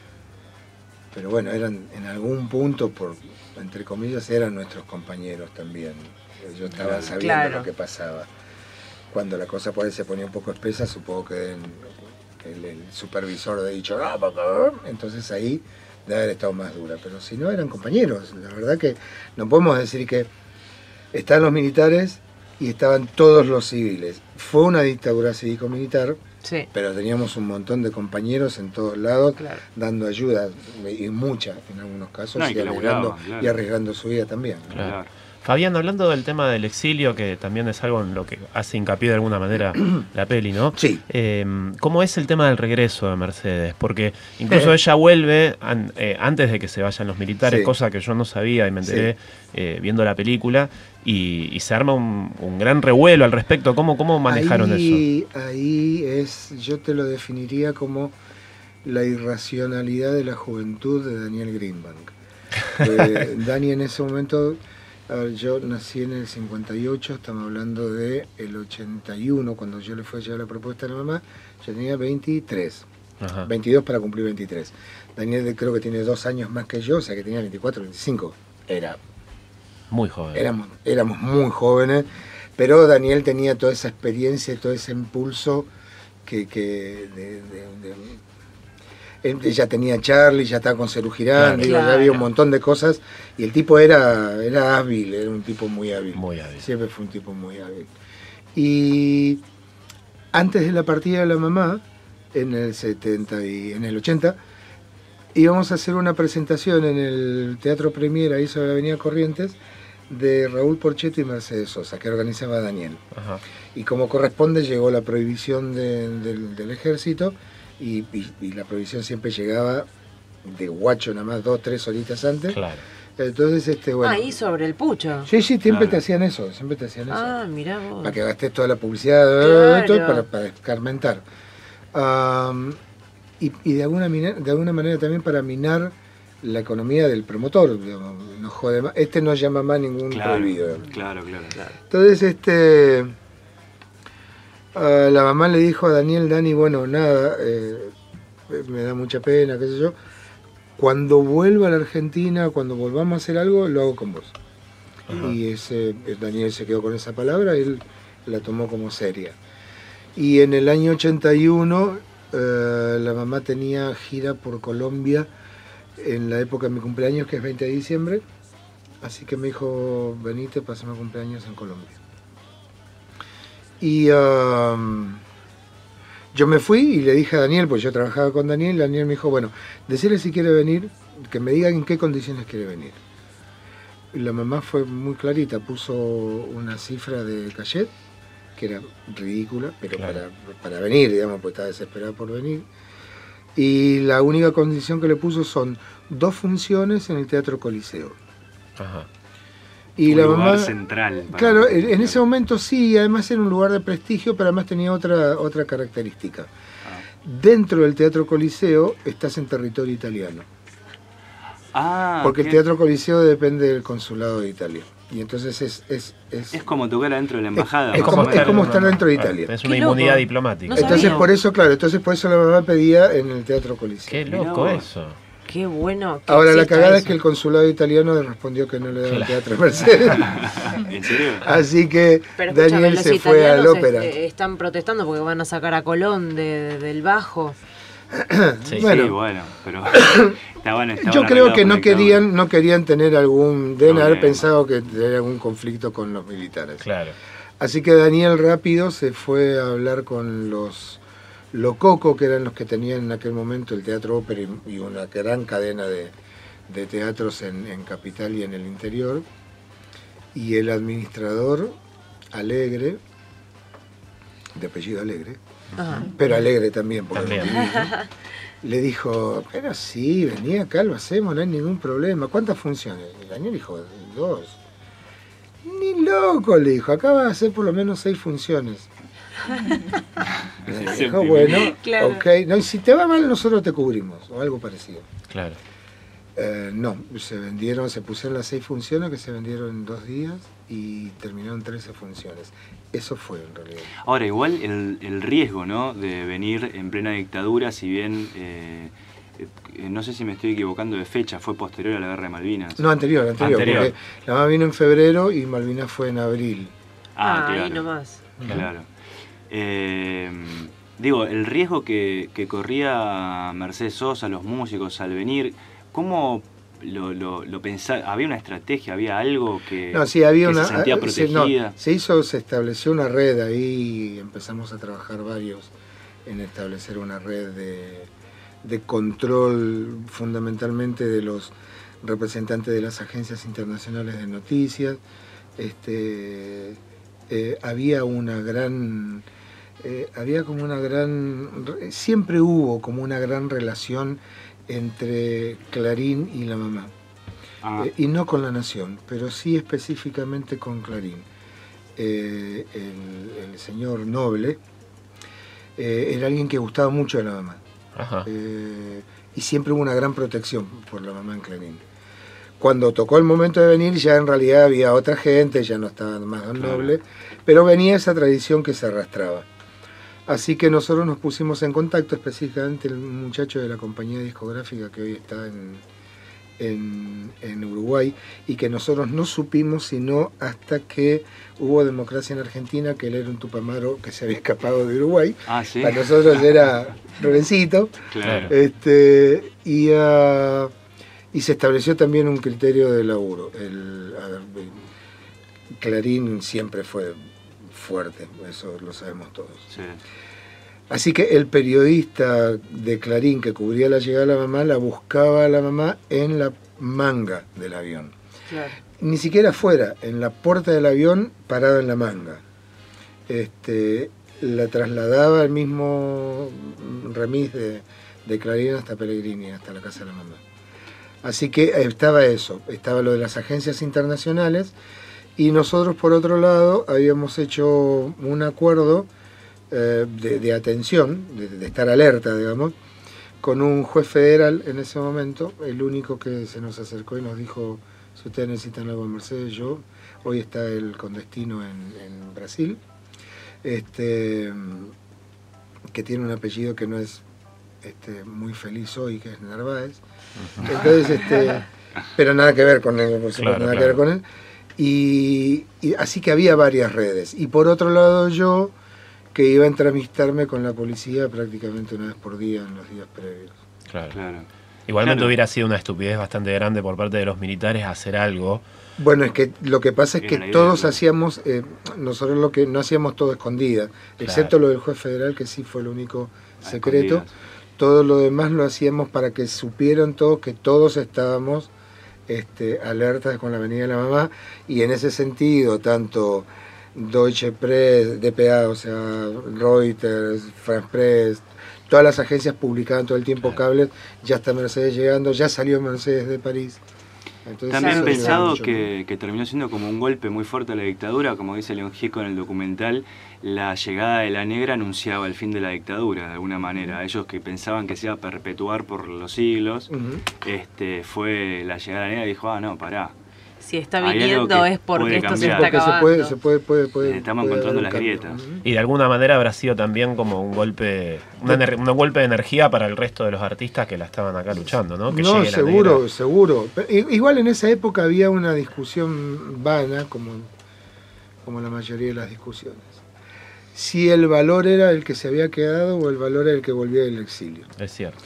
Pero bueno, eran en algún punto, entre comillas, eran nuestros compañeros también. Yo estaba sabiendo lo que pasaba. Cuando la cosa por ahí se ponía un poco espesa, supongo que el supervisor de dicho, entonces ahí debe haber estado más dura. Pero si no, eran compañeros. La verdad que no podemos decir que estaban los militares y estaban todos los civiles. Fue una dictadura cívico-militar, sí, pero teníamos un montón de compañeros en todos lados, claro, dando ayuda, y mucha en algunos casos, y arriesgando su vida también. Claro. Fabián, hablando del tema del exilio, que también es algo en lo que hace hincapié de alguna manera la peli, ¿no? Sí. ¿Cómo es el tema del regreso de Mercedes? Porque incluso ella vuelve antes de que se vayan los militares, sí, cosa que yo no sabía y me enteré viendo la película, y se arma un gran revuelo al respecto. ¿Cómo manejaron eso? Ahí yo te lo definiría como la irracionalidad de la juventud de Daniel Greenbank. Dani en ese momento... A ver, yo nací en el 58, estamos hablando del 81, cuando yo le fui a llevar la propuesta a la mamá, yo tenía 23, ajá, 22 para cumplir 23. Daniel creo que tiene 2 años más que yo, o sea que tenía 24, 25. Era muy joven. Éramos muy jóvenes, pero Daniel tenía toda esa experiencia y todo ese impulso ya tenía Charlie, ya estaba con Cerú Girán, claro, ya había un montón de cosas, y el tipo era hábil, era un tipo muy hábil. Muy hábil. Siempre fue un tipo muy hábil. Y antes de la partida de la mamá, en el 70 y en el 80, íbamos a hacer una presentación en el Teatro Premier, ahí sobre la Avenida Corrientes, de Raúl Porcheto y Mercedes Sosa, que organizaba Daniel. Ajá. Y como corresponde, llegó la prohibición del ejército, y la prohibición siempre llegaba de guacho nada más 2-3 horitas antes. Claro. Entonces, bueno. Ahí sobre el pucho. Sí, siempre te hacían eso, Ah, mirá vos. Para que gastes toda la publicidad, claro, para escarmentar. Y de alguna manera también para minar la economía del promotor, digamos, no jode más. No llama más ningún prohibido. Claro. Entonces, la mamá le dijo a Dani, bueno, nada, me da mucha pena, qué sé yo. Cuando vuelva a la Argentina, cuando volvamos a hacer algo, lo hago con vos. Ajá. Y Daniel se quedó con esa palabra, él la tomó como seria. Y en el año 81, la mamá tenía gira por Colombia en la época de mi cumpleaños, que es 20 de diciembre. Así que me dijo, venite, pasame cumpleaños en Colombia. Y yo me fui y le dije a Daniel, pues yo trabajaba con Daniel, Daniel me dijo, bueno, decirle si quiere venir, que me diga en qué condiciones quiere venir. Y la mamá fue muy clarita, puso una cifra de cachet, que era ridícula, pero claro, para venir, digamos, pues estaba desesperada por venir. Y la única condición que le puso son 2 funciones en el Teatro Coliseo. Ajá. Y un la lugar mamá, central. Claro, en ese momento sí, además era un lugar de prestigio, pero además tenía otra característica. Dentro del Teatro Coliseo estás en territorio italiano. Porque el Teatro Coliseo depende del Consulado de Italia. Y entonces es como tocar dentro de la embajada. Es como estar dentro de Italia. Es una inmunidad diplomática. No entonces por eso la mamá pedía en el Teatro Coliseo. Qué loco eso. Qué bueno. Ahora la cagada es que el consulado italiano le respondió que no le daba el Teatro Mercedes. ¿En serio? Así que Daniel se fue al ópera. Están protestando porque van a sacar a Colón del Bajo. Bueno, pero estaban yo creo que no querían tener deben haber pensado que tener algún conflicto con los militares. Claro. Así que Daniel rápido se fue a hablar con los Lococo, que eran los que tenían en aquel momento el Teatro Ópera y una gran cadena de teatros en Capital y en el interior, y el administrador Alegre, de apellido Alegre, pero Alegre también, porque le dijo, pero sí, vení acá, lo hacemos, no hay ningún problema. ¿Cuántas funciones? Y Daniel dijo, 2. Ni loco, le dijo, acá vas a hacer por lo menos 6 funciones. Le dijo, bueno, claro. Ok, no, y si te va mal nosotros te cubrimos, o algo parecido. Claro. No, se pusieron las 6 funciones que se vendieron en 2 días y terminaron 13 funciones. Eso fue en realidad. Ahora, igual el riesgo, ¿no?, de venir en plena dictadura, si bien, no sé si me estoy equivocando de fecha, fue posterior a la Guerra de Malvinas. No, anterior. Porque la mamá vino en febrero y Malvinas fue en abril. Claro. Ahí nomás. Claro. Digo, el riesgo que corría Mercedes Sosa, los músicos al venir, ¿cómo lo pensaba? ¿Había una estrategia? ¿Había algo que, no, sí, había se sentía protegida? Se estableció una red ahí, empezamos a trabajar varios en establecer una red de control fundamentalmente de los representantes de las agencias internacionales de noticias. Siempre hubo como una gran relación entre Clarín y la mamá. Y no con La Nación, pero sí específicamente con Clarín. El señor Noble era alguien que gustaba mucho de la mamá. Y siempre hubo una gran protección por la mamá en Clarín. Cuando tocó el momento de venir, ya en realidad había otra gente, ya no estaba más Don Noble, pero venía esa tradición que se arrastraba. Así que nosotros nos pusimos en contacto, específicamente el muchacho de la compañía discográfica que hoy está en Uruguay, y que nosotros no supimos sino hasta que hubo democracia en Argentina, que él era un tupamaro que se había escapado de Uruguay. ¿Sí? Para nosotros era Robencito. Claro. Y se estableció también un criterio de laburo. Clarín siempre fue fuerte, eso lo sabemos todos. Sí. Así que el periodista de Clarín que cubría la llegada de la mamá, la buscaba a la mamá en la manga del avión. Claro. Ni siquiera afuera, en la puerta del avión, parado en la manga. La trasladaba el mismo remis de Clarín hasta Pellegrini, hasta la casa de la mamá. Así que estaba eso, estaba lo de las agencias internacionales, y nosotros por otro lado habíamos hecho un acuerdo de atención, de estar alerta, digamos, con un juez federal en ese momento, el único que se nos acercó y nos dijo, si ustedes necesitan algo en Mercedes, hoy está el condestino en Brasil, que tiene un apellido que no es muy feliz hoy, que es Narváez. Entonces, pero nada que ver con él, nada que ver con él. Y así que había varias redes. Y por otro lado yo, que iba a entrevistarme con la policía prácticamente una vez por día en los días previos. Claro. Igualmente hubiera sido una estupidez bastante grande por parte de los militares hacer algo. Bueno, es que lo que pasa es que todos hacíamos, nosotros lo que no hacíamos todo escondida, excepto lo del juez federal, que sí fue lo único secreto. Todo lo demás lo hacíamos para que supieran todos que todos estábamos alertas con la venida de la mamá, y en ese sentido tanto Deutsche Press, DPA, o sea, Reuters, France Press, todas las agencias publicaban todo el tiempo cables, ya está Mercedes llegando, ya salió Mercedes de París. Entonces, también pensado que terminó siendo como un golpe muy fuerte a la dictadura, como dice León Gieco en el documental, la llegada de la negra anunciaba el fin de la dictadura de alguna manera. Ellos que pensaban que se iba a perpetuar por los siglos, fue la llegada de la negra y dijo, no, pará. Si está viniendo es porque esto se está acabando. Estamos encontrando las grietas. Y de alguna manera habrá sido también como un golpe, un golpe de energía para el resto de los artistas que la estaban acá luchando, ¿no? Que no, seguro. Pero igual en esa época había una discusión vana, como la mayoría de las discusiones. Si el valor era el que se había quedado o el valor era el que volvía del exilio. Es cierto.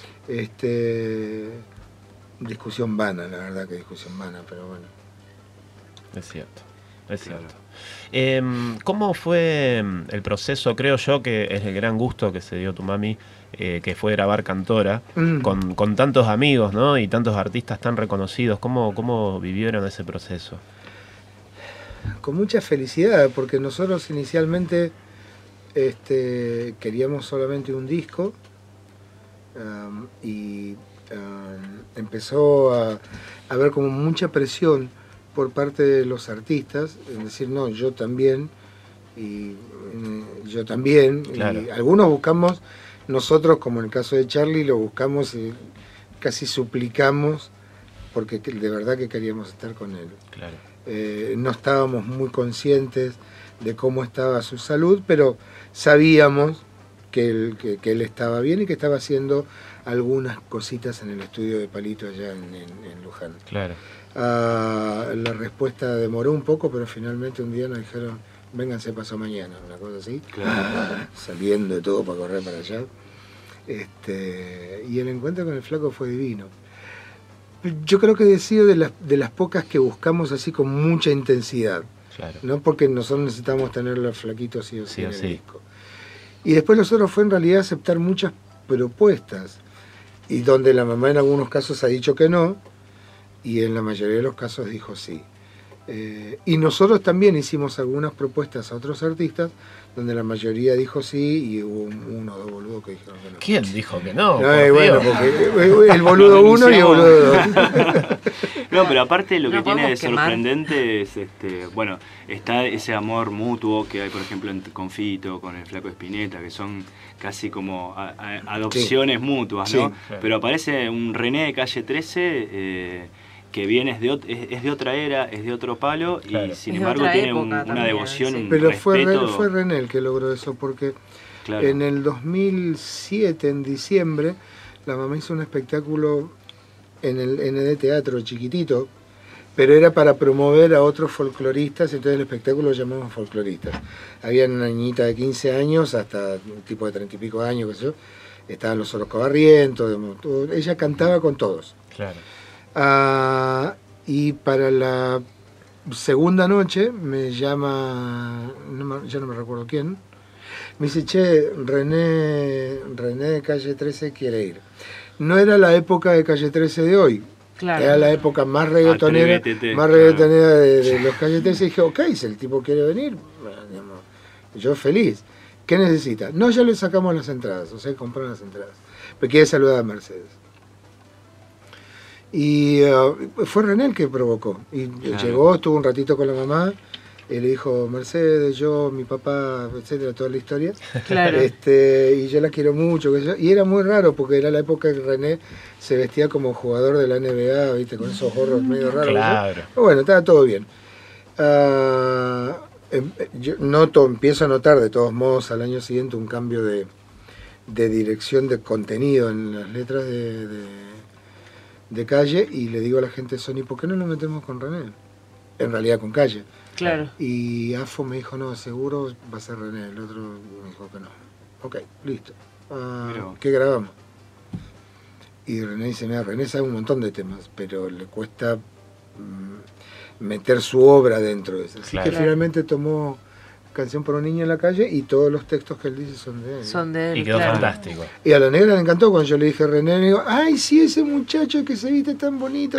Discusión vana, la verdad que discusión vana, pero bueno. Es cierto. ¿Cómo fue el proceso? Creo yo que es el gran gusto que se dio tu mami, que fue grabar Cantora, con tantos amigos, ¿no? Y tantos artistas tan reconocidos. ¿Cómo vivieron ese proceso? Con mucha felicidad, porque nosotros inicialmente queríamos solamente un disco, y empezó a haber como mucha presión por parte de los artistas, en decir, no, yo también, y yo también, Claro. y algunos buscamos, nosotros como en el caso de Charlie, lo buscamos y casi suplicamos, porque de verdad que queríamos estar con él. Claro. No estábamos muy conscientes de cómo estaba su salud, pero sabíamos que él estaba bien y que estaba haciendo algunas cositas en el estudio de Palito allá en Luján. Claro. La respuesta demoró un poco, pero finalmente un día nos dijeron, vénganse pasó mañana, una cosa así, Claro. saliendo de todo para correr para allá. Y el encuentro con el flaco fue divino. Yo creo que he sido de las pocas que buscamos así con mucha intensidad. Claro. No porque nosotros necesitamos tenerlo flaquito sí o sí, Sí o en el sí. disco. Y después nosotros fue en realidad aceptar muchas propuestas, y donde la mamá en algunos casos ha dicho que no, y en la mayoría de los casos dijo sí. Y nosotros también hicimos algunas propuestas a otros artistas, donde la mayoría dijo sí, y hubo uno o dos boludos que dijeron que no. ¿Quién dijo que no? Bueno, porque el boludo uno y el boludo dos. No, pero aparte lo que No tiene de podemos quemar. sorprendente es, bueno, está ese amor mutuo que hay, por ejemplo, con Fito, con el Flaco Spinetta, que son casi como adopciones mutuas, ¿no? Sí. Pero aparece un René de Calle 13, que viene es de otra era, es de otro palo, Claro. y sin Es de embargo otra tiene época una también, devoción, sí. un Pero fue respeto. René el que logró eso, porque Claro. en el 2007, en diciembre, la mamá hizo un espectáculo en el ND Teatro chiquitito, pero era para promover a otros folcloristas, entonces el espectáculo lo llamamos Folcloristas. Había una niñita de 15 años hasta un tipo de 30 y pico años, qué sé yo, estaban los Orozco Barrientos, ella cantaba con todos. Claro. Y para la segunda noche me llama, ya no me recuerdo quién, me dice, che, René de Calle 13 quiere ir. No era la época de Calle 13 de hoy, Claro. era la época más reggaetonera, Atrévete, de los Calle 13, y dije, ok, si el tipo quiere venir, bueno, digamos, yo feliz. ¿Qué necesita? No, ya le sacamos las entradas, o sea, compraron las entradas. Pero quiere saludar a Mercedes. Y fue René el que provocó. Y Claro. llegó, estuvo un ratito con la mamá, y le dijo, Mercedes, yo, mi papá, etcétera, toda la historia. Claro. Y yo la quiero mucho. Y era muy raro, porque era la época que René se vestía como jugador de la NBA, ¿viste? Con esos gorros medio raros. Claro. Pero bueno, estaba todo bien. Yo empiezo a notar, de todos modos, al año siguiente un cambio de dirección de contenido en las letras de Calle, y le digo a la gente de Sony, ¿por qué no lo metemos con René? En realidad con Calle. Claro. Y AFO me dijo, no, seguro va a ser René. El otro me dijo que no. Ok, listo. Mirá. ¿Qué grabamos? Y René dice, mira, René sabe un montón de temas, pero le cuesta meter su obra dentro de eso. Así Claro. que finalmente tomó Canción por un niño en la calle, y todos los textos que él dice son de él. Son de él. Y quedó claro. fantástico. Y a la negra le encantó cuando yo le dije a René, le digo, ay, sí, ese muchacho que se viste tan bonito.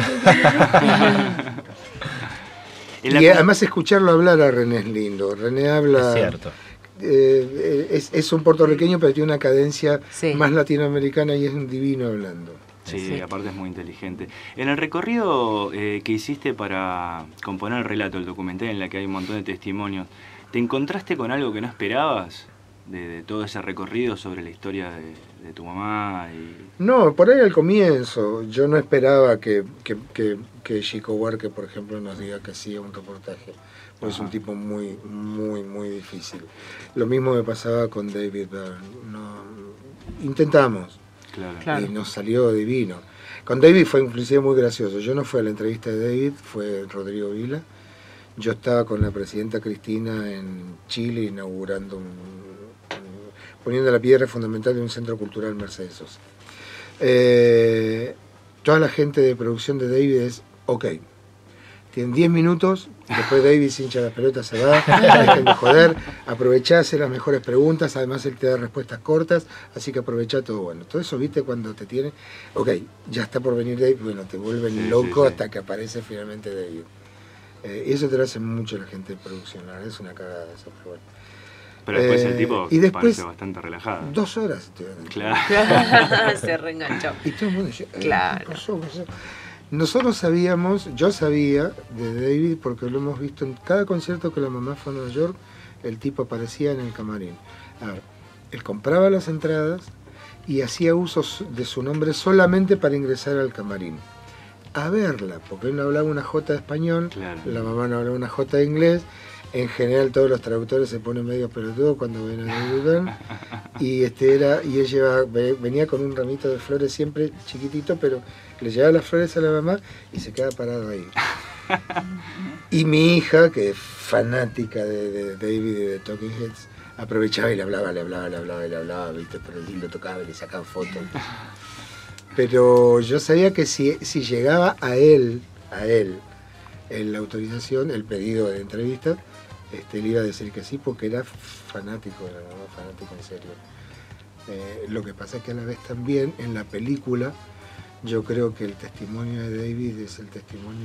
Y además escucharlo hablar a René es lindo. René habla... Es cierto. Es un puertorriqueño, pero tiene una cadencia Sí. más latinoamericana y es un divino hablando. Sí, Sí. aparte es muy inteligente. En el recorrido que hiciste para componer el relato, el documental en la que hay un montón de testimonios, ¿te encontraste con algo que no esperabas de todo ese recorrido sobre la historia de tu mamá? No, por ahí al comienzo. Yo no esperaba que Chico Huarque, por ejemplo, nos diga que hacía un reportaje. Pues es un tipo muy, muy, muy difícil. Lo mismo me pasaba con David Byrne. Intentamos. Claro. Y nos salió divino. Con David fue inclusive muy gracioso. Yo no fui a la entrevista de David, fue Rodrigo Vila. Yo estaba con la presidenta Cristina en Chile inaugurando poniendo la piedra fundamental de un centro cultural Mercedes Sosa. Toda la gente de producción de David es, ok, tienen 10 minutos Después David se hincha las pelotas, se va, dejen de joder, aprovechá, hacer las mejores preguntas, además él te da respuestas cortas, así que aprovechá todo bueno. Todo eso, viste, cuando te tiene, ok, ya está por venir David, bueno, te vuelven loco hasta que aparece finalmente David. Y eso te lo hace mucho la gente de producción, la verdad es una cagada eso, pero bueno. Pero después el tipo y después, parece bastante relajado. 2 horas. Claro. Se reenganchó. Y todo el mundo dice, claro. ¿qué pasó? Nosotros sabíamos, yo sabía de David porque lo hemos visto en cada concierto que la mamá fue a Nueva York, el tipo aparecía en el camarín. A ver, él compraba las entradas y hacía uso de su nombre solamente para ingresar al camarín. A verla, porque él no hablaba una jota de español, la mamá no hablaba una jota de inglés. En general todos los traductores se ponen medio pelotudos cuando ven a David Byrne. Y él venía con un ramito de flores siempre chiquitito, pero le llevaba las flores a la mamá y se quedaba parado ahí. Y mi hija, que es fanática de David y de Talking Heads, aprovechaba y le hablaba, ¿viste? Pero él lo tocaba y le sacaba fotos. Pero yo sabía que si llegaba a él la autorización, el pedido de entrevista, le iba a decir que sí, porque era fanático de la mamá, fanático en serio. Lo que pasa es que a la vez también en la película yo creo que el testimonio de David es el testimonio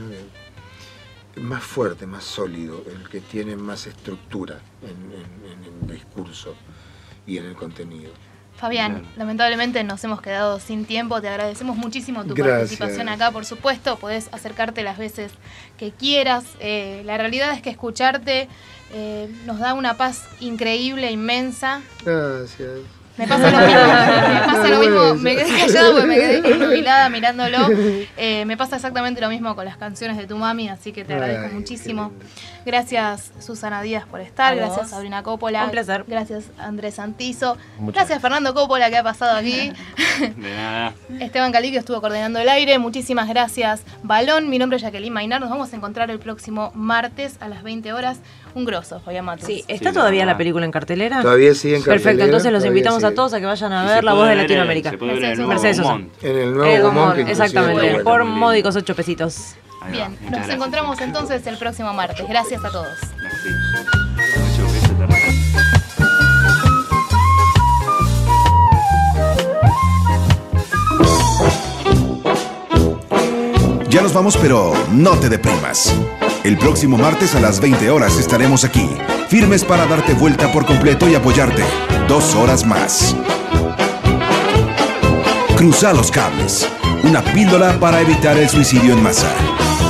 más fuerte, más sólido, el que tiene más estructura en el discurso y en el contenido. Fabián, lamentablemente nos hemos quedado sin tiempo, te agradecemos muchísimo tu participación acá, por supuesto, podés acercarte las veces que quieras, la realidad es que escucharte nos da una paz increíble, inmensa. Gracias. Me pasa lo mismo, me quedé callada porque me quedé innubilada mirándolo. Me pasa exactamente lo mismo con las canciones de tu mami, así que te agradezco muchísimo. Gracias Susana Díaz por estar, gracias Sabrina Coppola. Un placer. Gracias Andrés Santizo. Gracias Fernando Coppola que ha pasado aquí. De nada. Esteban Caliquio estuvo coordinando el aire. Muchísimas gracias Balón. Mi nombre es Jacqueline Mainar. Nos vamos a encontrar el próximo martes a las 20 horas. Un grosso, Fabián Matus. Sí, ¿está todavía la película en cartelera? Todavía sigue en cartelera. Perfecto, entonces los invitamos a todos a que vayan a ver La Voz de Latinoamérica. Se puede ver en el nuevo Mercedes Sosa. Gaumont. En el nuevo Gaumont, exactamente, por módicos 8 pesitos. Bien, nos encontramos entonces el próximo martes. Gracias a todos. Ya nos vamos, pero no te deprimas. El próximo martes a las 20 horas estaremos aquí, firmes para darte vuelta por completo y apoyarte 2 horas más. Cruza los cables, una píldora para evitar el suicidio en masa.